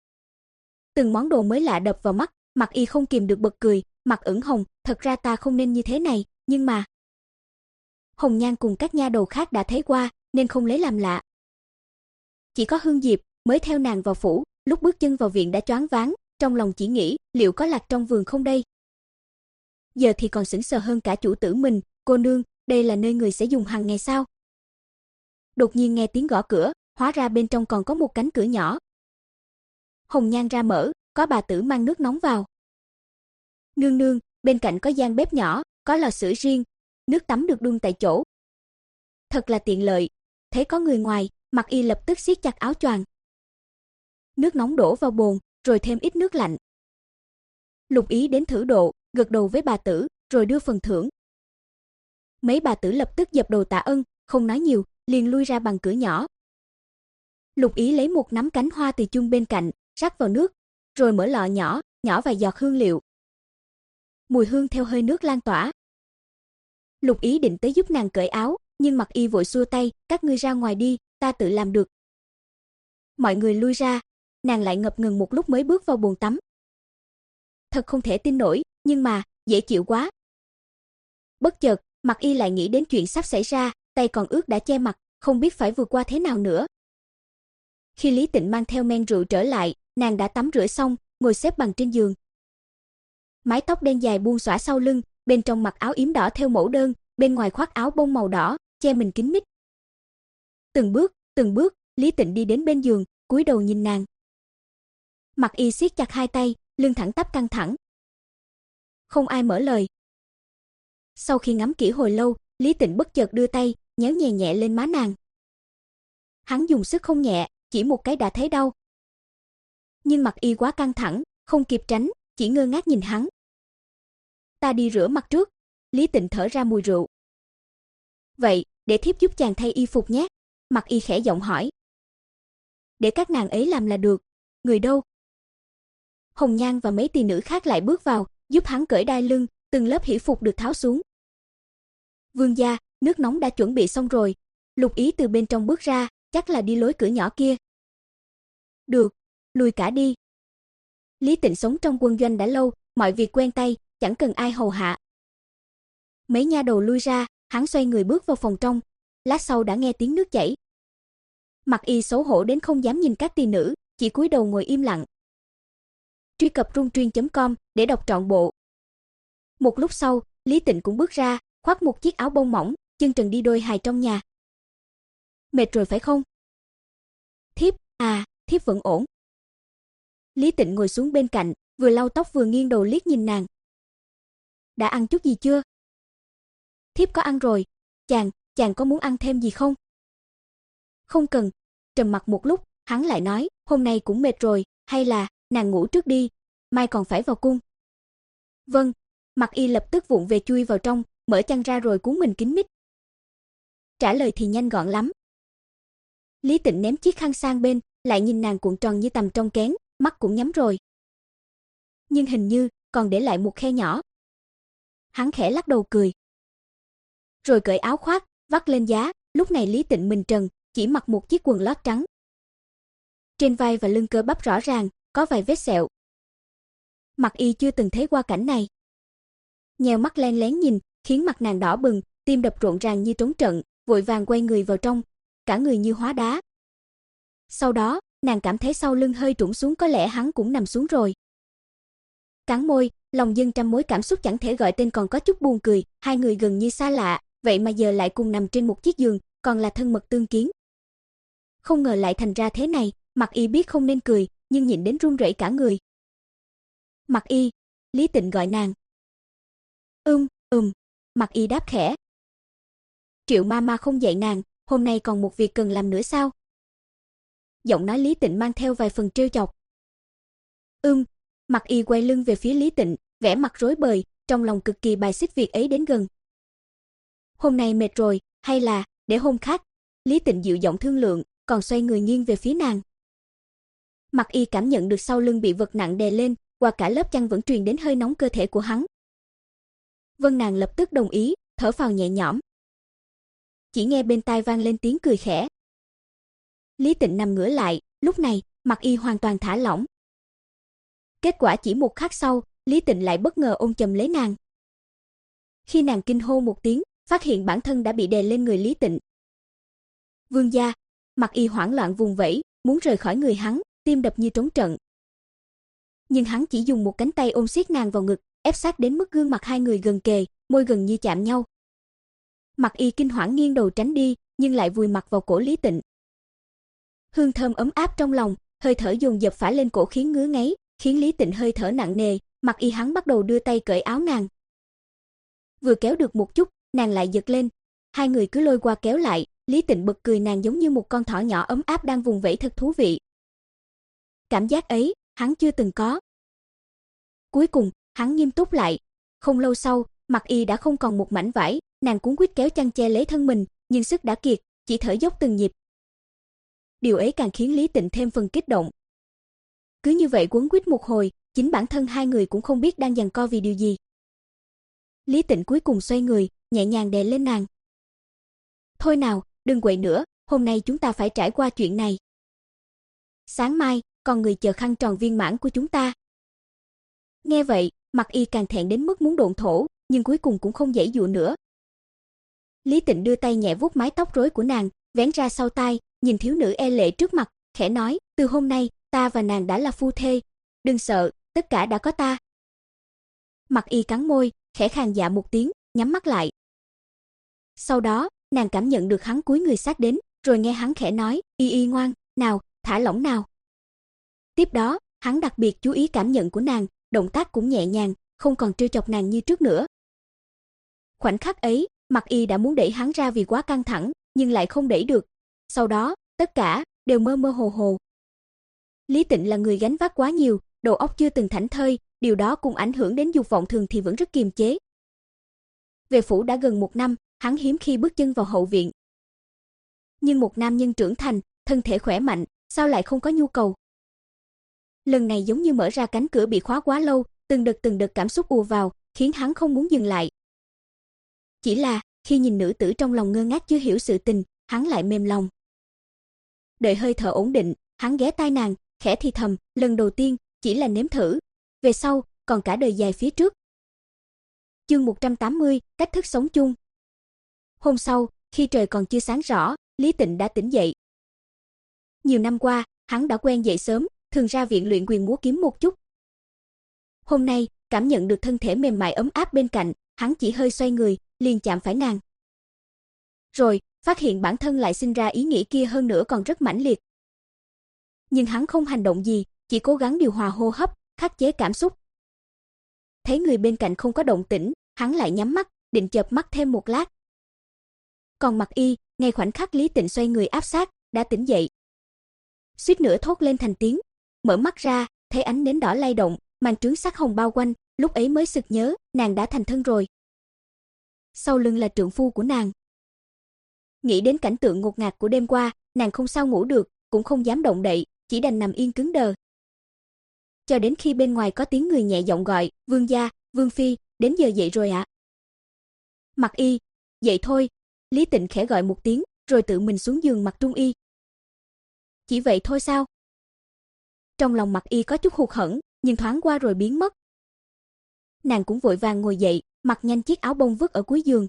Từng món đồ mới lạ đập vào mắt, Mặc Y không kìm được bật cười, mặt ửng hồng, thật ra ta không nên như thế này, nhưng mà... Hồng Nhan cùng các nha đầu khác đã thấy qua, nên không lấy làm lạ. Chỉ có Hương Diệp mới theo nàng vào phủ, lúc bước chân vào viện đã choáng váng, trong lòng chỉ nghĩ, liệu có lạc trong vườn không đây? Giờ thì còn sững sờ hơn cả chủ tử mình, cô nương, đây là nơi người sẽ dùng hàng ngày sao? Đột nhiên nghe tiếng gõ cửa, hóa ra bên trong còn có một cánh cửa nhỏ. Hồng nhan ra mở, có bà tử mang nước nóng vào. Nương nương, bên cạnh có gian bếp nhỏ, có lò sưởi riêng, nước tắm được đun tại chỗ. Thật là tiện lợi. Thấy có người ngoài, Mặc Y lập tức siết chặt áo choàng. Nước nóng đổ vào bồn, rồi thêm ít nước lạnh. Lục Ý đến thử độ, gật đầu với bà tử, rồi đưa phần thưởng. Mấy bà tử lập tức dập đầu tạ ơn, không nói nhiều, liền lui ra bằng cửa nhỏ. Lục Ý lấy một nắm cánh hoa từ chung bên cạnh, rắc vào nước, rồi mở lọ nhỏ, nhỏ vài giọt hương liệu. Mùi hương theo hơi nước lan tỏa. Lục Ý định tới giúp nàng cởi áo, nhưng Mặc Y vội xua tay, các ngươi ra ngoài đi, ta tự làm được. Mọi người lui ra, nàng lại ngập ngừng một lúc mới bước vào bồn tắm. Thật không thể tin nổi, nhưng mà, dễ chịu quá. Bất chợt, Mặc Y lại nghĩ đến chuyện sắp xảy ra, tay còn ướt đã che mặt, không biết phải vượt qua thế nào nữa. Khi Lý Tịnh mang theo men rượu trở lại, nàng đã tắm rửa xong, ngồi xếp bằng trên giường. Mái tóc đen dài buông xõa sau lưng, bên trong mặc áo yếm đỏ theo mẫu đơn, bên ngoài khoác áo bông màu đỏ, che mình kín mít. Từng bước, từng bước, Lý Tịnh đi đến bên giường, cúi đầu nhìn nàng. Mặc Y siết chặt hai tay, lưng thẳng tắp căng thẳng. Không ai mở lời. Sau khi ngắm kỹ hồi lâu, Lý Tịnh bất chợt đưa tay, nhéo nhẹ nhẹ lên má nàng. Hắn dùng sức không nhẹ, chỉ một cái đã thấy đau. Nhưng Mặc Y quá căng thẳng, không kịp tránh, chỉ ngơ ngác nhìn hắn. Ta đi rửa mặt trước. Lý Tịnh thở ra mùi rượu. Vậy, để thiếp giúp chàng thay y phục nhé. Mặc Y khẽ giọng hỏi. Để các nàng ấy làm là được. Người đâu? Hồng Nhan và mấy tỳ nữ khác lại bước vào, giúp hắn cởi đai lưng, từng lớp hỉ phục được tháo xuống. Vương gia, nước nóng đã chuẩn bị xong rồi. Lục Ý từ bên trong bước ra, chắc là đi lối cửa nhỏ kia. Được, lùi cả đi. Lý Tịnh sống trong quân doanh đã lâu, mọi việc quen tay, chẳng cần ai hầu hạ. Mấy nha đầu lui ra, hắn xoay người bước vào phòng trong, lát sau đã nghe tiếng nước chảy. Mặc Y xấu hổ đến không dám nhìn các tỳ nữ, chỉ cúi đầu ngồi im lặng. Truy cập runtruyên chấm com để đọc trọn bộ. Một lúc sau, Lý Tịnh cũng bước ra, khoác một chiếc áo bông mỏng, chân trần đi đôi hài trong nhà. Mệt rồi phải không? Thiếp, à, thiếp vẫn ổn. Lý Tịnh ngồi xuống bên cạnh, vừa lau tóc vừa nghiêng đầu liếc nhìn nàng. Đã ăn chút gì chưa? Thiếp có ăn rồi. Chàng, chàng có muốn ăn thêm gì không? Không cần. Trầm mặc một lúc, hắn lại nói, hôm nay cũng mệt rồi, hay là nàng ngủ trước đi, mai còn phải vào cung. Vâng. Mặc Y lập tức vụng về chui vào trong, mở chăn ra rồi cuốn mình kín mít. Trả lời thì nhanh gọn lắm. Lý Tịnh ném chiếc khăn sang bên, lại nhìn nàng cuộn tròn như tằm trong kén, mắt cũng nhắm rồi. Nhưng hình như còn để lại một khe nhỏ. Hắn khẽ lắc đầu cười. Rồi cởi áo khoác, vắt lên giá, lúc này Lý Tịnh mình trần, chỉ mặc một chiếc quần lót trắng. Trên vai và lưng cơ bắp rõ ràng, có vài vết sẹo. Mặc Y chưa từng thấy qua cảnh này. Nheo mắt len lén nhìn, khiến mặt nàng đỏ bừng, tim đập rộn ràng như trống trận, vội vàng quay người vào trong, cả người như hóa đá. Sau đó, nàng cảm thấy sau lưng hơi trũng xuống, có lẽ hắn cũng nằm xuống rồi. Cắn môi, lòng dâng trăm mối cảm xúc chẳng thể gọi tên, còn có chút buồn cười, hai người gần như xa lạ, vậy mà giờ lại cùng nằm trên một chiếc giường, còn là thân mật tương kiến. Không ngờ lại thành ra thế này, Mặc Y biết không nên cười, nhưng nhịn đến run rẩy cả người. Mặc Y, Lý Tịnh gọi nàng. Ừm, ừm, Mặc Y đáp khẽ. Triệu Mama không dạy nàng, hôm nay còn một việc cần làm nữa sao? Giọng nói Lý Tịnh mang theo vài phần trêu chọc. Ừm, Mặc Y quay lưng về phía Lý Tịnh, vẻ mặt rối bời, trong lòng cực kỳ bài xích việc ấy đến gần. Hôm nay mệt rồi, hay là để hôm khác? Lý Tịnh dịu giọng thương lượng, còn xoay người nghiêng về phía nàng. Mặc Y cảm nhận được sau lưng bị vật nặng đè lên, qua cả lớp chăn vẫn truyền đến hơi nóng cơ thể của hắn. Vân nàng lập tức đồng ý, thở phào nhẹ nhõm. Chỉ nghe bên tai vang lên tiếng cười khẽ. Lý Tịnh nằm ngửa lại, lúc này, Mặc Y hoàn toàn thả lỏng. Kết quả chỉ một khắc sau, Lý Tịnh lại bất ngờ ôm chầm lấy nàng. Khi nàng kinh hô một tiếng, phát hiện bản thân đã bị đè lên người Lý Tịnh. Vương gia, Mặc Y hoảng loạn vùng vẫy, muốn rời khỏi người hắn, tim đập như trống trận. Nhưng hắn chỉ dùng một cánh tay ôm siết nàng vào ngực, ép sát đến mức gương mặt hai người gần kề, môi gần như chạm nhau. Mặc Y kinh hoảng nghiêng đầu tránh đi, nhưng lại vùi mặt vào cổ Lý Tịnh. Hương thơm ấm áp trong lòng, hơi thở dồn dập phả lên cổ khiến ngứa ngáy, khiến Lý Tịnh hơi thở nặng nề. Mặc Y hắn bắt đầu đưa tay cởi áo nàng. Vừa kéo được một chút, nàng lại giật lên. Hai người cứ lôi qua kéo lại, Lý Tịnh bật cười, nàng giống như một con thỏ nhỏ ấm áp đang vùng vẫy, thật thú vị. Cảm giác ấy, hắn chưa từng có. Cuối cùng, hắn nghiêm túc lại. Không lâu sau, Mặc Y đã không còn một mảnh vải, nàng cuống quýt kéo chăn che lấy thân mình, nhưng sức đã kiệt, chỉ thở dốc từng nhịp. Điều ấy càng khiến Lý Tịnh thêm phần kích động. Cứ như vậy quấn quýt một hồi, chính bản thân hai người cũng không biết đang giằng co vì điều gì. Lý Tịnh cuối cùng xoay người, nhẹ nhàng đè lên nàng. Thôi nào, đừng quậy nữa, hôm nay chúng ta phải trải qua chuyện này. Sáng mai, còn người chờ khăn tròn viên mãn của chúng ta. Nghe vậy, Mặc Y càng thẹn đến mức muốn độn thổ, nhưng cuối cùng cũng không giãy dụa nữa. Lý Tịnh đưa tay nhẹ vuốt mái tóc rối của nàng, vén ra sau tai, nhìn thiếu nữ e lệ trước mặt, khẽ nói, từ hôm nay, ta và nàng đã là phu thê, đừng sợ, tất cả đã có ta. Mặc Y cắn môi, khẽ khàn dạ một tiếng, nhắm mắt lại. Sau đó, nàng cảm nhận được hắn cúi người sát đến, rồi nghe hắn khẽ nói, Y Y ngoan, nào, thả lỏng nào. Tiếp đó, hắn đặc biệt chú ý cảm nhận của nàng, động tác cũng nhẹ nhàng, không còn trêu chọc nàng như trước nữa. Khoảnh khắc ấy, Mặc Y đã muốn đẩy hắn ra vì quá căng thẳng, nhưng lại không đẩy được. Sau đó, tất cả đều mơ mơ hồ hồ. Lý Tịnh là người gánh vác quá nhiều, đầu óc chưa từng thảnh thơi, điều đó cũng ảnh hưởng đến dục vọng, thường thì vẫn rất kiềm chế. Về phủ đã gần một năm, hắn hiếm khi bước chân vào hậu viện. Nhưng một nam nhân trưởng thành, thân thể khỏe mạnh, sao lại không có nhu cầu? Lần này giống như mở ra cánh cửa bị khóa quá lâu, từng đợt từng đợt cảm xúc ùa vào, khiến hắn không muốn dừng lại. Chỉ là, khi nhìn nữ tử trong lòng ngơ ngác chưa hiểu sự tình, hắn lại mềm lòng. Đợi hơi thở ổn định, hắn ghé tai nàng, khẽ thì thầm, lần đầu tiên, chỉ là nếm thử. Về sau, còn cả đời dài phía trước. Chương một trăm tám mươi, cách thức sống chung. Hôm sau, khi trời còn chưa sáng rõ, Lý Tịnh đã tỉnh dậy. Nhiều năm qua, hắn đã quen dậy sớm, thường ra viện luyện quyền múa kiếm một chút. Hôm nay, cảm nhận được thân thể mềm mại ấm áp bên cạnh, hắn chỉ hơi xoay người, liền chạm phải nàng. Rồi, phát hiện bản thân lại sinh ra ý nghĩ kia, hơn nữa còn rất mãnh liệt. Nhưng hắn không hành động gì, chỉ cố gắng điều hòa hô hấp, khắc chế cảm xúc. Thấy người bên cạnh không có động tĩnh, hắn lại nhắm mắt, định chợp mắt thêm một lát. Còn Mặc Y, ngay khoảnh khắc Lý Tịnh xoay người áp sát, đã tỉnh dậy. Suýt nữa thốt lên thành tiếng, mở mắt ra, thấy ánh nến đỏ lay động, màn trướng sắc hồng bao quanh, lúc ấy mới sực nhớ, nàng đã thành thân rồi. Sau lưng là trượng phu của nàng. Nghĩ đến cảnh tượng ngột ngạt của đêm qua, nàng không sao ngủ được, cũng không dám động đậy, chỉ đành nằm yên cứng đờ. Cho đến khi bên ngoài có tiếng người nhẹ giọng gọi, "Vương gia, Vương phi, đến giờ dậy rồi ạ." Mặc Y, "Dậy thôi." Lý Tịnh khẽ gọi một tiếng, rồi tự mình xuống giường mặc trung y. "Chỉ vậy thôi sao?" Trong lòng Mặc Y có chút hụt hẫng, nhưng thoáng qua rồi biến mất. Nàng cũng vội vàng ngồi dậy, mặc nhanh chiếc áo bông vứt ở cuối giường.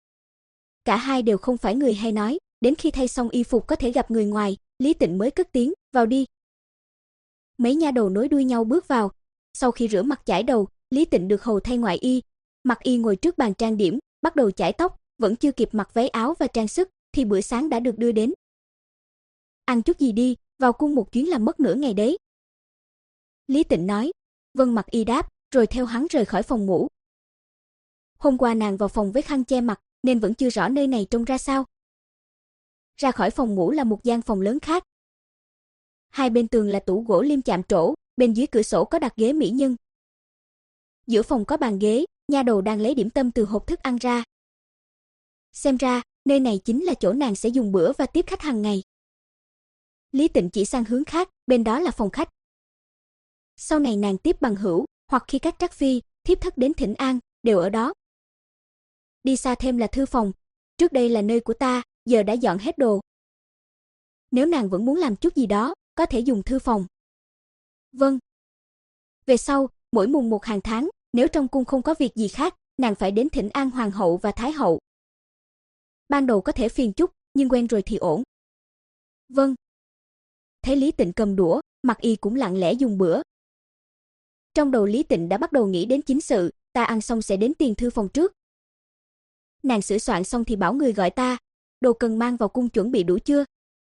Cả hai đều không phải người hay nói, đến khi thay xong y phục có thể gặp người ngoài, Lý Tịnh mới cất tiếng, "Vào đi." Mấy nha đầu nối đuôi nhau bước vào. Sau khi rửa mặt chải đầu, Lý Tịnh được hầu thay ngoại y. Mặc Y ngồi trước bàn trang điểm, bắt đầu chải tóc, vẫn chưa kịp mặc váy áo và trang sức thì bữa sáng đã được đưa đến. "Ăn chút gì đi, vào cung một chuyến làm mất nửa ngày đấy." Lý Tịnh nói. Vâng, Mặc Y đáp, rồi theo hắn rời khỏi phòng ngủ. Hôm qua nàng vào phòng với khăn che mặt, nên vẫn chưa rõ nơi này trông ra sao. Ra khỏi phòng ngủ là một gian phòng lớn khác. Hai bên tường là tủ gỗ lim chạm trổ, bên dưới cửa sổ có đặt ghế mỹ nhân. Giữa phòng có bàn ghế, nha đầu đang lấy điểm tâm từ hộp thức ăn ra. Xem ra, nơi này chính là chỗ nàng sẽ dùng bữa và tiếp khách hàng ngày. Lý Tịnh chỉ sang hướng khác, bên đó là phòng khách. Sau này nàng tiếp bằng hữu, hoặc khi các trắc phi, thiếp thất đến thỉnh an, đều ở đó. Đi xa thêm là thư phòng. Trước đây là nơi của ta, giờ đã dọn hết đồ. Nếu nàng vẫn muốn làm chút gì đó, có thể dùng thư phòng. Vâng. Về sau, mỗi mùng một hàng tháng, nếu trong cung không có việc gì khác, nàng phải đến thỉnh an hoàng hậu và thái hậu. Ban đầu có thể phiền chút, nhưng quen rồi thì ổn. Vâng. Thấy Lý Tịnh cầm đũa, Mặc Y cũng lặng lẽ dùng bữa. Trong đầu Lý Tịnh đã bắt đầu nghĩ đến chính sự, ta ăn xong sẽ đến tiền thư phòng trước. Nàng sửa soạn xong thì bảo người gọi ta, đồ cần mang vào cung chuẩn bị đủ chưa?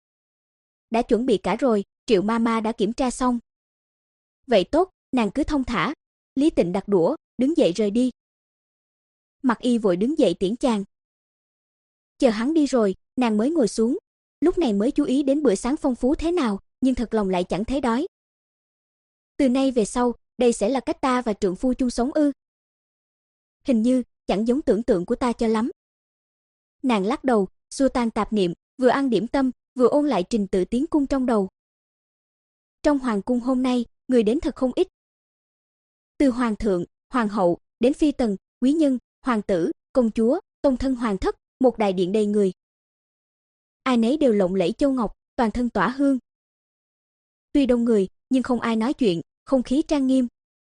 Đã chuẩn bị cả rồi, Triệu Mama đã kiểm tra xong. Vậy tốt, nàng cứ thông thả. Lý Tịnh đặt đũa, đứng dậy rời đi. Mặc Y vội đứng dậy tiễn chàng. Chờ hắn đi rồi, nàng mới ngồi xuống, lúc này mới chú ý đến bữa sáng phong phú thế nào, nhưng thật lòng lại chẳng thấy đói. Từ nay về sau, đây sẽ là cách ta và trượng phu chung sống ư? Hình như chẳng giống tưởng tượng của ta cho lắm. Nàng lắc đầu, xua tan tạp niệm, vừa ăn điểm tâm, vừa ôn lại trình tự tiến cung trong đầu. Trong hoàng cung hôm nay, người đến thật không ít. Từ hoàng thượng, hoàng hậu, đến phi tần, quý nhân, hoàng tử, công chúa, tông thân hoàng thất, một đại điện đầy người. Ai nấy đều lộng lẫy châu ngọc, toàn thân tỏa hương. Tuy đông người, nhưng không ai nói chuyện, không khí trang nghiêm.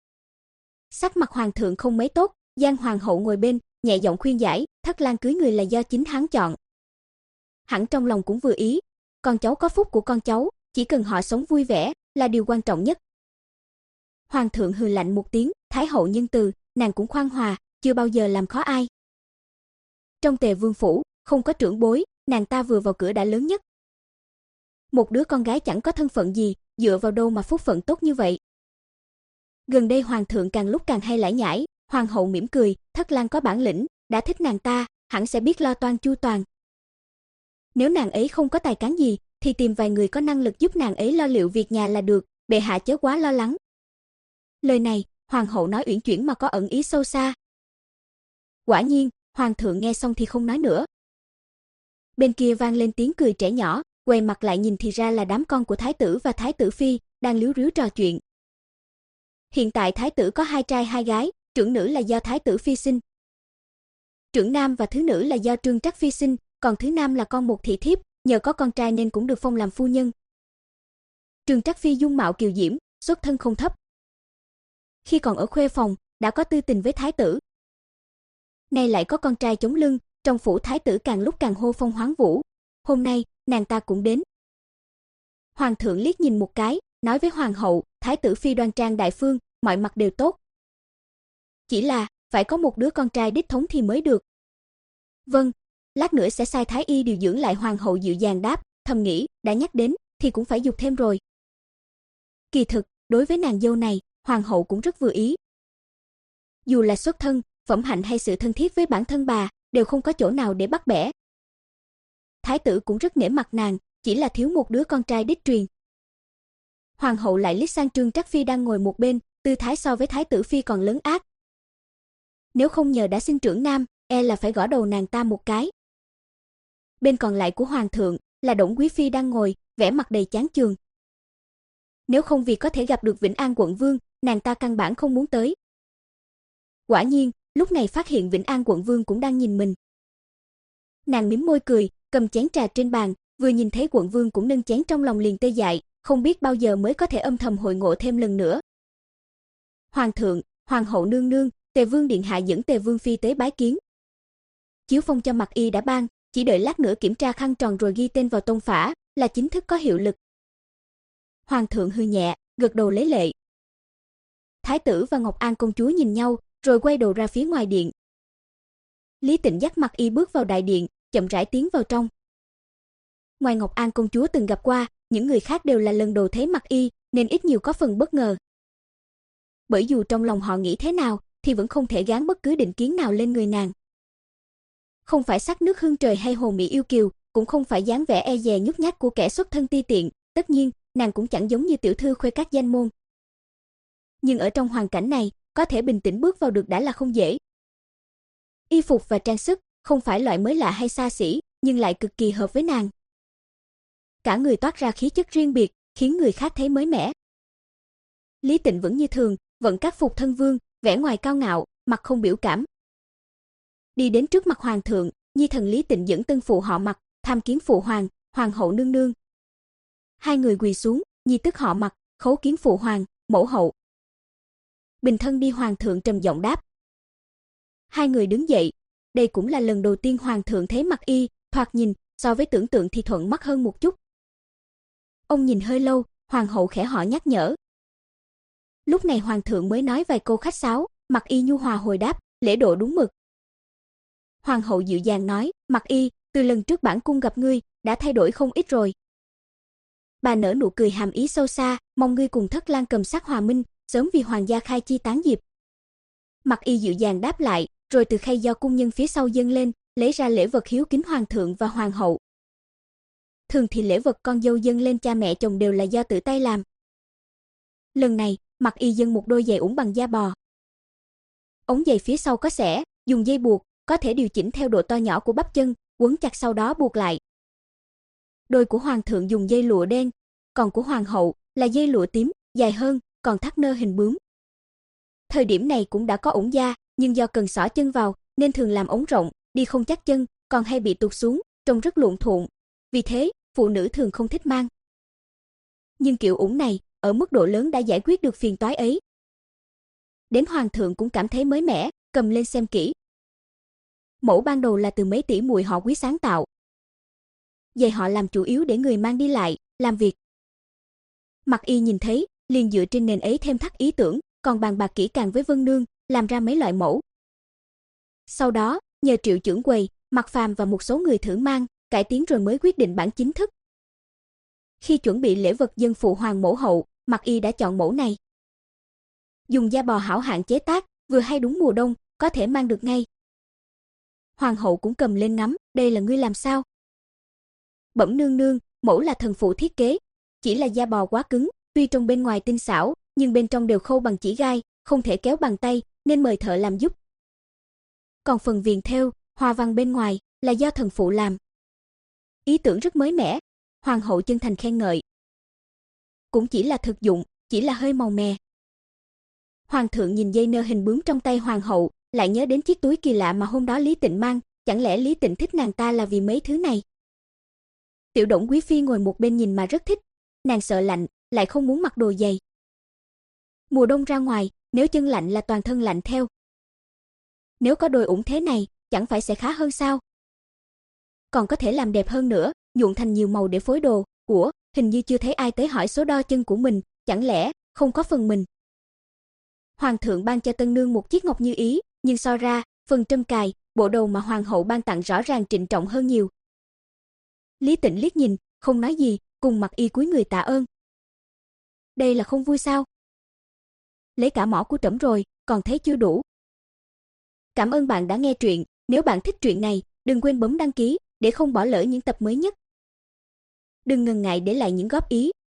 Sắc mặt hoàng thượng không mấy tốt, Giang hoàng hậu ngồi bên, nhẹ giọng khuyên giải, Thất Lang cưới người là do chính hắn chọn. Hẳn trong lòng cũng vừa ý, con cháu có phúc của con cháu, chỉ cần họ sống vui vẻ là điều quan trọng nhất. Hoàng thượng hừ lạnh một tiếng, thái hậu nhân từ, nàng cũng khoan hòa, chưa bao giờ làm khó ai. Trong Tề vương phủ, không có trưởng bối, nàng ta vừa vào cửa đã lớn nhất. Một đứa con gái chẳng có thân phận gì, dựa vào đâu mà phúc phận tốt như vậy. Gần đây hoàng thượng càng lúc càng hay lải nhải, hoàng hậu mỉm cười, Thất Lang có bản lĩnh, đã thích nàng ta, hẳn sẽ biết lo toan chu toàn. Nếu nàng ấy không có tài cán gì, thì tìm vài người có năng lực giúp nàng ấy lo liệu việc nhà là được, bệ hạ chớ quá lo lắng. Lời này, hoàng hậu nói uyển chuyển mà có ẩn ý sâu xa. Quả nhiên, hoàng thượng nghe xong thì không nói nữa. Bên kia vang lên tiếng cười trẻ nhỏ, quay mặt lại nhìn thì ra là đám con của thái tử và thái tử phi đang líu ríu trò chuyện. Hiện tại thái tử có hai trai hai gái, trưởng nữ là do thái tử phi sinh. Trưởng nam và thứ nữ là do Trương Trắc phi sinh, còn thứ nam là con một thị thiếp, nhờ có con trai nên cũng được phong làm phu nhân. Trương Trắc phi dung mạo kiều diễm, xuất thân không thấp. Khi còn ở khuê phòng, đã có tư tình với thái tử. Nay lại có con trai chống lưng, trong phủ thái tử càng lúc càng hô phong hoáng vũ. Hôm nay, nàng ta cũng đến. Hoàng thượng liếc nhìn một cái, nói với hoàng hậu, thái tử phi đoan trang đại phương, mọi mặt đều tốt. Chỉ là, phải có một đứa con trai đích thống thì mới được. Vâng, lát nữa sẽ sai thái y điều dưỡng lại, hoàng hậu dịu dàng đáp, thầm nghĩ, đã nhắc đến, thì cũng phải dục thêm rồi. Kỳ thực, đối với nàng dâu này, hoàng hậu cũng rất vừa ý. Dù là xuất thân, phẩm hạnh hay sự thân thiết với bản thân bà, đều không có chỗ nào để bắt bẻ. Thái tử cũng rất nể mặt nàng, chỉ là thiếu một đứa con trai đích truyền. Hoàng hậu lại liếc sang Trương Trắc phi đang ngồi một bên, tư thái so với thái tử phi còn lớn ác. Nếu không nhờ đã sinh trưởng nam, e là phải gõ đầu nàng ta một cái. Bên còn lại của hoàng thượng là Đổng quý phi đang ngồi, vẻ mặt đầy chán chường. Nếu không vì có thể gặp được Vĩnh An quận vương, nàng ta căn bản không muốn tới. Quả nhiên, lúc này phát hiện Vĩnh An quận vương cũng đang nhìn mình. Nàng mím môi cười, cầm chén trà trên bàn, vừa nhìn thấy quận vương cũng nâng chén trong lòng liền tê dại, không biết bao giờ mới có thể âm thầm hội ngộ thêm lần nữa. Hoàng thượng, hoàng hậu nương nương, Tề vương điện hạ dẫn Tề vương phi tới bái kiến. Chiếu phong cho Mặc Y đã ban, chỉ đợi lát nữa kiểm tra khăn tròn rồi ghi tên vào tông phả, là chính thức có hiệu lực. Hoàng thượng hừ nhẹ, gật đầu lấy lệ. Thái tử và Ngọc An công chúa nhìn nhau, rồi quay đầu ra phía ngoài điện. Lý Tịnh dắt Mặc Y bước vào đại điện, chậm rãi tiến vào trong. Ngoài Ngọc An công chúa từng gặp qua, những người khác đều là lần đầu thấy Mặc Y, nên ít nhiều có phần bất ngờ. Bởi dù trong lòng họ nghĩ thế nào, thì vẫn không thể gán bất cứ định kiến nào lên người nàng. Không phải sắc nước hương trời hay hồ mỹ yêu kiều, cũng không phải dáng vẻ e dè nhút nhát của kẻ xuất thân ti tiện, tất nhiên, nàng cũng chẳng giống như tiểu thư khuê các danh môn. Nhưng ở trong hoàn cảnh này, có thể bình tĩnh bước vào được đã là không dễ. Y phục và trang sức, không phải loại mới lạ hay xa xỉ, nhưng lại cực kỳ hợp với nàng. Cả người toát ra khí chất riêng biệt, khiến người khác thấy mới mẻ. Lý Tịnh vẫn như thường, vẫn các phục thân vương, vẻ ngoài cao ngạo, mặt không biểu cảm. Đi đến trước mặt hoàng thượng, nhi thần Lý Tịnh dẫn tân phụ họ Mặc, tham kiến phụ hoàng, hoàng hậu nương nương. Hai người quỳ xuống, nhi tức họ Mặc, khấu kiến phụ hoàng, mẫu hậu. Bình thân đi, hoàng thượng trầm giọng đáp. Hai người đứng dậy, đây cũng là lần đầu tiên hoàng thượng thấy Mặc Y, thoạt nhìn, so với tưởng tượng thì thuận mắt hơn một chút. Ông nhìn hơi lâu, hoàng hậu khẽ họ nhắc nhở. Lúc này hoàng thượng mới nói vài câu khách sáo, Mặc Y nhu hòa hồi đáp, lễ độ đúng mực. Hoàng hậu dịu dàng nói, Mặc Y, từ lần trước bản cung gặp ngươi, đã thay đổi không ít rồi. Bà nở nụ cười hàm ý sâu xa, mong ngươi cùng Thất Lang cầm sát hòa minh, sớm vì hoàng gia khai chi tán diệp. Mặc Y dịu dàng đáp lại, rồi từ khay do cung nhân phía sau dâng lên, lấy ra lễ vật hiếu kính hoàng thượng và hoàng hậu. Thường thì lễ vật con dâu dâng lên cha mẹ chồng đều là do tự tay làm. Lần này, Mặc Y dâng một đôi giày ủng bằng da bò. Ống giày phía sau có xẻ, dùng dây buộc, có thể điều chỉnh theo độ to nhỏ của bắp chân, quấn chặt sau đó buộc lại. Đôi của hoàng thượng dùng dây lụa đen, còn của hoàng hậu là dây lụa tím, dài hơn, còn thắt nơ hình bướm. Thời điểm này cũng đã có ủng da, nhưng do cần xỏ chân vào nên thường làm ống rộng, đi không chắc chân, còn hay bị tụt xuống, trông rất lộn thuộn. Vì thế, phụ nữ thường không thích mang. Nhưng kiểu ủng này, ở mức độ lớn đã giải quyết được phiền toái ấy. Đến hoàng thượng cũng cảm thấy mới mẻ, cầm lên xem kỹ. Mẫu ban đầu là từ mấy tỷ muội họ Quý sáng tạo. Giày họ làm chủ yếu để người mang đi lại, làm việc. Mặc Y nhìn thấy, liền dựa trên nền ấy thêm thắt ý tưởng, còn bàn bạc kỹ càng với Vân Nương, làm ra mấy loại mẫu. Sau đó, nhờ Triệu trưởng quầy, Mặc Phàm và một số người thử mang, cải tiến rồi mới quyết định bản chính thức. Khi chuẩn bị lễ vật dân phụ hoàng mẫu hậu, Mặc Y đã chọn mẫu này. Dùng da bò hảo hạng chế tác, vừa hay đúng mùa đông, có thể mang được ngay. Hoàng hậu cũng cầm lên ngắm, đây là ngươi làm sao? Bẩm nương nương, mẫu là thần phụ thiết kế, chỉ là da bò quá cứng, tuy trong bên ngoài tinh xảo, nhưng bên trong đều khâu bằng chỉ gai, không thể kéo bằng tay, nên mời thợ làm giúp. Còn phần viền thêu, hoa văn bên ngoài là do thần phụ làm. Ý tưởng rất mới mẻ, hoàng hậu chân thành khen ngợi. Cũng chỉ là thực dụng, chỉ là hơi màu mè. Hoàng thượng nhìn dây nơ hình bướm trong tay hoàng hậu, lại nhớ đến chiếc túi kỳ lạ mà hôm đó Lý Tịnh mang, chẳng lẽ Lý Tịnh thích nàng ta là vì mấy thứ này? Tiểu Đổng quý phi ngồi một bên nhìn mà rất thích, nàng sợ lạnh, lại không muốn mặc đồ dày. Mùa đông ra ngoài, nếu chân lạnh là toàn thân lạnh theo. Nếu có đôi ủng thế này, chẳng phải sẽ khá hơn sao? Còn có thể làm đẹp hơn nữa, nhuộm thành nhiều màu để phối đồ. Ủa, hình như chưa thấy ai tới hỏi số đo chân của mình, chẳng lẽ không có phần mình? Hoàng thượng ban cho tân nương một chiếc ngọc như ý, nhưng so ra, phần trâm cài, bộ đầu mà hoàng hậu ban tặng rõ ràng trịnh trọng hơn nhiều. Lý Tịnh liếc nhìn, không nói gì, cùng Mặc Y cúi người tạ ơn. Đây là không vui sao? Lấy cả mỏ của trẫm rồi, còn thấy chưa đủ. Cảm ơn bạn đã nghe truyện, nếu bạn thích truyện này, đừng quên bấm đăng ký để không bỏ lỡ những tập mới nhất. Đừng ngần ngại để lại những góp ý,